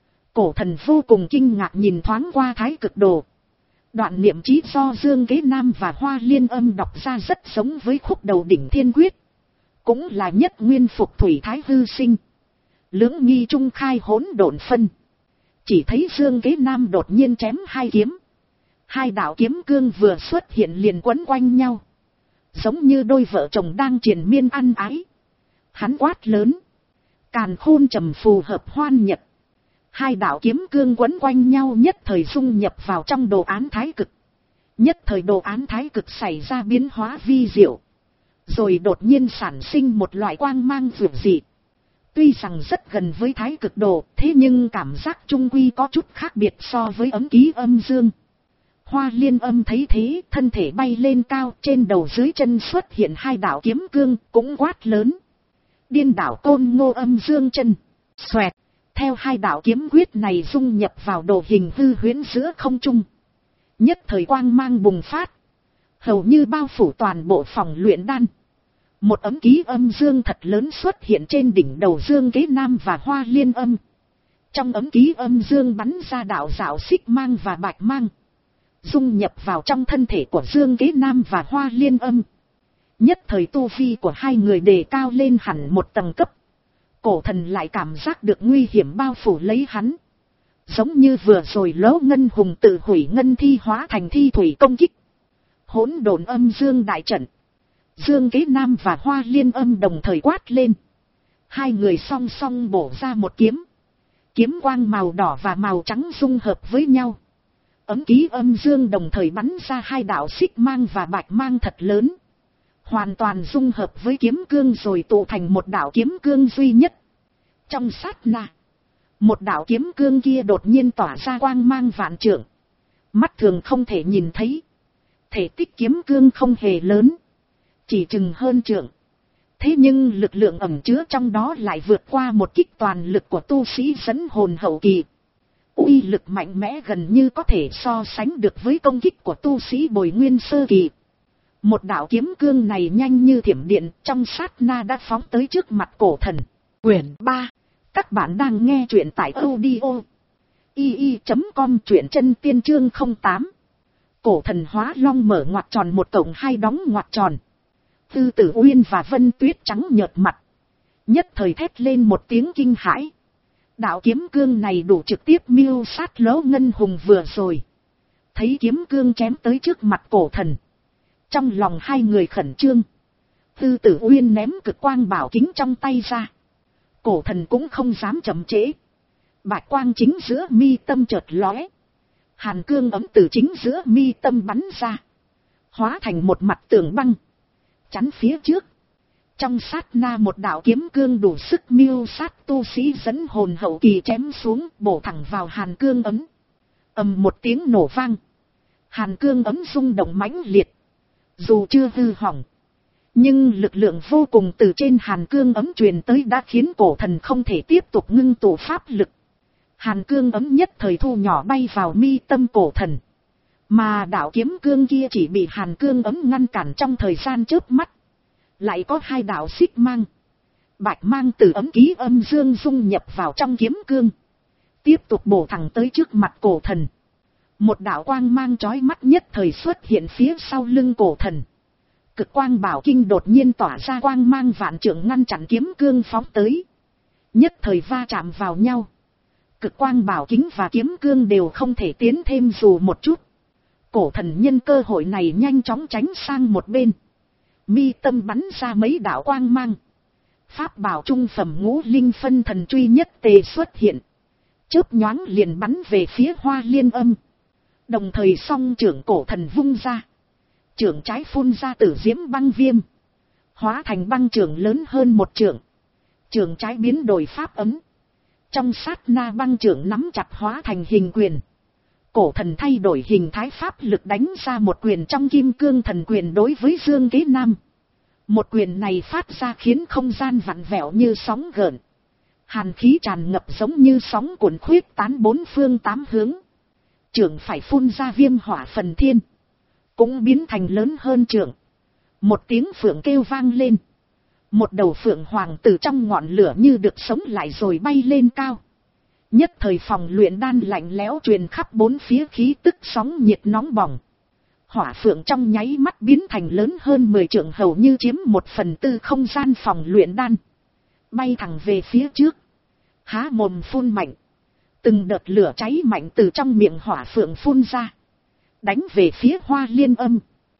Cổ thần vô cùng kinh ngạc nhìn thoáng qua thái cực đồ. Đoạn niệm chí do Dương Kế Nam và hoa liên âm đọc ra rất giống với khúc đầu đỉnh thiên quyết. Cũng là nhất nguyên phục thủy thái hư sinh. Lưỡng nghi trung khai hỗn độn phân. Chỉ thấy Dương Kế Nam đột nhiên chém hai kiếm. Hai đạo kiếm cương vừa xuất hiện liền quấn quanh nhau. Giống như đôi vợ chồng đang triền miên ăn ái. Hắn quát lớn. Càn khôn trầm phù hợp hoan nhật. Hai đạo kiếm cương quấn quanh nhau nhất thời dung nhập vào trong đồ án thái cực. Nhất thời đồ án thái cực xảy ra biến hóa vi diệu. Rồi đột nhiên sản sinh một loại quang mang vượt dị. Tuy rằng rất gần với thái cực đồ, thế nhưng cảm giác trung quy có chút khác biệt so với ấm ký âm dương. Hoa liên âm thấy thế, thân thể bay lên cao, trên đầu dưới chân xuất hiện hai đạo kiếm cương, cũng quát lớn. Điên đảo côn ngô âm dương chân. Xoẹt, theo hai đạo kiếm quyết này dung nhập vào đồ hình hư huyễn giữa không trung. Nhất thời quang mang bùng phát. Hầu như bao phủ toàn bộ phòng luyện đan. Một ấm ký âm dương thật lớn xuất hiện trên đỉnh đầu Dương Kế Nam và hoa liên âm. Trong ấm ký âm dương bắn ra đạo dạo xích mang và bạch mang. Dung nhập vào trong thân thể của Dương Kế Nam và hoa liên âm. Nhất thời tu vi của hai người đề cao lên hẳn một tầng cấp. Cổ thần lại cảm giác được nguy hiểm bao phủ lấy hắn. Giống như vừa rồi Lỗ Ngân Hùng tự hủy ngân thi hóa thành thi thủy công kích. Hỗn độn âm dương đại trận. Dương Kế Nam và hoa liên âm đồng thời quát lên. Hai người song song bổ ra một kiếm. Kiếm quang màu đỏ và màu trắng dung hợp với nhau. Ấm ký âm dương đồng thời bắn ra hai đạo xích mang và bạch mang thật lớn. Hoàn toàn dung hợp với kiếm cương rồi tụ thành một đạo kiếm cương duy nhất. Trong sát na, một đạo kiếm cương kia đột nhiên tỏa ra quang mang vạn trượng. Mắt thường không thể nhìn thấy. Thể tích kiếm cương không hề lớn, chỉ chừng hơn trượng. Thế nhưng lực lượng ẩn chứa trong đó lại vượt qua một kích toàn lực của tu sĩ dẫn hồn hậu kỳ. Uy lực mạnh mẽ gần như có thể so sánh được với công kích của tu sĩ bồi nguyên sơ kỳ. Một đạo kiếm cương này nhanh như thiểm điện, trong sát na đã phóng tới trước mặt cổ thần. Quyển ba. Các bạn đang nghe truyện tại audio i i chấm com, truyện chân tiên chương không tám. Cổ thần hóa long mở ngoặc tròn một cộng hai đóng ngoặc tròn. Tư Tử Uyên và Vân Tuyết trắng nhợt mặt, nhất thời thét lên một tiếng kinh hãi. Đạo kiếm cương này đủ trực tiếp miêu sát Lỗ Ngân Hùng vừa rồi. Thấy kiếm cương chém tới trước mặt cổ thần, trong lòng hai người khẩn trương. Tư Tử Uyên ném cực quang bảo kính trong tay ra. Cổ thần cũng không dám chậm trễ. Bạch quang chính giữa mi tâm chợt lóe. Hàn cương ấm từ chính giữa mi tâm bắn ra, hóa thành một mặt tường băng, chắn phía trước. Trong sát na một đạo kiếm cương đủ sức miêu sát tu sĩ dẫn hồn hậu kỳ chém xuống, bổ thẳng vào hàn cương ấm. Ầm một tiếng nổ vang. Hàn cương ấm rung động mãnh liệt. Dù chưa hư hỏng, nhưng lực lượng vô cùng từ trên hàn cương ấm truyền tới đã khiến cổ thần không thể tiếp tục ngưng tụ pháp lực. Hàn cương ấm nhất thời thu nhỏ bay vào mi tâm cổ thần. Mà đạo kiếm cương kia chỉ bị hàn cương ấm ngăn cản trong thời gian chớp mắt. Lại có hai đạo xích mang, bạch mang từ ấm ký âm dương dung nhập vào trong kiếm cương, tiếp tục bổ thẳng tới trước mặt cổ thần. Một đạo quang mang chói mắt nhất thời xuất hiện phía sau lưng cổ thần. Cực quang bảo kinh đột nhiên tỏa ra quang mang vạn trượng ngăn chặn kiếm cương phóng tới. Nhất thời va chạm vào nhau. Cực quang bảo kính và kiếm cương đều không thể tiến thêm dù một chút. Cổ thần nhân cơ hội này nhanh chóng tránh sang một bên. Mi tâm bắn ra mấy đạo quang mang. Pháp bảo trung phẩm ngũ linh phân thần truy nhất tề xuất hiện. Chớp nhoáng liền bắn về phía Hoa Liên Âm. Đồng thời song trưởng cổ thần vung ra. Trưởng trái phun ra tử diễm băng viêm, hóa thành băng trưởng lớn hơn một trưởng. Trưởng trái biến đổi pháp ấm. Trong sát na băng trưởng nắm chặt hóa thành hình quyền. Cổ thần thay đổi hình thái pháp lực đánh ra một quyền trong kim cương thần quyền đối với Dương Kế Nam. Một quyền này phát ra khiến không gian vặn vẹo như sóng gợn. Hàn khí tràn ngập giống như sóng cuồn khuyết tán bốn phương tám hướng. Trưởng phải phun ra viêm hỏa phần thiên, cũng biến thành lớn hơn trưởng. Một tiếng phượng kêu vang lên. Một đầu phượng hoàng từ trong ngọn lửa như được sống lại rồi bay lên cao. Nhất thời phòng luyện đan lạnh lẽo truyền khắp bốn phía, khí tức sóng nhiệt nóng bỏng. Hỏa phượng trong nháy mắt biến thành lớn hơn mười trượng, hầu như chiếm một phần tư không gian phòng luyện đan. Bay thẳng về phía trước, há mồm phun mạnh. Từng đợt lửa cháy mạnh từ trong miệng hỏa phượng phun ra, đánh về phía Hoa Liên Âm.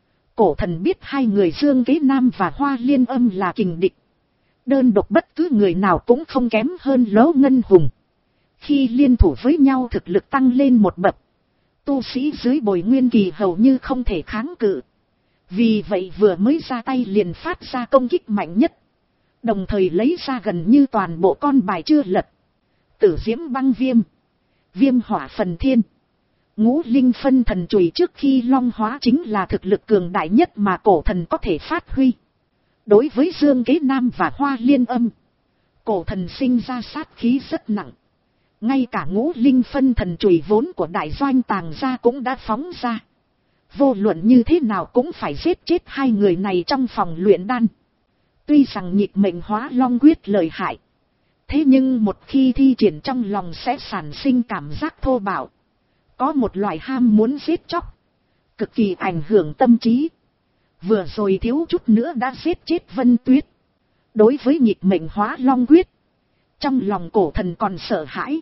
Cổ thần biết hai người Dương Kế Nam và Hoa Liên Âm là kình địch. Đơn độc bất cứ người nào cũng không kém hơn Lỗ Ngân Hùng. Khi liên thủ với nhau thực lực tăng lên một bậc. Tu sĩ dưới bồi nguyên kỳ hầu như không thể kháng cự. Vì vậy vừa mới ra tay liền phát ra công kích mạnh nhất. Đồng thời lấy ra gần như toàn bộ con bài chưa lật. Tử diễm băng viêm, viêm hỏa phần thiên, ngũ linh phân thần chùy trước khi long hóa chính là thực lực cường đại nhất mà cổ thần có thể phát huy. Đối với Dương Kế Nam và Hoa Liên Âm, cổ thần sinh ra sát khí rất nặng. Ngay cả ngũ linh phân thần chùy vốn của đại doanh tàng ra cũng đã phóng ra. Vô luận như thế nào cũng phải giết chết hai người này trong phòng luyện đan. Tuy rằng nhịp mệnh hóa long quyết lợi hại, thế nhưng một khi thi triển trong lòng sẽ sản sinh cảm giác thô bạo. Có một loại ham muốn giết chóc, cực kỳ ảnh hưởng tâm trí. Vừa rồi thiếu chút nữa đã giết chết Vân Tuyết. Đối với nhịp mệnh hóa long quyết, trong lòng cổ thần còn sợ hãi.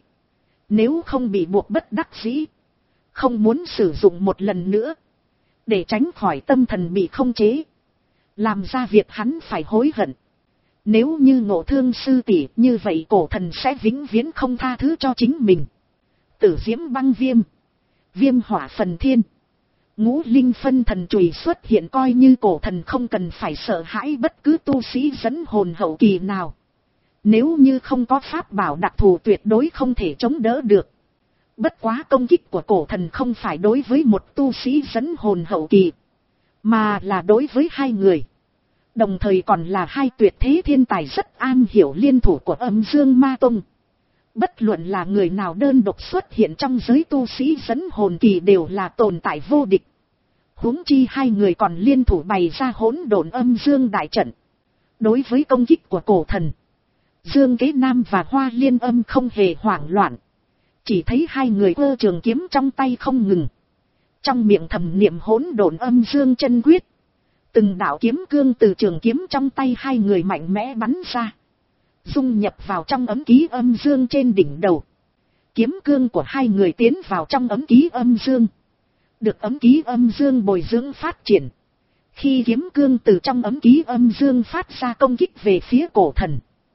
Nếu không bị buộc bất đắc dĩ, không muốn sử dụng một lần nữa, để tránh khỏi tâm thần bị không chế, làm ra việc hắn phải hối hận. Nếu như ngộ thương sư tỷ, như vậy cổ thần sẽ vĩnh viễn không tha thứ cho chính mình. Tử diễm băng viêm, Viêm hỏa phần thiên. Ngũ linh phân thần chùy xuất hiện, coi như cổ thần không cần phải sợ hãi bất cứ tu sĩ dẫn hồn hậu kỳ nào. Nếu như không có pháp bảo đặc thù tuyệt đối không thể chống đỡ được. Bất quá công kích của cổ thần không phải đối với một tu sĩ dẫn hồn hậu kỳ, mà là đối với hai người. Đồng thời còn là hai tuyệt thế thiên tài rất am hiểu liên thủ của Âm Dương Ma Tông. Bất luận là người nào đơn độc xuất hiện trong giới tu sĩ dẫn hồn kỳ đều là tồn tại vô địch. Huống chi hai người còn liên thủ bày ra hỗn độn âm dương đại trận. Đối với công kích của cổ thần, Dương Kế Nam và Hoa Liên Âm không hề hoảng loạn. Chỉ thấy hai người cơ trường kiếm trong tay không ngừng. Trong miệng thầm niệm hỗn độn âm dương chân quyết. Từng đạo kiếm cương từ trường kiếm trong tay hai người mạnh mẽ bắn ra, dung nhập vào trong ấm ký âm dương trên đỉnh đầu. Kiếm cương của hai người tiến vào trong ấm ký âm dương, được ấm ký âm dương bồi dưỡng phát triển. Khi kiếm cương từ trong ấm ký âm dương phát ra công kích về phía cổ thần,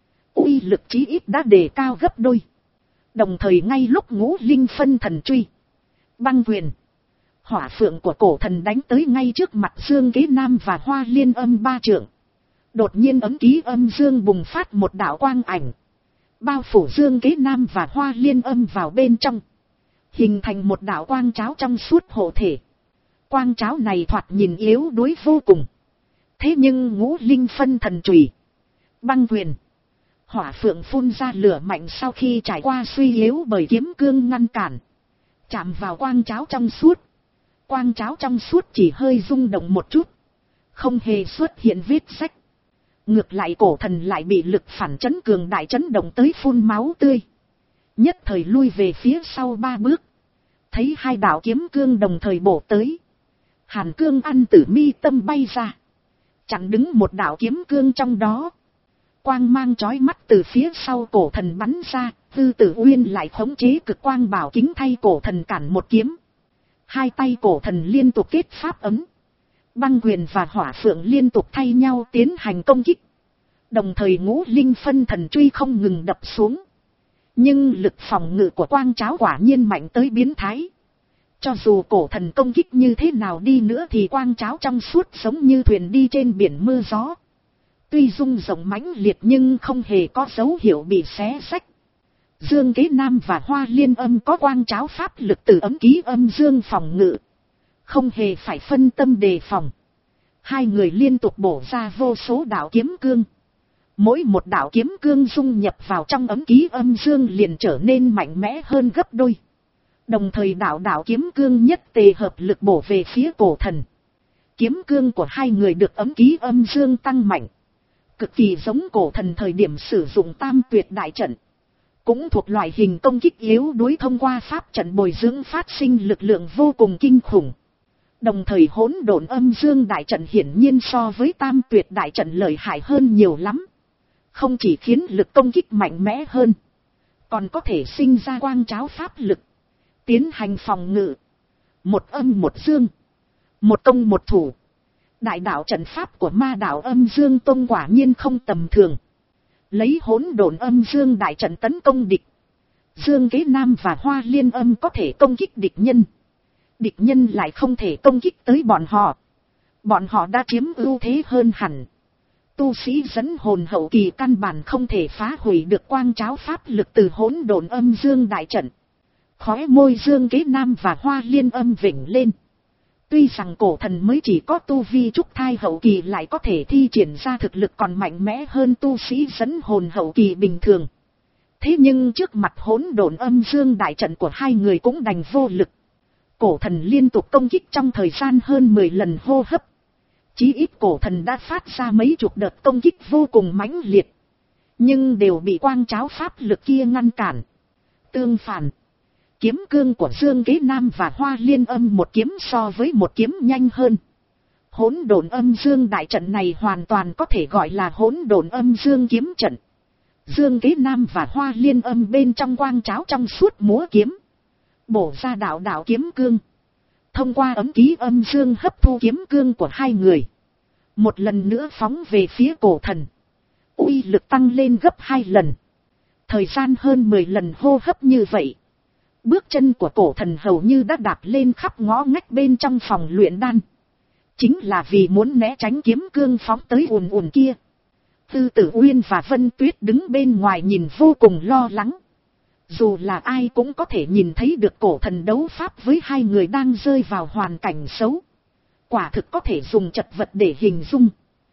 uy lực chí ít đã đề cao gấp đôi. Đồng thời ngay lúc ngũ linh phân thần truy, băng quyền, hỏa phượng của cổ thần đánh tới ngay trước mặt Dương Kế Nam và Hoa Liên Âm ba trượng. Đột nhiên ấm ký âm dương bùng phát một đạo quang ảnh, bao phủ Dương Kế Nam và Hoa Liên Âm vào bên trong, hình thành một đạo quang cháo trong suốt hộ thể. Quang cháo này thoạt nhìn yếu đuối vô cùng. Thế nhưng ngũ linh phân thần chùy, băng quyền, hỏa phượng phun ra lửa mạnh sau khi trải qua suy yếu bởi kiếm cương ngăn cản, chạm vào quang cháo trong suốt. Quang cháo trong suốt chỉ hơi rung động một chút, không hề xuất hiện vết rách. Ngược lại cổ thần lại bị lực phản chấn cường đại chấn động tới phun máu tươi, nhất thời lui về phía sau ba bước. Thấy hai đạo kiếm cương đồng thời bổ tới, hàn cương ăn tử mi tâm bay ra, chặn đứng một đạo kiếm cương trong đó. Quang mang chói mắt từ phía sau cổ thần bắn ra, Tư Tử Uyên lại khống chế cực quang bảo kính thay cổ thần cản một kiếm. Hai tay cổ thần liên tục kết pháp ấm, băng quyền và hỏa phượng liên tục thay nhau tiến hành công kích. Đồng thời ngũ linh phân thần truy không ngừng đập xuống. Nhưng lực phòng ngự của quang cháo quả nhiên mạnh tới biến thái. Cho dù cổ thần công kích như thế nào đi nữa thì quang cháo trong suốt giống như thuyền đi trên biển mưa gió. Tuy rung rộng mãnh liệt nhưng không hề có dấu hiệu bị xé rách. Dương Kế Nam và Hoa Liên Âm có quang cháo pháp lực từ ấm ký âm dương phòng ngự, không hề phải phân tâm đề phòng. Hai người liên tục bổ ra vô số đạo kiếm cương. Mỗi một đạo kiếm cương dung nhập vào trong ấm ký âm dương liền trở nên mạnh mẽ hơn gấp đôi. Đồng thời đạo đạo kiếm cương nhất tề hợp lực bổ về phía cổ thần. Kiếm cương của hai người được ấm ký âm dương tăng mạnh, cực kỳ giống cổ thần thời điểm sử dụng tam tuyệt đại trận. Cũng thuộc loại hình công kích yếu đuối thông qua pháp trận bồi dưỡng phát sinh lực lượng vô cùng kinh khủng. Đồng thời hỗn độn âm dương đại trận hiển nhiên so với tam tuyệt đại trận lợi hại hơn nhiều lắm. Không chỉ khiến lực công kích mạnh mẽ hơn, còn có thể sinh ra quang cháo pháp lực, tiến hành phòng ngự. Một âm một dương, một công một thủ. Đại đạo trận pháp của ma đạo âm dương tông quả nhiên không tầm thường. Lấy hỗn độn âm dương đại trận tấn công địch, Dương Kế Nam và Hoa Liên Âm có thể công kích địch nhân, địch nhân lại không thể công kích tới bọn họ. Bọn họ đã chiếm ưu thế hơn hẳn. Tu sĩ dẫn hồn hậu kỳ căn bản không thể phá hủy được quang cháo pháp lực từ hỗn độn âm dương đại trận. Khóe môi Dương Kế Nam và Hoa Liên Âm vểnh lên. Tuy rằng cổ thần mới chỉ có tu vi trúc thai hậu kỳ lại có thể thi triển ra thực lực còn mạnh mẽ hơn tu sĩ dẫn hồn hậu kỳ bình thường. Thế nhưng trước mặt hỗn độn âm dương đại trận của hai người cũng đành vô lực. Cổ thần liên tục công kích trong thời gian hơn mười lần hô hấp. Chí ít cổ thần đã phát ra mấy chục đợt công kích vô cùng mãnh liệt. Nhưng đều bị quang cháo pháp lực kia ngăn cản. Tương phản, kiếm cương của Dương Kế Nam và Hoa Liên Âm một kiếm so với một kiếm nhanh hơn. Hỗn độn âm dương đại trận này hoàn toàn có thể gọi là hỗn độn âm dương kiếm trận. Dương Kế Nam và Hoa Liên Âm bên trong quang cháo trong suốt múa kiếm, bổ ra đạo đạo kiếm cương. Thông qua ấm ký âm dương hấp thu kiếm cương của hai người, một lần nữa phóng về phía cổ thần. Uy lực tăng lên gấp hai lần. Thời gian hơn mười lần hô hấp như vậy, Bước chân của cổ thần hầu như đã đạp lên khắp ngõ ngách bên trong phòng luyện đan. Chính là vì muốn né tránh kiếm cương phóng tới ùn ùn kia. Tư Tử Uyên và Vân Tuyết đứng bên ngoài nhìn vô cùng lo lắng. Dù là ai cũng có thể nhìn thấy được cổ thần đấu pháp với hai người đang rơi vào hoàn cảnh xấu. Quả thực có thể dùng chật vật để hình dung.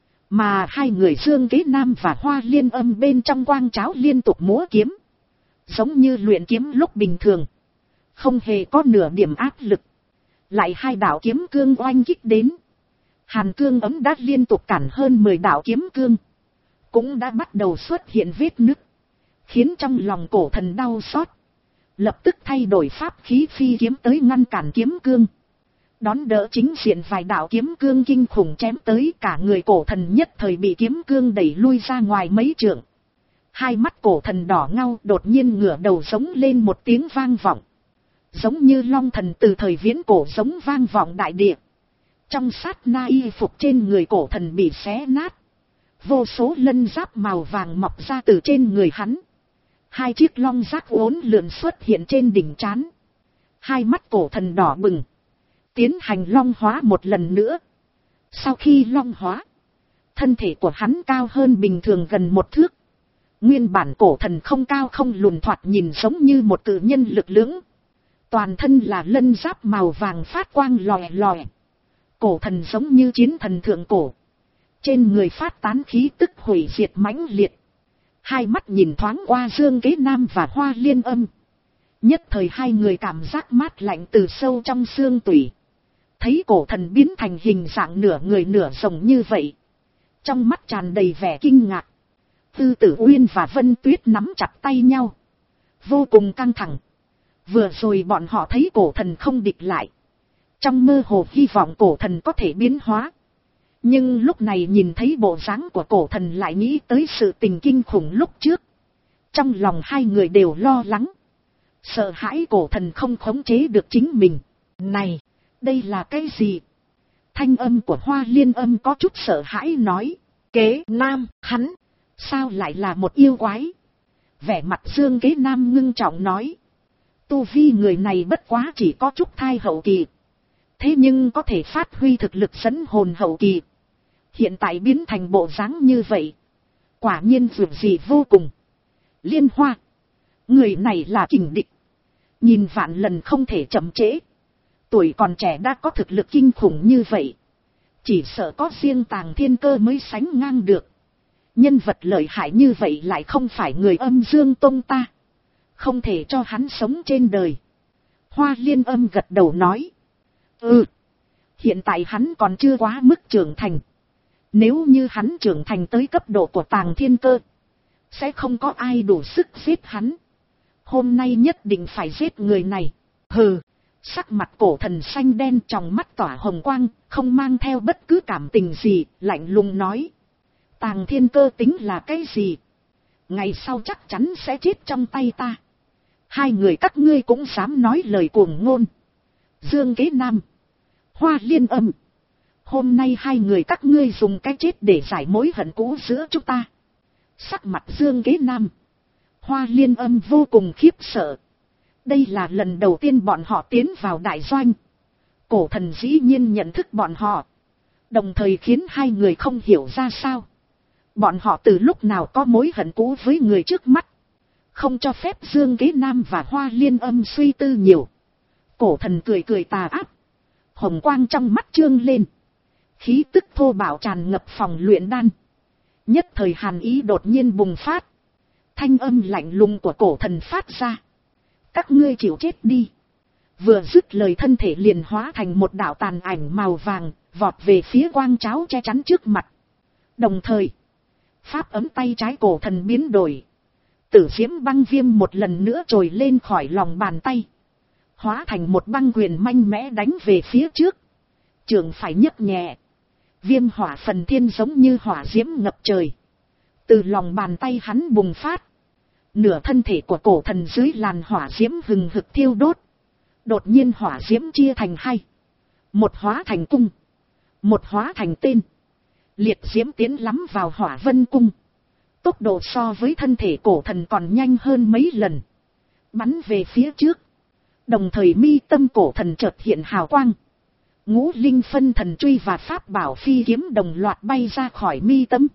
Mà hai người Dương Kế Nam và Hoa Liên Âm bên trong quang tráo liên tục múa kiếm. Giống như luyện kiếm lúc bình thường. Không hề có nửa điểm áp lực. Lại hai đạo kiếm cương oanh kích đến. Hàn cương ấm đã liên tục cản hơn mười đạo kiếm cương. Cũng đã bắt đầu xuất hiện vết nứt. Khiến trong lòng cổ thần đau xót. Lập tức thay đổi pháp khí phi kiếm tới ngăn cản kiếm cương. Đón đỡ chính diện vài đạo kiếm cương kinh khủng chém tới, cả người cổ thần nhất thời bị kiếm cương đẩy lui ra ngoài mấy trượng. Hai mắt cổ thần đỏ ngau đột nhiên ngửa đầu giống lên một tiếng vang vọng. Giống như long thần từ thời viễn cổ giống vang vọng đại địa. Trong sát na y phục trên người cổ thần bị xé nát. Vô số lân giáp màu vàng mọc ra từ trên người hắn. Hai chiếc long giác uốn lượn xuất hiện trên đỉnh trán. Hai mắt cổ thần đỏ bừng. Tiến hành long hóa một lần nữa. Sau khi long hóa, thân thể của hắn cao hơn bình thường gần một thước. Nguyên bản cổ thần không cao không lùn, thoạt nhìn giống như một cự nhân lực lưỡng. Toàn thân là lân giáp màu vàng phát quang lòe lòe. Cổ thần giống như chiến thần thượng cổ. Trên người phát tán khí tức hủy diệt mãnh liệt. Hai mắt nhìn thoáng qua Dương Kế Nam và Hoa Liên Âm. Nhất thời hai người cảm giác mát lạnh từ sâu trong xương tủy. Thấy cổ thần biến thành hình dạng nửa người nửa rồng như vậy. Trong mắt tràn đầy vẻ kinh ngạc. Tư Tử Uyên và Vân Tuyết nắm chặt tay nhau. Vô cùng căng thẳng. Vừa rồi bọn họ thấy cổ thần không địch lại. Trong mơ hồ hy vọng cổ thần có thể biến hóa. Nhưng lúc này nhìn thấy bộ dáng của cổ thần lại nghĩ tới sự tình kinh khủng lúc trước. Trong lòng hai người đều lo lắng. Sợ hãi cổ thần không khống chế được chính mình. Này, đây là cái gì? Thanh âm của Hoa Liên Âm có chút sợ hãi nói. Kế Nam, hắn, sao lại là một yêu quái? Vẻ mặt Dương Kế Nam ngưng trọng nói. Tu vi người này bất quá chỉ có chút thai hậu kỳ. Thế nhưng có thể phát huy thực lực dẫn hồn hậu kỳ. Hiện tại biến thành bộ dáng như vậy. Quả nhiên vượt gì vô cùng. Liên Hoa, người này là kình địch. Nhìn vạn lần không thể chậm trễ. Tuổi còn trẻ đã có thực lực kinh khủng như vậy. Chỉ sợ có riêng Tàng Thiên Cơ mới sánh ngang được. Nhân vật lợi hại như vậy lại không phải người Âm Dương Tông ta. Không thể cho hắn sống trên đời. Hoa Liên Âm gật đầu nói. Ừ. Hiện tại hắn còn chưa quá mức trưởng thành. Nếu như hắn trưởng thành tới cấp độ của Tàng Thiên Cơ, sẽ không có ai đủ sức giết hắn. Hôm nay nhất định phải giết người này. Hừ. Sắc mặt cổ thần xanh đen, trong mắt tỏa hồng quang, không mang theo bất cứ cảm tình gì, lạnh lùng nói. Tàng Thiên Cơ tính là cái gì? Ngày sau chắc chắn sẽ chết trong tay ta. Hai người các ngươi cũng dám nói lời cuồng ngôn. Dương Kế Nam, Hoa Liên Âm, hôm nay hai người các ngươi dùng cái chết để giải mối hận cũ giữa chúng ta. Sắc mặt Dương Kế Nam, Hoa Liên Âm vô cùng khiếp sợ. Đây là lần đầu tiên bọn họ tiến vào đại doanh. Cổ thần dĩ nhiên nhận thức bọn họ. Đồng thời khiến hai người không hiểu ra sao. Bọn họ từ lúc nào có mối hận cũ với người trước mắt. Không cho phép Dương Kế Nam và Hoa Liên Âm suy tư nhiều. Cổ thần cười cười tà ác. Hồng quang trong mắt trương lên. Khí tức thô bạo tràn ngập phòng luyện đan. Nhất thời hàn ý đột nhiên bùng phát. Thanh âm lạnh lùng của cổ thần phát ra. Các ngươi chịu chết đi. Vừa dứt lời thân thể liền hóa thành một đạo tàn ảnh màu vàng, vọt về phía quang tráo che chắn trước mặt. Đồng thời, pháp ấm tay trái cổ thần biến đổi. Tử diễm băng viêm một lần nữa trồi lên khỏi lòng bàn tay. Hóa thành một băng quyền mạnh mẽ đánh về phía trước. Trường phải nhấc nhẹ. Viêm hỏa phần thiên giống như hỏa diễm ngập trời. Từ lòng bàn tay hắn bùng phát. Nửa thân thể của cổ thần dưới làn hỏa diễm hừng hực thiêu đốt. Đột nhiên hỏa diễm chia thành hai. Một hóa thành cung. Một hóa thành tên. Liệt diễm tiến lắm vào hỏa vân cung. Tốc độ so với thân thể cổ thần còn nhanh hơn mấy lần. Bắn về phía trước. Đồng thời mi tâm cổ thần chợt hiện hào quang. Ngũ linh phân thần truy và pháp bảo phi kiếm đồng loạt bay ra khỏi mi tâm.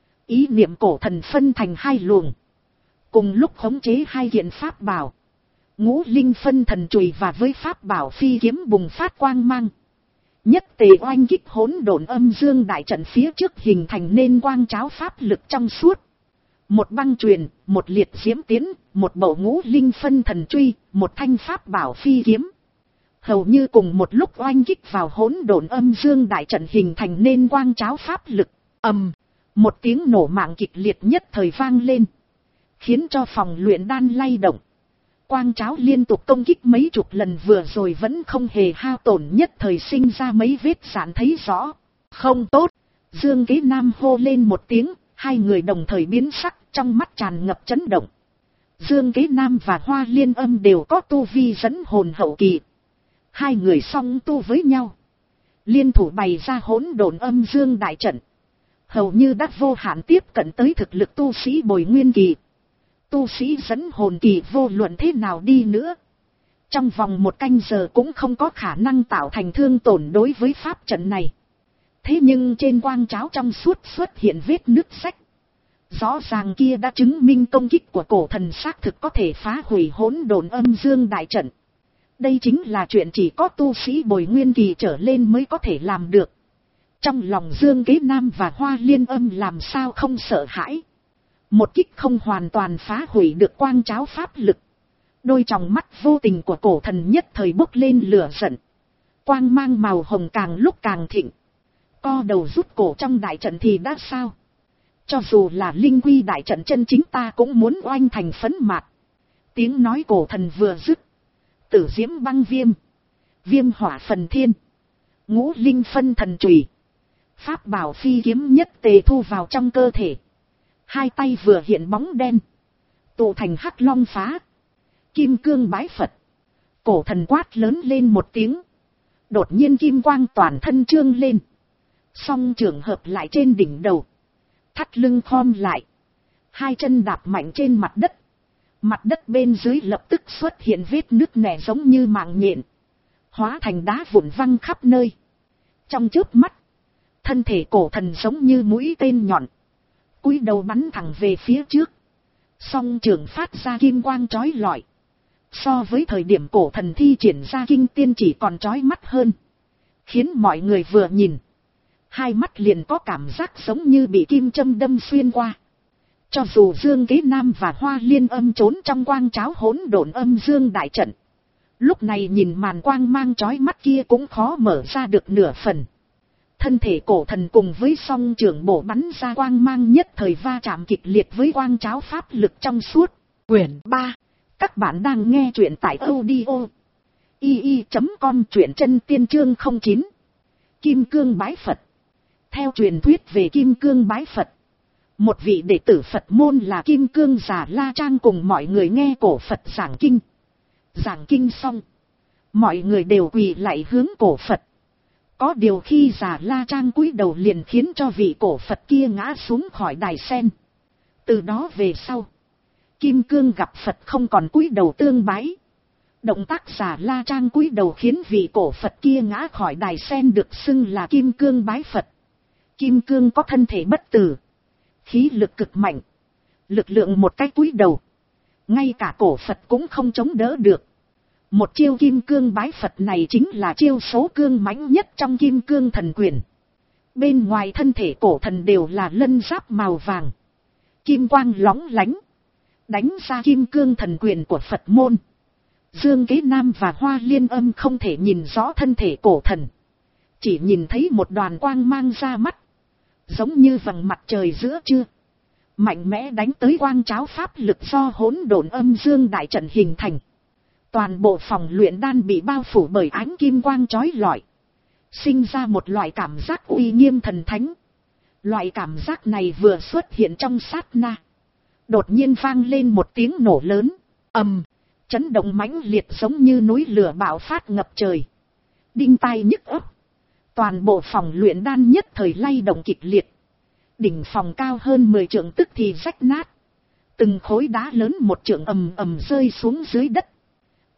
Ý niệm cổ thần phân thành hai luồng. Cùng lúc khống chế hai kiện pháp bảo. Ngũ linh phân thần chùy và với pháp bảo phi kiếm bùng phát quang mang. Nhất tề oanh kích hỗn độn âm dương đại trận phía trước, hình thành nên quang cháo pháp lực trong suốt. Một băng truyền, một liệt diễm tiến, một bầu ngũ linh phân thần truy, một thanh pháp bảo phi kiếm. Hầu như cùng một lúc oanh kích vào hỗn độn âm dương đại trận, hình thành nên quang cháo pháp lực. Ầm, một tiếng nổ mạng kịch liệt nhất thời vang lên, khiến cho phòng luyện đan lay động. Quang cháo liên tục công kích mấy chục lần vừa rồi vẫn không hề hao tổn, nhất thời sinh ra mấy vết rạn thấy rõ. Không tốt, Dương Kế Nam hô lên một tiếng, hai người đồng thời biến sắc, trong mắt tràn ngập chấn động. Dương Kế Nam và Hoa Liên Âm đều có tu vi dẫn hồn hậu kỳ. Hai người song tu với nhau, liên thủ bày ra hỗn độn âm dương đại trận, hầu như đã vô hạn tiếp cận tới thực lực tu sĩ bồi nguyên kỳ. Tu sĩ dẫn hồn kỳ vô luận thế nào đi nữa, trong vòng một canh giờ cũng không có khả năng tạo thành thương tổn đối với pháp trận này. Thế nhưng trên quang cháo trong suốt xuất hiện vết nứt rách. Rõ ràng kia đã chứng minh công kích của cổ thần xác thực có thể phá hủy hỗn độn âm dương đại trận. Đây chính là chuyện chỉ có tu sĩ bồi nguyên kỳ trở lên mới có thể làm được. Trong lòng Dương Kế Nam và Hoa Liên Âm làm sao không sợ hãi. Một kích không hoàn toàn phá hủy được quang cháo pháp lực. Đôi tròng mắt vô tình của cổ thần nhất thời bốc lên lửa giận. Quang mang màu hồng càng lúc càng thịnh. Co đầu rút cổ trong đại trận thì đã sao? Cho dù là linh quy đại trận chân chính ta cũng muốn oanh thành phấn mạt. Tiếng nói cổ thần vừa dứt, tử diễm băng viêm, viêm hỏa phần thiên, ngũ linh phân thần chùy, pháp bảo phi kiếm nhất tề thu vào trong cơ thể. Hai tay vừa hiện bóng đen, tụ thành hắc long phá, kim cương bái Phật. Cổ thần quát lớn lên một tiếng, đột nhiên kim quang toàn thân trương lên, song trường hợp lại trên đỉnh đầu, thắt lưng khom lại, hai chân đạp mạnh trên mặt đất. Mặt đất bên dưới lập tức xuất hiện vết nứt nẻ giống như mạng nhện, hóa thành đá vụn văng khắp nơi. Trong chớp mắt, thân thể cổ thần giống như mũi tên nhọn, cúi đầu bắn thẳng về phía trước. Song trường phát ra kim quang chói lọi, so với thời điểm cổ thần thi triển ra kinh tiên chỉ còn chói mắt hơn, khiến mọi người vừa nhìn, hai mắt liền có cảm giác giống như bị kim châm đâm xuyên qua. Cho dù Dương Kế Nam và Hoa Liên Âm trốn trong quang cháo hỗn độn âm dương đại trận, lúc này nhìn màn quang mang chói mắt kia cũng khó mở ra được nửa phần. Thân thể cổ thần cùng với song trường bổ bắn ra quang mang nhất thời va chạm kịch liệt với quang cháo pháp lực trong suốt. Quyển ba. Các bạn đang nghe truyện tại audio i i chấm com, truyện chân tiên chương không chín. Kim cương bái Phật. Theo truyền thuyết về kim cương bái Phật, một vị đệ tử Phật môn là Kim Cương Già La Trang cùng mọi người nghe cổ Phật giảng kinh. Giảng kinh xong, mọi người đều quỳ lạy hướng cổ Phật. Có điều khi Già La Trang cúi đầu liền khiến cho vị cổ Phật kia ngã xuống khỏi đài sen. Từ đó về sau, Kim Cương gặp Phật không còn cúi đầu tương bái. Động tác Già La Trang cúi đầu khiến vị cổ Phật kia ngã khỏi đài sen được xưng là Kim Cương bái Phật. Kim Cương có thân thể bất tử, khí lực cực mạnh, lực lượng một cái cúi đầu, ngay cả cổ Phật cũng không chống đỡ được. Một chiêu kim cương bái Phật này chính là chiêu số cương mãnh nhất trong kim cương thần quyền. Bên ngoài thân thể cổ thần đều là lân giáp màu vàng, kim quang lóng lánh, đánh ra kim cương thần quyền của Phật môn. Dương Kế Nam và Hoa Liên Âm không thể nhìn rõ thân thể cổ thần, chỉ nhìn thấy một đoàn quang mang ra mắt, giống như vầng mặt trời giữa trưa, mạnh mẽ đánh tới quang cháo pháp lực do hỗn độn âm dương đại trận hình thành. Toàn bộ phòng luyện đan bị bao phủ bởi ánh kim quang chói lọi, sinh ra một loại cảm giác uy nghiêm thần thánh. Loại cảm giác này vừa xuất hiện trong sát na, đột nhiên vang lên một tiếng nổ lớn, ầm, chấn động mãnh liệt giống như núi lửa bạo phát ngập trời, đinh tai nhức óc. Toàn bộ phòng luyện đan nhất thời lay động kịch liệt. Đỉnh phòng cao hơn mười trượng tức thì rách nát. Từng khối đá lớn một trượng ầm ầm rơi xuống dưới đất.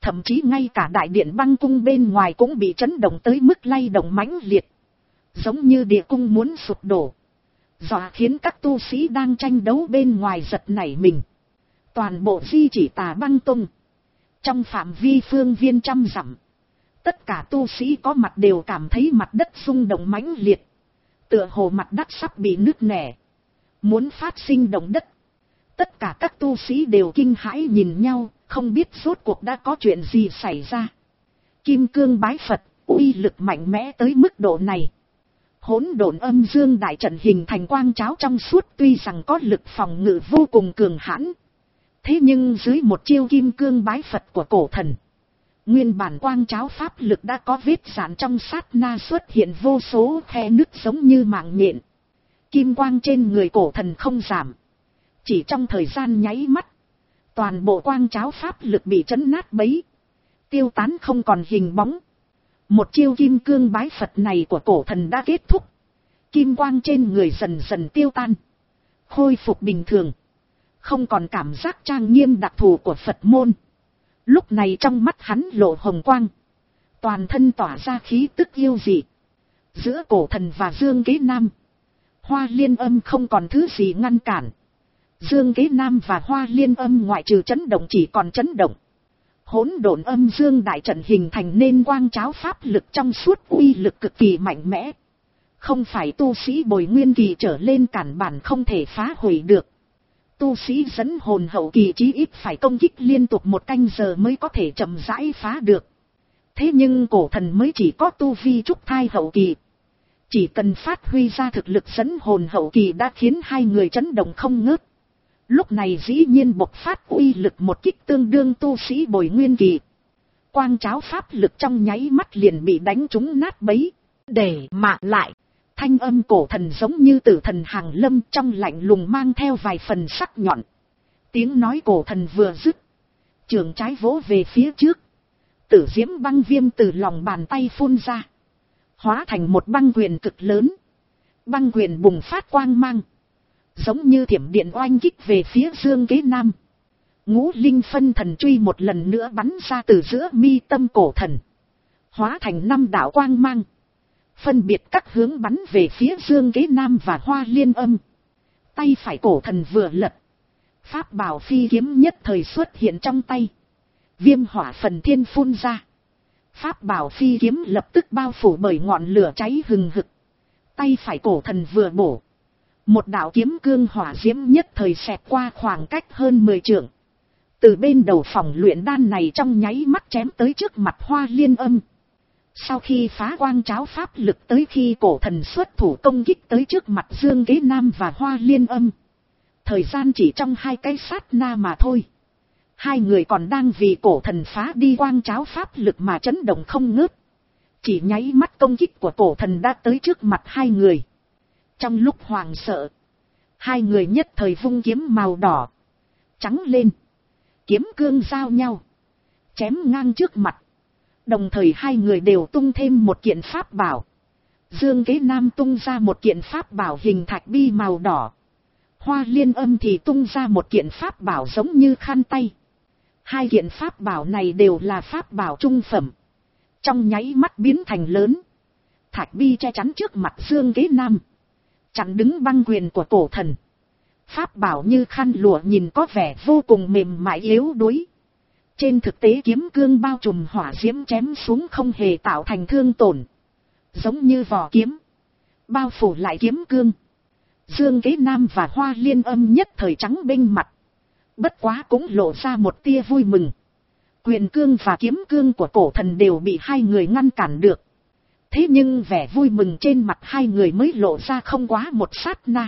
Thậm chí ngay cả đại điện băng cung bên ngoài cũng bị chấn động tới mức lay động mãnh liệt. Giống như địa cung muốn sụp đổ. Dọa khiến các tu sĩ đang tranh đấu bên ngoài giật nảy mình. Toàn bộ di chỉ Tà Băng Tông. Trong phạm vi phương viên trăm dặm. Tất cả tu sĩ có mặt đều cảm thấy mặt đất rung động mãnh liệt. Tựa hồ mặt đất sắp bị nứt nẻ. Muốn phát sinh động đất. Tất cả các tu sĩ đều kinh hãi nhìn nhau, không biết rốt cuộc đã có chuyện gì xảy ra. Kim cương bái Phật, uy lực mạnh mẽ tới mức độ này. Hỗn độn âm dương đại trận hình thành quang cháo trong suốt, tuy rằng có lực phòng ngự vô cùng cường hãn. Thế nhưng dưới một chiêu kim cương bái Phật của cổ thần, nguyên bản quang cháo pháp lực đã có vết rạn, trong sát na xuất hiện vô số khe nứt giống như mạng nhện. Kim quang trên người cổ thần không giảm. Chỉ trong thời gian nháy mắt, toàn bộ quang cháo pháp lực bị chấn nát bấy, tiêu tán không còn hình bóng. Một chiêu kim cương bái Phật này của cổ thần đã kết thúc. Kim quang trên người dần dần tiêu tan, khôi phục bình thường, không còn cảm giác trang nghiêm đặc thù của Phật môn. Lúc này trong mắt hắn lộ hồng quang, toàn thân tỏa ra khí tức yêu dị. Giữa cổ thần và Dương Kế Nam, Hoa Liên Âm không còn thứ gì ngăn cản. Dương Kế Nam và Hoa Liên Âm ngoại trừ chấn động chỉ còn chấn động. Hỗn độn âm dương đại trận hình thành nên quang cháo pháp lực trong suốt, uy lực cực kỳ mạnh mẽ. Không phải tu sĩ bồi nguyên kỳ trở lên cản bản không thể phá hủy được. Tu sĩ dẫn hồn hậu kỳ chí ít phải công kích liên tục một canh giờ mới có thể chậm rãi phá được. Thế nhưng cổ thần mới chỉ có tu vi trúc thai hậu kỳ. Chỉ cần phát huy ra thực lực dẫn hồn hậu kỳ đã khiến hai người chấn động không ngớt. Lúc này dĩ nhiên bộc phát uy lực một kích tương đương tu sĩ bồi nguyên kỳ. Quang cháo pháp lực trong nháy mắt liền bị đánh trúng nát bấy. Để mà lại, thanh âm cổ thần giống như tử thần hàng lâm, trong lạnh lùng mang theo vài phần sắc nhọn. Tiếng nói cổ thần vừa dứt, trường trái vỗ về phía trước. Tử diễm băng viêm từ lòng bàn tay phun ra, hóa thành một băng quyền cực lớn. Băng quyền bùng phát quang mang, giống như thiểm điện oanh kích về phía Dương Kế Nam. Ngũ linh phân thần truy một lần nữa bắn ra từ giữa mi tâm cổ thần, hóa thành năm đạo quang mang, phân biệt các hướng bắn về phía Dương Kế Nam và Hoa Liên Âm. Tay phải cổ thần vừa lật, pháp bảo phi kiếm nhất thời xuất hiện trong tay. Viêm hỏa phần thiên phun ra, pháp bảo phi kiếm lập tức bao phủ bởi ngọn lửa cháy hừng hực. Tay phải cổ thần vừa bổ, một đạo kiếm cương hỏa diễm nhất thời xẹt qua khoảng cách hơn mười trượng. Từ bên đầu phòng luyện đan này trong nháy mắt chém tới trước mặt Hoa Liên Âm. Sau khi phá quang cháo pháp lực tới khi cổ thần xuất thủ công kích tới trước mặt Dương Kế Nam và Hoa Liên Âm. Thời gian chỉ trong hai cái sát na mà thôi. Hai người còn đang vì cổ thần phá đi quang cháo pháp lực mà chấn động không ngớt. Chỉ nháy mắt công kích của cổ thần đã tới trước mặt hai người. Trong lúc hoảng sợ, hai người nhất thời vung kiếm màu đỏ trắng lên, kiếm cương giao nhau, chém ngang trước mặt. Đồng thời hai người đều tung thêm một kiện pháp bảo. Dương Kế Nam tung ra một kiện pháp bảo hình thạch bi màu đỏ. Hoa Liên Âm thì tung ra một kiện pháp bảo giống như khăn tay. Hai kiện pháp bảo này đều là pháp bảo trung phẩm. Trong nháy mắt biến thành lớn. Thạch bi che chắn trước mặt Dương Kế Nam, chặn đứng băng quyền của cổ thần. Pháp bảo như khăn lụa nhìn có vẻ vô cùng mềm mại yếu đuối. Trên thực tế kiếm cương bao trùm hỏa diễm chém xuống không hề tạo thành thương tổn. Giống như vỏ kiếm, bao phủ lại kiếm cương. Dương Kế Nam và Hoa Liên Âm nhất thời trắng bênh mặt. Bất quá cũng lộ ra một tia vui mừng. Quyền cương và kiếm cương của cổ thần đều bị hai người ngăn cản được. Thế nhưng vẻ vui mừng trên mặt hai người mới lộ ra không quá một sát na.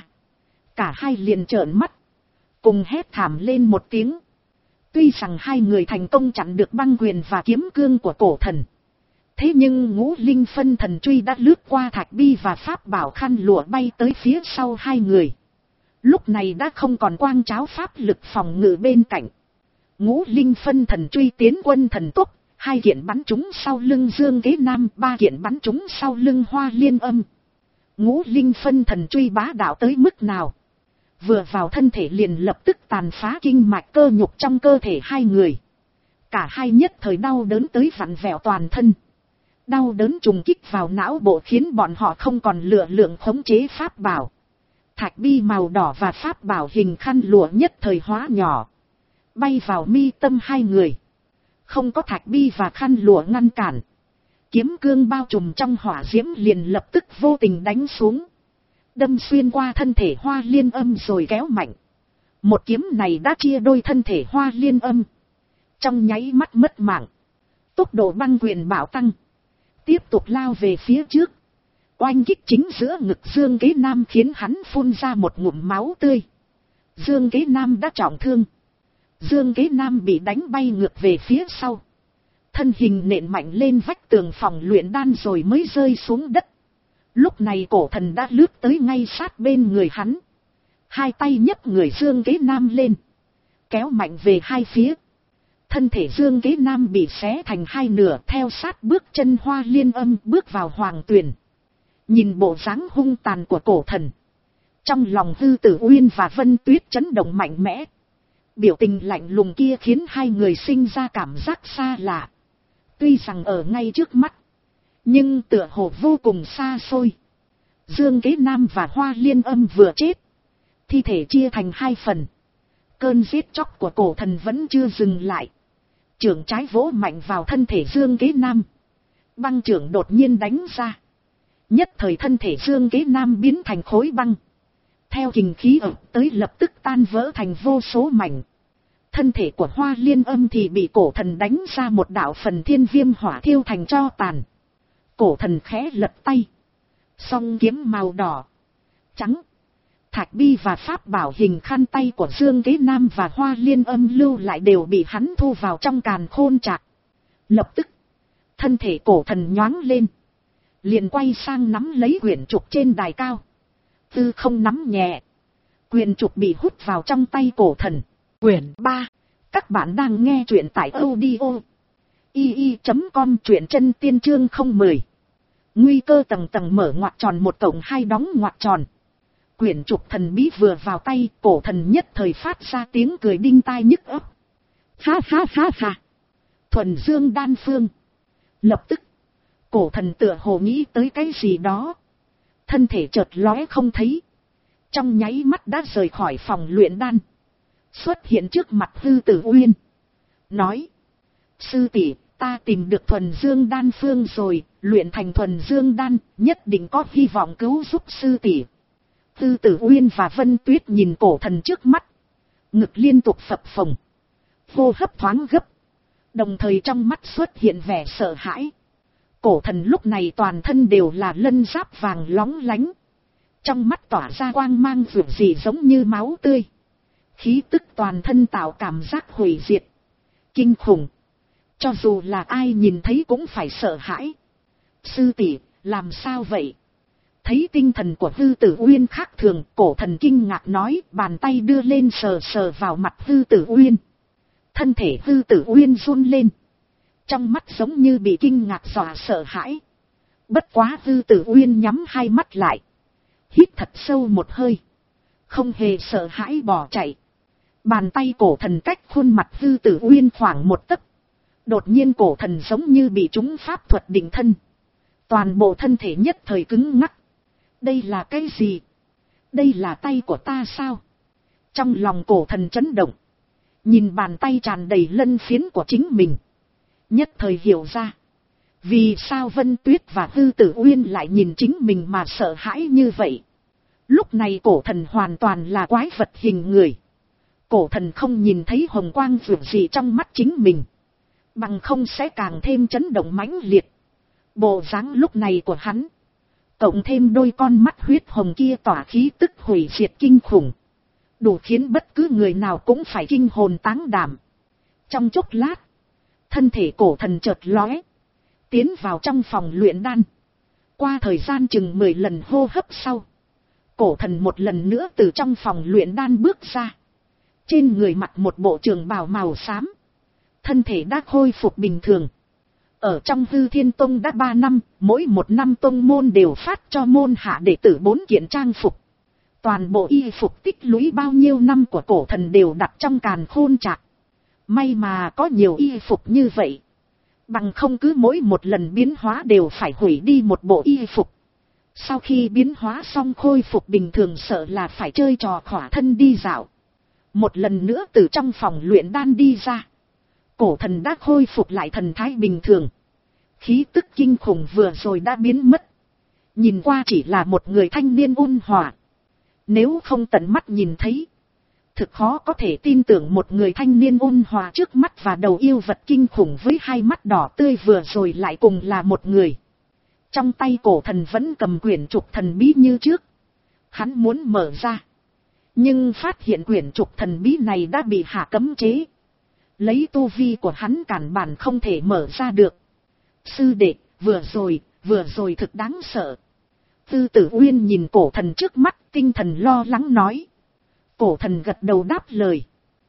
Cả hai liền trợn mắt, cùng hét thảm lên một tiếng. Tuy rằng hai người thành công chặn được băng quyền và kiếm cương của cổ thần. Thế nhưng ngũ linh phân thần truy đã lướt qua thạch bi và pháp bảo khăn lụa bay tới phía sau hai người. Lúc này đã không còn quang cháo pháp lực phòng ngự bên cạnh. Ngũ linh phân thần truy tiến quân thần tốc, hai kiện bắn trúng sau lưng Dương Kế Nam, ba kiện bắn trúng sau lưng Hoa Liên Âm. Ngũ linh phân thần truy bá đạo tới mức nào? Vừa vào thân thể liền lập tức tàn phá kinh mạch cơ nhục trong cơ thể hai người. Cả hai nhất thời đau đớn tới vặn vẹo toàn thân. Đau đớn trùng kích vào não bộ khiến bọn họ không còn lựa lượng khống chế pháp bảo. Thạch bi màu đỏ và pháp bảo hình khăn lụa nhất thời hóa nhỏ. Bay vào mi tâm hai người. Không có thạch bi và khăn lụa ngăn cản. Kiếm cương bao trùm trong hỏa diễm liền lập tức vô tình đánh xuống. Đâm xuyên qua thân thể Hoa Liên Âm rồi kéo mạnh. Một kiếm này đã chia đôi thân thể Hoa Liên Âm. Trong nháy mắt mất mạng. Tốc độ băng quyền bảo tăng. Tiếp tục lao về phía trước. Oanh kích chính giữa ngực Dương Kế Nam khiến hắn phun ra một ngụm máu tươi. Dương Kế Nam đã trọng thương. Dương Kế Nam bị đánh bay ngược về phía sau. Thân hình nện mạnh lên vách tường phòng luyện đan rồi mới rơi xuống đất. Lúc này cổ thần đã lướt tới ngay sát bên người hắn. Hai tay nhấc người Dương Kế Nam lên. Kéo mạnh về hai phía. Thân thể Dương Kế Nam bị xé thành hai nửa theo sát bước chân Hoa Liên Âm bước vào hoàng tuyền. Nhìn bộ dáng hung tàn của cổ thần. Trong lòng Hư Tử Uyên và Vân Tuyết chấn động mạnh mẽ. Biểu tình lạnh lùng kia khiến hai người sinh ra cảm giác xa lạ. Tuy rằng ở ngay trước mắt. Nhưng tựa hồ vô cùng xa xôi. Dương Kế Nam và Hoa Liên Âm vừa chết. Thi thể chia thành hai phần. Cơn giết chóc của cổ thần vẫn chưa dừng lại. Chưởng trái vỗ mạnh vào thân thể Dương Kế Nam. Băng chưởng đột nhiên đánh ra. Nhất thời thân thể Dương Kế Nam biến thành khối băng. Theo kình khí ập tới lập tức tan vỡ thành vô số mảnh. Thân thể của Hoa Liên Âm thì bị cổ thần đánh ra một đạo phần thiên viêm hỏa thiêu thành tro tàn. Cổ thần khẽ lật tay. Song kiếm màu đỏ, trắng, thạch bi và pháp bảo hình khăn tay của Dương Kế Nam và Hoa Liên Âm lưu lại đều bị hắn thu vào trong càn khôn trạc. Lập tức, thân thể cổ thần nhoáng lên. Liền quay sang nắm lấy quyển trục trên đài cao. Tư không nắm nhẹ. Quyển trục bị hút vào trong tay cổ thần. Quyển ba. Các bạn đang nghe truyện tại audio i i chấm com truyện chân tiên chương không mười. Nguy cơ tầng tầng mở ngoặc tròn một cổng hai đóng ngoặc tròn. Quyển trục thần bí vừa vào tay, cổ thần nhất thời phát ra tiếng cười đinh tai nhức óc. Ha ha ha ha. Thuần Dương đan phương. Lập tức, cổ thần tựa hồ nghĩ tới cái gì đó. Thân thể chợt lóe không thấy. Trong nháy mắt đã rời khỏi phòng luyện đan. Xuất hiện trước mặt Hư Tử Uyên. Nói. Sư tỷ, ta tìm được thuần dương đan phương rồi, luyện thành thuần dương đan, nhất định có hy vọng cứu giúp sư tỷ. Hư Tử Uyên và Vân Tuyết nhìn cổ thần trước mắt. Ngực liên tục phập phồng. Hô hấp thoáng gấp. Đồng thời trong mắt xuất hiện vẻ sợ hãi. Cổ thần lúc này toàn thân đều là lân giáp vàng lóng lánh. Trong mắt tỏa ra quang mang vượt gì giống như máu tươi. Khí tức toàn thân tạo cảm giác hủy diệt. Kinh khủng. Cho dù là ai nhìn thấy cũng phải sợ hãi. Sư tỷ, làm sao vậy? Thấy tinh thần của Hư Tử Uyên khác thường, cổ thần kinh ngạc nói, bàn tay đưa lên sờ sờ vào mặt Hư Tử Uyên. Thân thể Hư Tử Uyên run lên. Trong mắt giống như bị kinh ngạc dọa sợ hãi. Bất quá Hư Tử Uyên nhắm hai mắt lại. Hít thật sâu một hơi. Không hề sợ hãi bỏ chạy. Bàn tay cổ thần cách khuôn mặt Hư Tử Uyên khoảng một tấc. Đột nhiên cổ thần giống như bị trúng pháp thuật định thân. Toàn bộ thân thể nhất thời cứng ngắc. Đây là cái gì? Đây là tay của ta sao? Trong lòng cổ thần chấn động. Nhìn bàn tay tràn đầy lân phiến của chính mình. Nhất thời hiểu ra. Vì sao Vân Tuyết và Hư Tử Uyên lại nhìn chính mình mà sợ hãi như vậy? Lúc này cổ thần hoàn toàn là quái vật hình người. Cổ thần không nhìn thấy hồng quang vượt gì trong mắt chính mình. Bằng không sẽ càng thêm chấn động mãnh liệt. Bộ dáng lúc này của hắn. Cộng thêm đôi con mắt huyết hồng kia tỏa khí tức hủy diệt kinh khủng. Đủ khiến bất cứ người nào cũng phải kinh hồn táng đảm. Trong chốc lát. Thân thể cổ thần chợt lóe. Tiến vào trong phòng luyện đan. Qua thời gian chừng mười lần hô hấp sau. Cổ thần một lần nữa từ trong phòng luyện đan bước ra. Trên người mặc một bộ trường bào màu xám. Thân thể đã khôi phục bình thường. Ở trong Hư Thiên Tông đã ba năm, mỗi một năm tông môn đều phát cho môn hạ đệ tử bốn kiện trang phục. Toàn bộ y phục tích lũy bao nhiêu năm của cổ thần đều đặt trong càn khôn trạc. May mà có nhiều y phục như vậy. Bằng không cứ mỗi một lần biến hóa đều phải hủy đi một bộ y phục. Sau khi biến hóa xong khôi phục bình thường sợ là phải chơi trò khỏa thân đi dạo. Một lần nữa từ trong phòng luyện đan đi ra. Cổ thần đã khôi phục lại thần thái bình thường. Khí tức kinh khủng vừa rồi đã biến mất. Nhìn qua chỉ là một người thanh niên ôn hòa. Nếu không tận mắt nhìn thấy, thực khó có thể tin tưởng một người thanh niên ôn hòa trước mắt và đầu yêu vật kinh khủng với hai mắt đỏ tươi vừa rồi lại cùng là một người. Trong tay cổ thần vẫn cầm quyển trục thần bí như trước. Hắn muốn mở ra. Nhưng phát hiện quyển trục thần bí này đã bị hạ cấm chế. Lấy tu vi của hắn cản bản không thể mở ra được. Sư đệ, vừa rồi, vừa rồi thực đáng sợ. Tư Tử Uyên nhìn cổ thần trước mắt, tinh thần lo lắng nói. Cổ thần gật đầu đáp lời.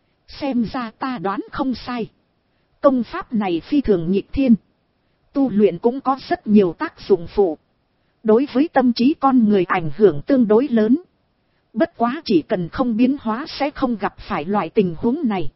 Xem ra ta đoán không sai. Công pháp này phi thường nghịch thiên. Tu luyện cũng có rất nhiều tác dụng phụ. Đối với tâm trí con người ảnh hưởng tương đối lớn. Bất quá chỉ cần không biến hóa sẽ không gặp phải loại tình huống này.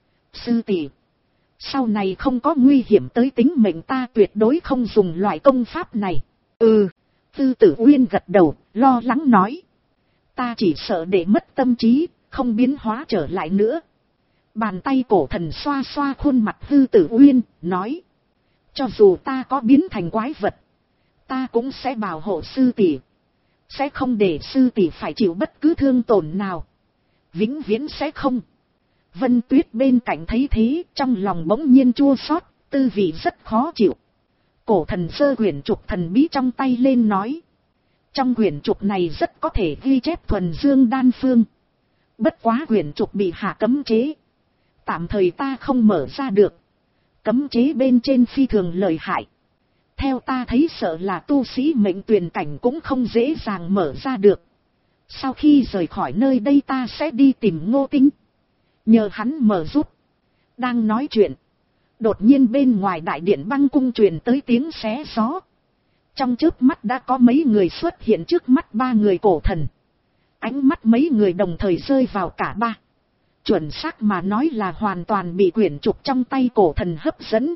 Sư tỷ, sau này không có nguy hiểm tới tính mệnh ta tuyệt đối không dùng loại công pháp này. Ừ, Tư Tử Uyên gật đầu, lo lắng nói. Ta chỉ sợ để mất tâm trí, không biến hóa trở lại nữa. Bàn tay cổ thần xoa xoa khuôn mặt Tư Tử Uyên, nói. Cho dù ta có biến thành quái vật, ta cũng sẽ bảo hộ sư tỷ. Sẽ không để sư tỷ phải chịu bất cứ thương tổn nào. Vĩnh viễn sẽ không. Vân Tuyết bên cạnh thấy thế, trong lòng bỗng nhiên chua xót, tư vị rất khó chịu. Cổ thần giơ quyển trục thần bí trong tay lên nói. Trong quyển trục này rất có thể ghi chép thuần dương đan phương. Bất quá quyển trục bị hạ cấm chế. Tạm thời ta không mở ra được. Cấm chế bên trên phi thường lợi hại. Theo ta thấy sợ là tu sĩ mệnh tuyển cảnh cũng không dễ dàng mở ra được. Sau khi rời khỏi nơi đây ta sẽ đi tìm Ngô Tinh. Nhờ hắn mở giúp. Đang nói chuyện. Đột nhiên bên ngoài đại điện băng cung truyền tới tiếng xé gió. Trong chớp mắt đã có mấy người xuất hiện trước mắt ba người cổ thần. Ánh mắt mấy người đồng thời rơi vào cả ba. Chuẩn xác mà nói là hoàn toàn bị quyển trục trong tay cổ thần hấp dẫn.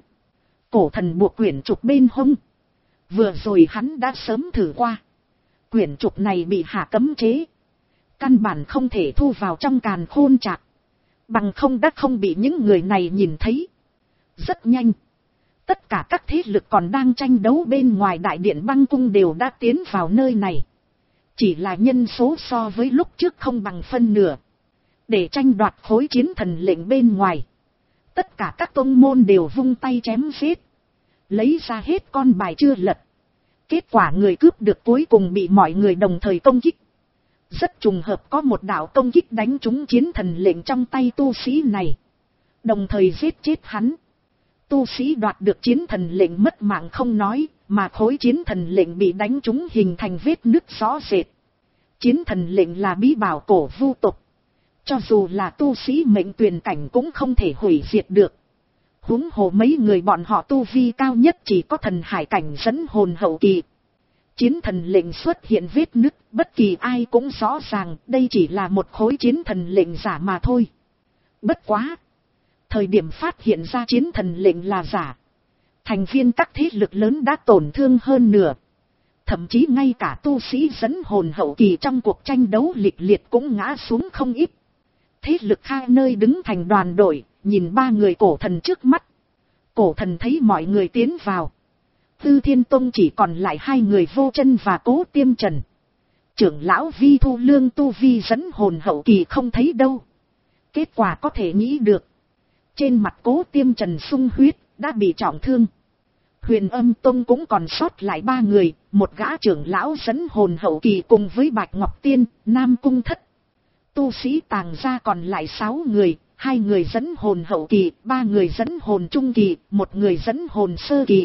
Cổ thần buộc quyển trục bên hông. Vừa rồi hắn đã sớm thử qua. Quyển trục này bị hạ cấm chế. Căn bản không thể thu vào trong càn khôn trạc. Bằng không đã không bị những người này nhìn thấy. Rất nhanh. Tất cả các thế lực còn đang tranh đấu bên ngoài đại điện băng cung đều đã tiến vào nơi này. Chỉ là nhân số so với lúc trước không bằng phân nửa. Để tranh đoạt khối chiến thần lệnh bên ngoài. Tất cả các tông môn đều vung tay chém giết. Lấy ra hết con bài chưa lật. Kết quả người cướp được cuối cùng bị mọi người đồng thời công kích. Rất trùng hợp có một đạo công kích đánh trúng chiến thần lệnh trong tay tu sĩ này. Đồng thời giết chết hắn. Tu sĩ đoạt được chiến thần lệnh mất mạng không nói, mà khối chiến thần lệnh bị đánh trúng hình thành vết nứt rõ rệt. Chiến thần lệnh là bí bảo cổ vu tộc. Cho dù là tu sĩ mệnh tuyển cảnh cũng không thể hủy diệt được. Huống hồ mấy người bọn họ tu vi cao nhất chỉ có thần hải cảnh dẫn hồn hậu kỳ. Chiến thần lệnh xuất hiện vết nứt, bất kỳ ai cũng rõ ràng đây chỉ là một khối chiến thần lệnh giả mà thôi. Bất quá. Thời điểm phát hiện ra chiến thần lệnh là giả. Thành viên các thế lực lớn đã tổn thương hơn nửa. Thậm chí ngay cả tu sĩ dẫn hồn hậu kỳ trong cuộc tranh đấu liệt liệt cũng ngã xuống không ít. Thế lực hai nơi đứng thành đoàn đội, nhìn ba người cổ thần trước mắt. Cổ thần thấy mọi người tiến vào. Tư Thiên Tông chỉ còn lại hai người Vô Chân và Cố Tiêm Trần. Trưởng lão Vi Thu Lương tu vi dẫn hồn hậu kỳ không thấy đâu. Kết quả có thể nghĩ được. Trên mặt Cố Tiêm Trần sung huyết, đã bị trọng thương. Huyền Âm Tông cũng còn sót lại ba người, một gã trưởng lão dẫn hồn hậu kỳ cùng với Bạch Ngọc Tiên, Nam Cung Thất. Tu sĩ Tàng gia còn lại sáu người, hai người dẫn hồn hậu kỳ, ba người dẫn hồn trung kỳ, một người dẫn hồn sơ kỳ.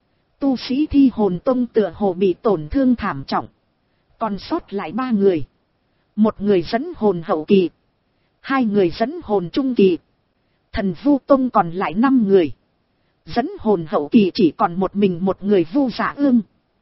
Tu sĩ Thi Hồn Tông tựa hồ bị tổn thương thảm trọng. Còn sót lại ba người. Một người dẫn hồn hậu kỳ, hai người dẫn hồn trung kỳ. Thần Vu Tông còn lại năm người. Dẫn hồn hậu kỳ chỉ còn một mình một người Vu Dạ Ương.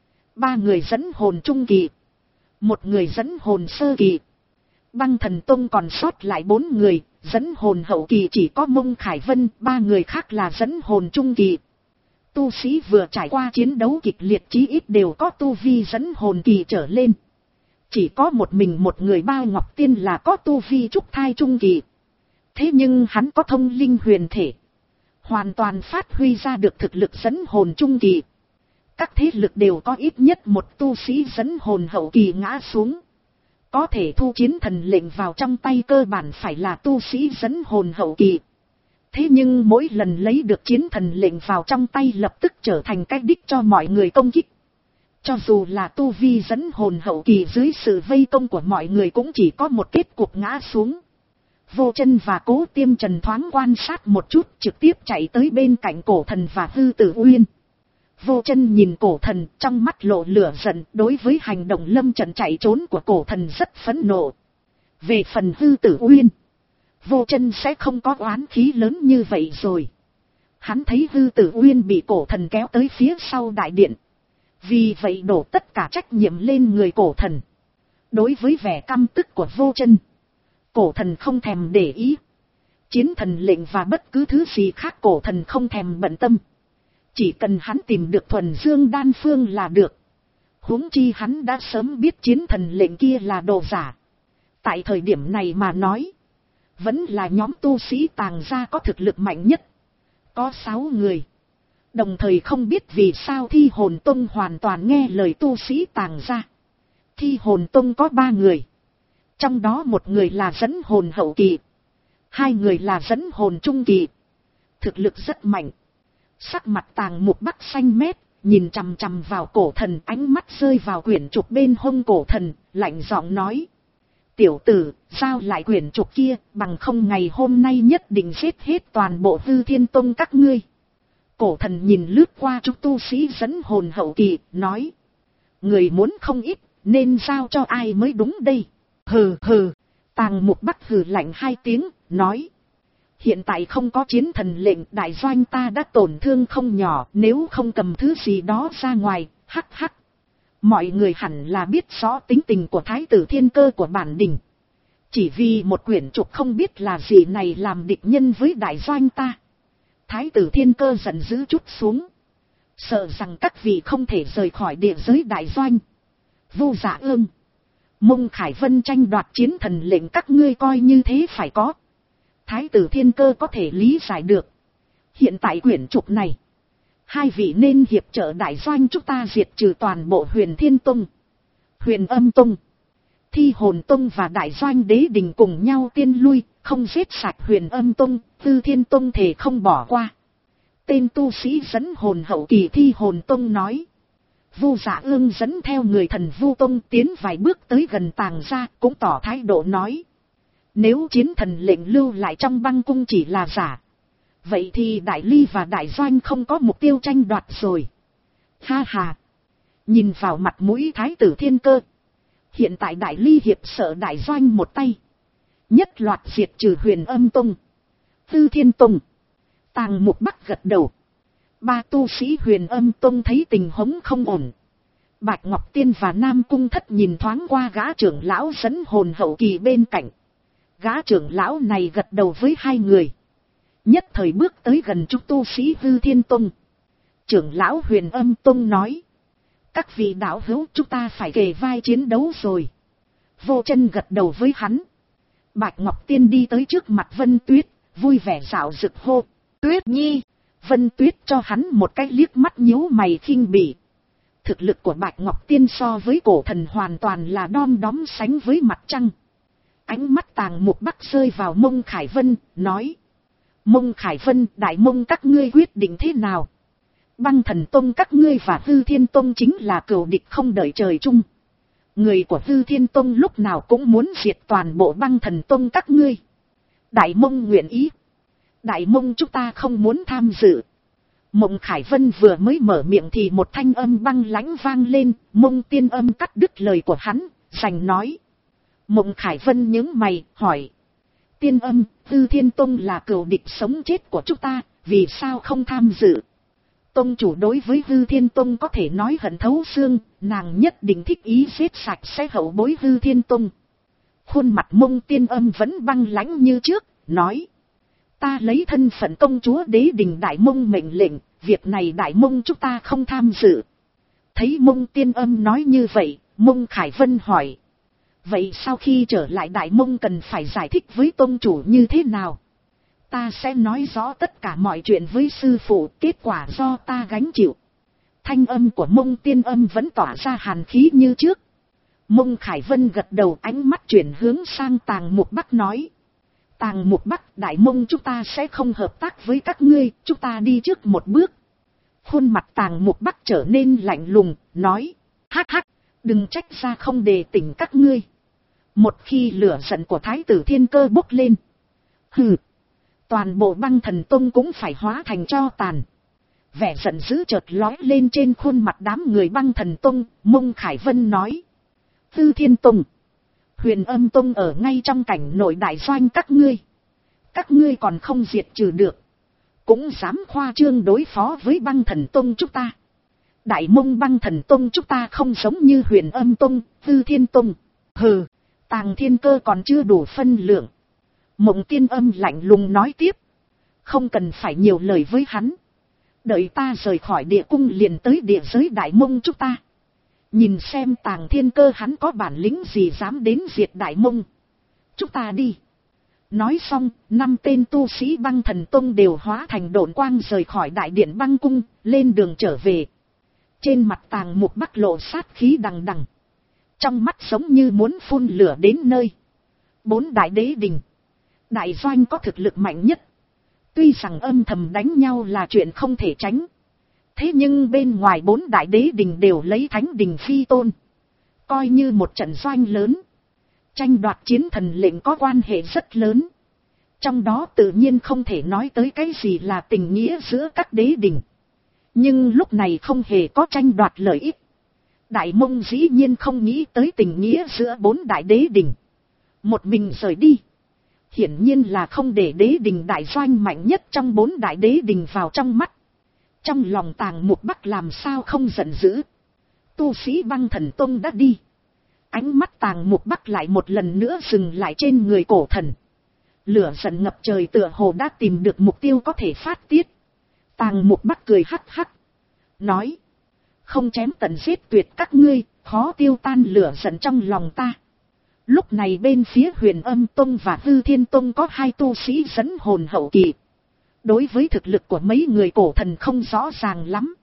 Ba người dẫn hồn trung kỳ. Một người dẫn hồn sơ kỳ. Băng Thần Tông còn sót lại bốn người. Dẫn hồn hậu kỳ chỉ có Mông Khải Vân, ba người khác là dẫn hồn trung kỳ. Tu sĩ vừa trải qua chiến đấu kịch liệt chí ít đều có tu vi dẫn hồn kỳ trở lên. Chỉ có một mình một người Bao Ngọc Tiên là có tu vi trúc thai trung kỳ. Thế nhưng hắn có thông linh huyền thể, hoàn toàn phát huy ra được thực lực dẫn hồn trung kỳ. Các thế lực đều có ít nhất một tu sĩ dẫn hồn hậu kỳ ngã xuống. Có thể thu chiến thần lệnh vào trong tay cơ bản phải là tu sĩ dẫn hồn hậu kỳ. Thế nhưng mỗi lần lấy được chiến thần lệnh vào trong tay lập tức trở thành cái đích cho mọi người công kích. Cho dù là tu vi dẫn hồn hậu kỳ dưới sự vây công của mọi người cũng chỉ có một kết cục ngã xuống. Vô Chân và Cố Tiêm Trần thoáng quan sát một chút, trực tiếp chạy tới bên cạnh Cổ Thần và Hư Tử Uyên. Vô Chân nhìn Cổ Thần, trong mắt lộ lửa giận, đối với hành động lâm trận chạy trốn của Cổ Thần rất phẫn nộ. Về phần Hư Tử Uyên, Vô Chân sẽ không có oán khí lớn như vậy rồi. Hắn thấy Hư Tử Uyên bị Cổ Thần kéo tới phía sau đại điện, vì vậy đổ tất cả trách nhiệm lên người Cổ Thần. Đối với vẻ căm tức của Vô Chân, Cổ Thần không thèm để ý. Chiến thần lệnh và bất cứ thứ gì khác Cổ Thần không thèm bận tâm. Chỉ cần hắn tìm được thuần dương đan phương là được. Huống chi hắn đã sớm biết chiến thần lệnh kia là đồ giả. Tại thời điểm này mà nói, vẫn là nhóm tu sĩ Tàng gia có thực lực mạnh nhất. Có sáu người. Đồng thời không biết vì sao Thi Hồn Tông hoàn toàn nghe lời tu sĩ Tàng gia. Thi Hồn Tông có ba người. Trong đó một người là dẫn hồn hậu kỳ. Hai người là dẫn hồn trung kỳ. Thực lực rất mạnh. Sắc mặt Tàng Mục Bắc xanh mét, nhìn chằm chằm vào Cổ Thần, ánh mắt rơi vào quyển trục bên hông Cổ Thần, lạnh giọng nói. Tiểu tử, giao lại quyển trục kia, bằng không ngày hôm nay nhất định giết hết toàn bộ Hư Thiên Tông các ngươi. Cổ Thần nhìn lướt qua chúng tu sĩ dẫn hồn hậu kỳ, nói. Người muốn không ít, nên giao cho ai mới đúng đây. Hừ hừ, Tàng Mục Bắc hừ lạnh hai tiếng, nói. Hiện tại không có chiến thần lệnh, đại doanh ta đã tổn thương không nhỏ, nếu không cầm thứ gì đó ra ngoài, hắc hắc. Mọi người hẳn là biết rõ tính tình của Thái tử Thiên Cơ của bản đình. Chỉ vì một quyển trục không biết là gì này làm địch nhân với đại doanh ta. Thái tử Thiên Cơ giận dữ chút xuống. Sợ rằng các vị không thể rời khỏi địa giới đại doanh. Vu Dạ Ương, Mông Khải Vân tranh đoạt chiến thần lệnh các ngươi coi như thế phải có. Thái tử Thiên Cơ có thể lý giải được. Hiện tại quyển trục này, hai vị nên hiệp trợ đại doanh chúng ta diệt trừ toàn bộ Huyền Thiên Tông, Huyền Âm Tông, Thi Hồn Tông và đại doanh đế đình cùng nhau tiên lui, không giết sạch Huyền Âm Tông, Hư Thiên Tông thể không bỏ qua. Tên tu sĩ dẫn hồn hậu kỳ Thi Hồn Tông nói. Vu Dạ Ương dẫn theo người thần Vu Tông tiến vài bước tới gần Tàng gia, cũng tỏ thái độ nói. Nếu chiến thần lệnh lưu lại trong băng cung chỉ là giả, vậy thì Đại Ly và Đại Doanh không có mục tiêu tranh đoạt rồi. Ha ha. Nhìn vào mặt mũi Thái tử Thiên Cơ, hiện tại Đại Ly hiệp sợ Đại Doanh một tay, nhất loạt diệt trừ Huyền Âm Tông, Hư Thiên Tông. Tàng Mục Bắc gật đầu. Ba tu sĩ Huyền Âm Tông thấy tình huống không ổn. Bạch Ngọc Tiên và Nam Cung Thất nhìn thoáng qua gã trưởng lão dẫn hồn hậu kỳ bên cạnh. Gã trưởng lão này gật đầu với hai người. Nhất thời bước tới gần chúng tu sĩ Hư Thiên Tông. Trưởng lão Huyền Âm Tông nói. Các vị đạo hữu, chúng ta phải kề vai chiến đấu rồi. Vô Chân gật đầu với hắn. Bạch Ngọc Tiên đi tới trước mặt Vân Tuyết, vui vẻ rạo rực hô. Tuyết Nhi. Vân Tuyết cho hắn một cái liếc mắt nhíu mày khinh bỉ. Thực lực của Bạch Ngọc Tiên so với Cổ Thần hoàn toàn là đom đóm sánh với mặt trăng. Ánh mắt Tàng Mục Bắc rơi vào Mông Khải Vân, nói. Mông Khải Vân, Đại Mông các ngươi quyết định thế nào? Băng Thần Tông các ngươi và Hư Thiên Tông chính là cừu địch không đợi trời chung. Người của Hư Thiên Tông lúc nào cũng muốn diệt toàn bộ Băng Thần Tông các ngươi. Đại Mông nguyện ý. Đại Mông chúng ta không muốn tham dự. Mông Khải Vân vừa mới mở miệng thì một thanh âm băng lãnh vang lên, Mông Tiên Âm cắt đứt lời của hắn, sành nói. Mông Khải Vân nhướng mày, hỏi. Tiên Âm, Hư Thiên Tông là cừu địch sống chết của chúng ta, vì sao không tham dự? Tông chủ đối với Hư Thiên Tông có thể nói hận thấu xương, nàng nhất định thích ý giết sạch sẽ hậu bối Hư Thiên Tông. Khuôn mặt Mông Tiên Âm vẫn băng lãnh như trước, nói. Ta lấy thân phận công chúa Đế Đình Đại Mông mệnh lệnh, việc này Đại Mông chúng ta không tham dự. Thấy Mông Tiên Âm nói như vậy, Mông Khải Vân hỏi. Vậy sau khi trở lại Đại Mông cần phải giải thích với tông chủ như thế nào? Ta sẽ nói rõ tất cả mọi chuyện với sư phụ, kết quả do ta gánh chịu. Thanh âm của Mông Tiên Âm vẫn tỏa ra hàn khí như trước. Mông Khải Vân gật đầu, ánh mắt chuyển hướng sang Tàng Mục Bắc nói. Tàng Mục Bắc, Đại Mông chúng ta sẽ không hợp tác với các ngươi, chúng ta đi trước một bước. Khuôn mặt Tàng Mục Bắc trở nên lạnh lùng, nói. Hắc hắc, đừng trách ra không đề tỉnh các ngươi. Một khi lửa giận của Thái tử Thiên Cơ bốc lên. Hừ, toàn bộ Băng Thần Tông cũng phải hóa thành tro tàn. Vẻ giận dữ chợt lói lên trên khuôn mặt đám người Băng Thần Tông, Mông Khải Vân nói. Tư Thiên Tông, Huyền Âm Tông ở ngay trong cảnh nội đại doanh các ngươi. Các ngươi còn không diệt trừ được, cũng dám khoa trương đối phó với Băng Thần Tông chúng ta. Đại Mông Băng Thần Tông chúng ta không giống như Huyền Âm Tông, Tư Thiên Tông. Hừ, Tàng Thiên Cơ còn chưa đủ phân lượng. Mộng Tiên Âm lạnh lùng nói tiếp. Không cần phải nhiều lời với hắn. Đợi ta rời khỏi địa cung liền tới địa giới Đại Mông chúng ta. Nhìn xem Tàng Thiên Cơ hắn có bản lĩnh gì dám đến diệt Đại Mông. Chúng ta đi. Nói xong, năm tên tu sĩ Băng Thần Tông đều hóa thành độn quang rời khỏi đại điện băng cung, lên đường trở về. Trên mặt Tàng Mục Bắc lộ sát khí đằng đằng. Trong mắt giống như muốn phun lửa đến nơi. Bốn đại đế đình, đại doanh có thực lực mạnh nhất. Tuy rằng âm thầm đánh nhau là chuyện không thể tránh. Thế nhưng bên ngoài bốn đại đế đình đều lấy thánh đình phi tôn. Coi như một trận doanh lớn. Tranh đoạt chiến thần lệnh có quan hệ rất lớn. Trong đó tự nhiên không thể nói tới cái gì là tình nghĩa giữa các đế đình. Nhưng lúc này không hề có tranh đoạt lợi ích. Đại Mông dĩ nhiên không nghĩ tới tình nghĩa giữa bốn đại đế đình. Một mình rời đi. Hiển nhiên là không để đế đình đại doanh mạnh nhất trong bốn đại đế đình vào trong mắt. Trong lòng Tàng Mục Bắc làm sao không giận dữ. Tu sĩ Băng Thần Tông đã đi. Ánh mắt Tàng Mục Bắc lại một lần nữa dừng lại trên người cổ thần. Lửa giận ngập trời tựa hồ đã tìm được mục tiêu có thể phát tiết. Tàng Mục Bắc cười hắc hắc. Nói. Không chém tận giết tuyệt các ngươi, khó tiêu tan lửa giận trong lòng ta. Lúc này bên phía Huyền Âm Tông và Hư Thiên Tông có hai tu sĩ dẫn hồn hậu kỳ. Đối với thực lực của mấy người cổ thần không rõ ràng lắm.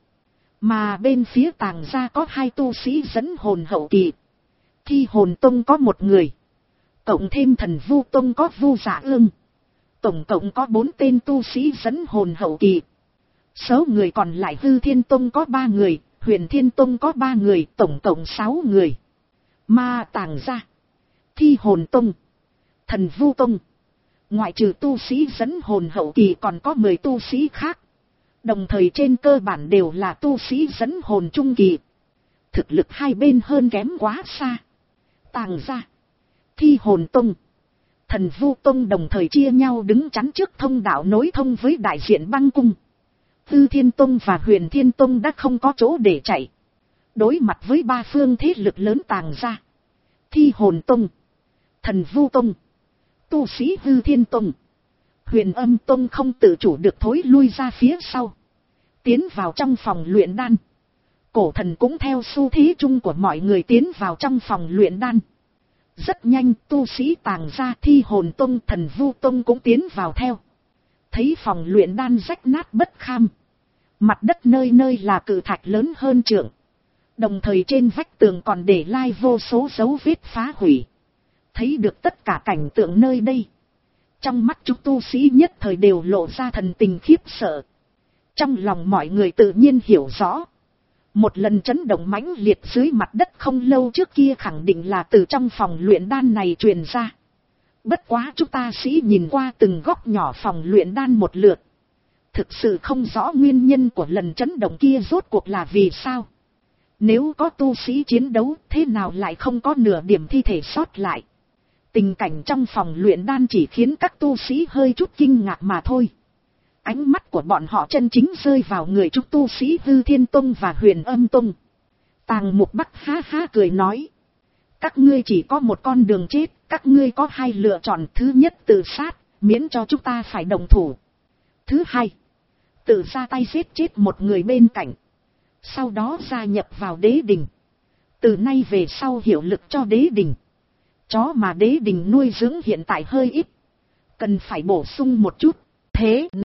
Mà bên phía Tàng gia có hai tu sĩ dẫn hồn hậu kỳ. Thi Hồn Tông có một người. Cộng thêm Thần Vu Tông có Vu Dạ Ương. Tổng cộng có bốn tên tu sĩ dẫn hồn hậu kỳ. Số người còn lại Hư Thiên Tông có ba người, Huyền Thiên Tông có ba người, tổng cộng sáu người. Mà Tàng gia, Thi Hồn Tông, Thần Vu Tông, ngoại trừ tu sĩ dẫn hồn hậu kỳ còn có mười tu sĩ khác. Đồng thời trên cơ bản đều là tu sĩ dẫn hồn trung kỳ. Thực lực hai bên hơn kém quá xa. Tàng gia, Thi Hồn Tông, Thần Vu Tông đồng thời chia nhau đứng chắn trước thông đạo nối thông với đại diện băng cung. Tư Thiên Tông và Huyền Thiên Tông đã không có chỗ để chạy. Đối mặt với ba phương thế lực lớn Tàng gia, Thi Hồn Tông, Thần Vu Tông, tu sĩ Hư Thiên Tông, Huyền Âm Tông không tự chủ được thối lui ra phía sau. Tiến vào trong phòng luyện đan. Cổ thần cũng theo xu thế chung của mọi người tiến vào trong phòng luyện đan. Rất nhanh tu sĩ Tàng gia, Thi Hồn Tông, Thần Vu Tông cũng tiến vào theo. Thấy phòng luyện đan rách nát bất kham. Mặt đất nơi nơi là cự thạch lớn hơn trượng. Đồng thời trên vách tường còn để lại vô số dấu vết phá hủy. Thấy được tất cả cảnh tượng nơi đây. Trong mắt chúng tu sĩ nhất thời đều lộ ra thần tình khiếp sợ. Trong lòng mọi người tự nhiên hiểu rõ. Một lần chấn động mãnh liệt dưới mặt đất không lâu trước kia khẳng định là từ trong phòng luyện đan này truyền ra. Bất quá chúng ta sĩ nhìn qua từng góc nhỏ phòng luyện đan một lượt. Thực sự không rõ nguyên nhân của lần chấn động kia rốt cuộc là vì sao. Nếu có tu sĩ chiến đấu thế nào lại không có nửa điểm thi thể sót lại. Tình cảnh trong phòng luyện đan chỉ khiến các tu sĩ hơi chút kinh ngạc mà thôi. Ánh mắt của bọn họ chân chính rơi vào người chúng tu sĩ Hư Thiên Tông và Huyền Âm Tông. Tàng Mục Bắc ha ha cười nói. Các ngươi chỉ có một con đường chết, các ngươi có hai lựa chọn. Thứ nhất tự sát, miễn cho chúng ta phải đồng thủ. Thứ hai, tự ra tay giết chết một người bên cạnh, sau đó gia nhập vào đế đình. Từ nay về sau hiệu lực cho đế đình. Chó mà đế đình nuôi dưỡng hiện tại hơi ít, cần phải bổ sung một chút. Thế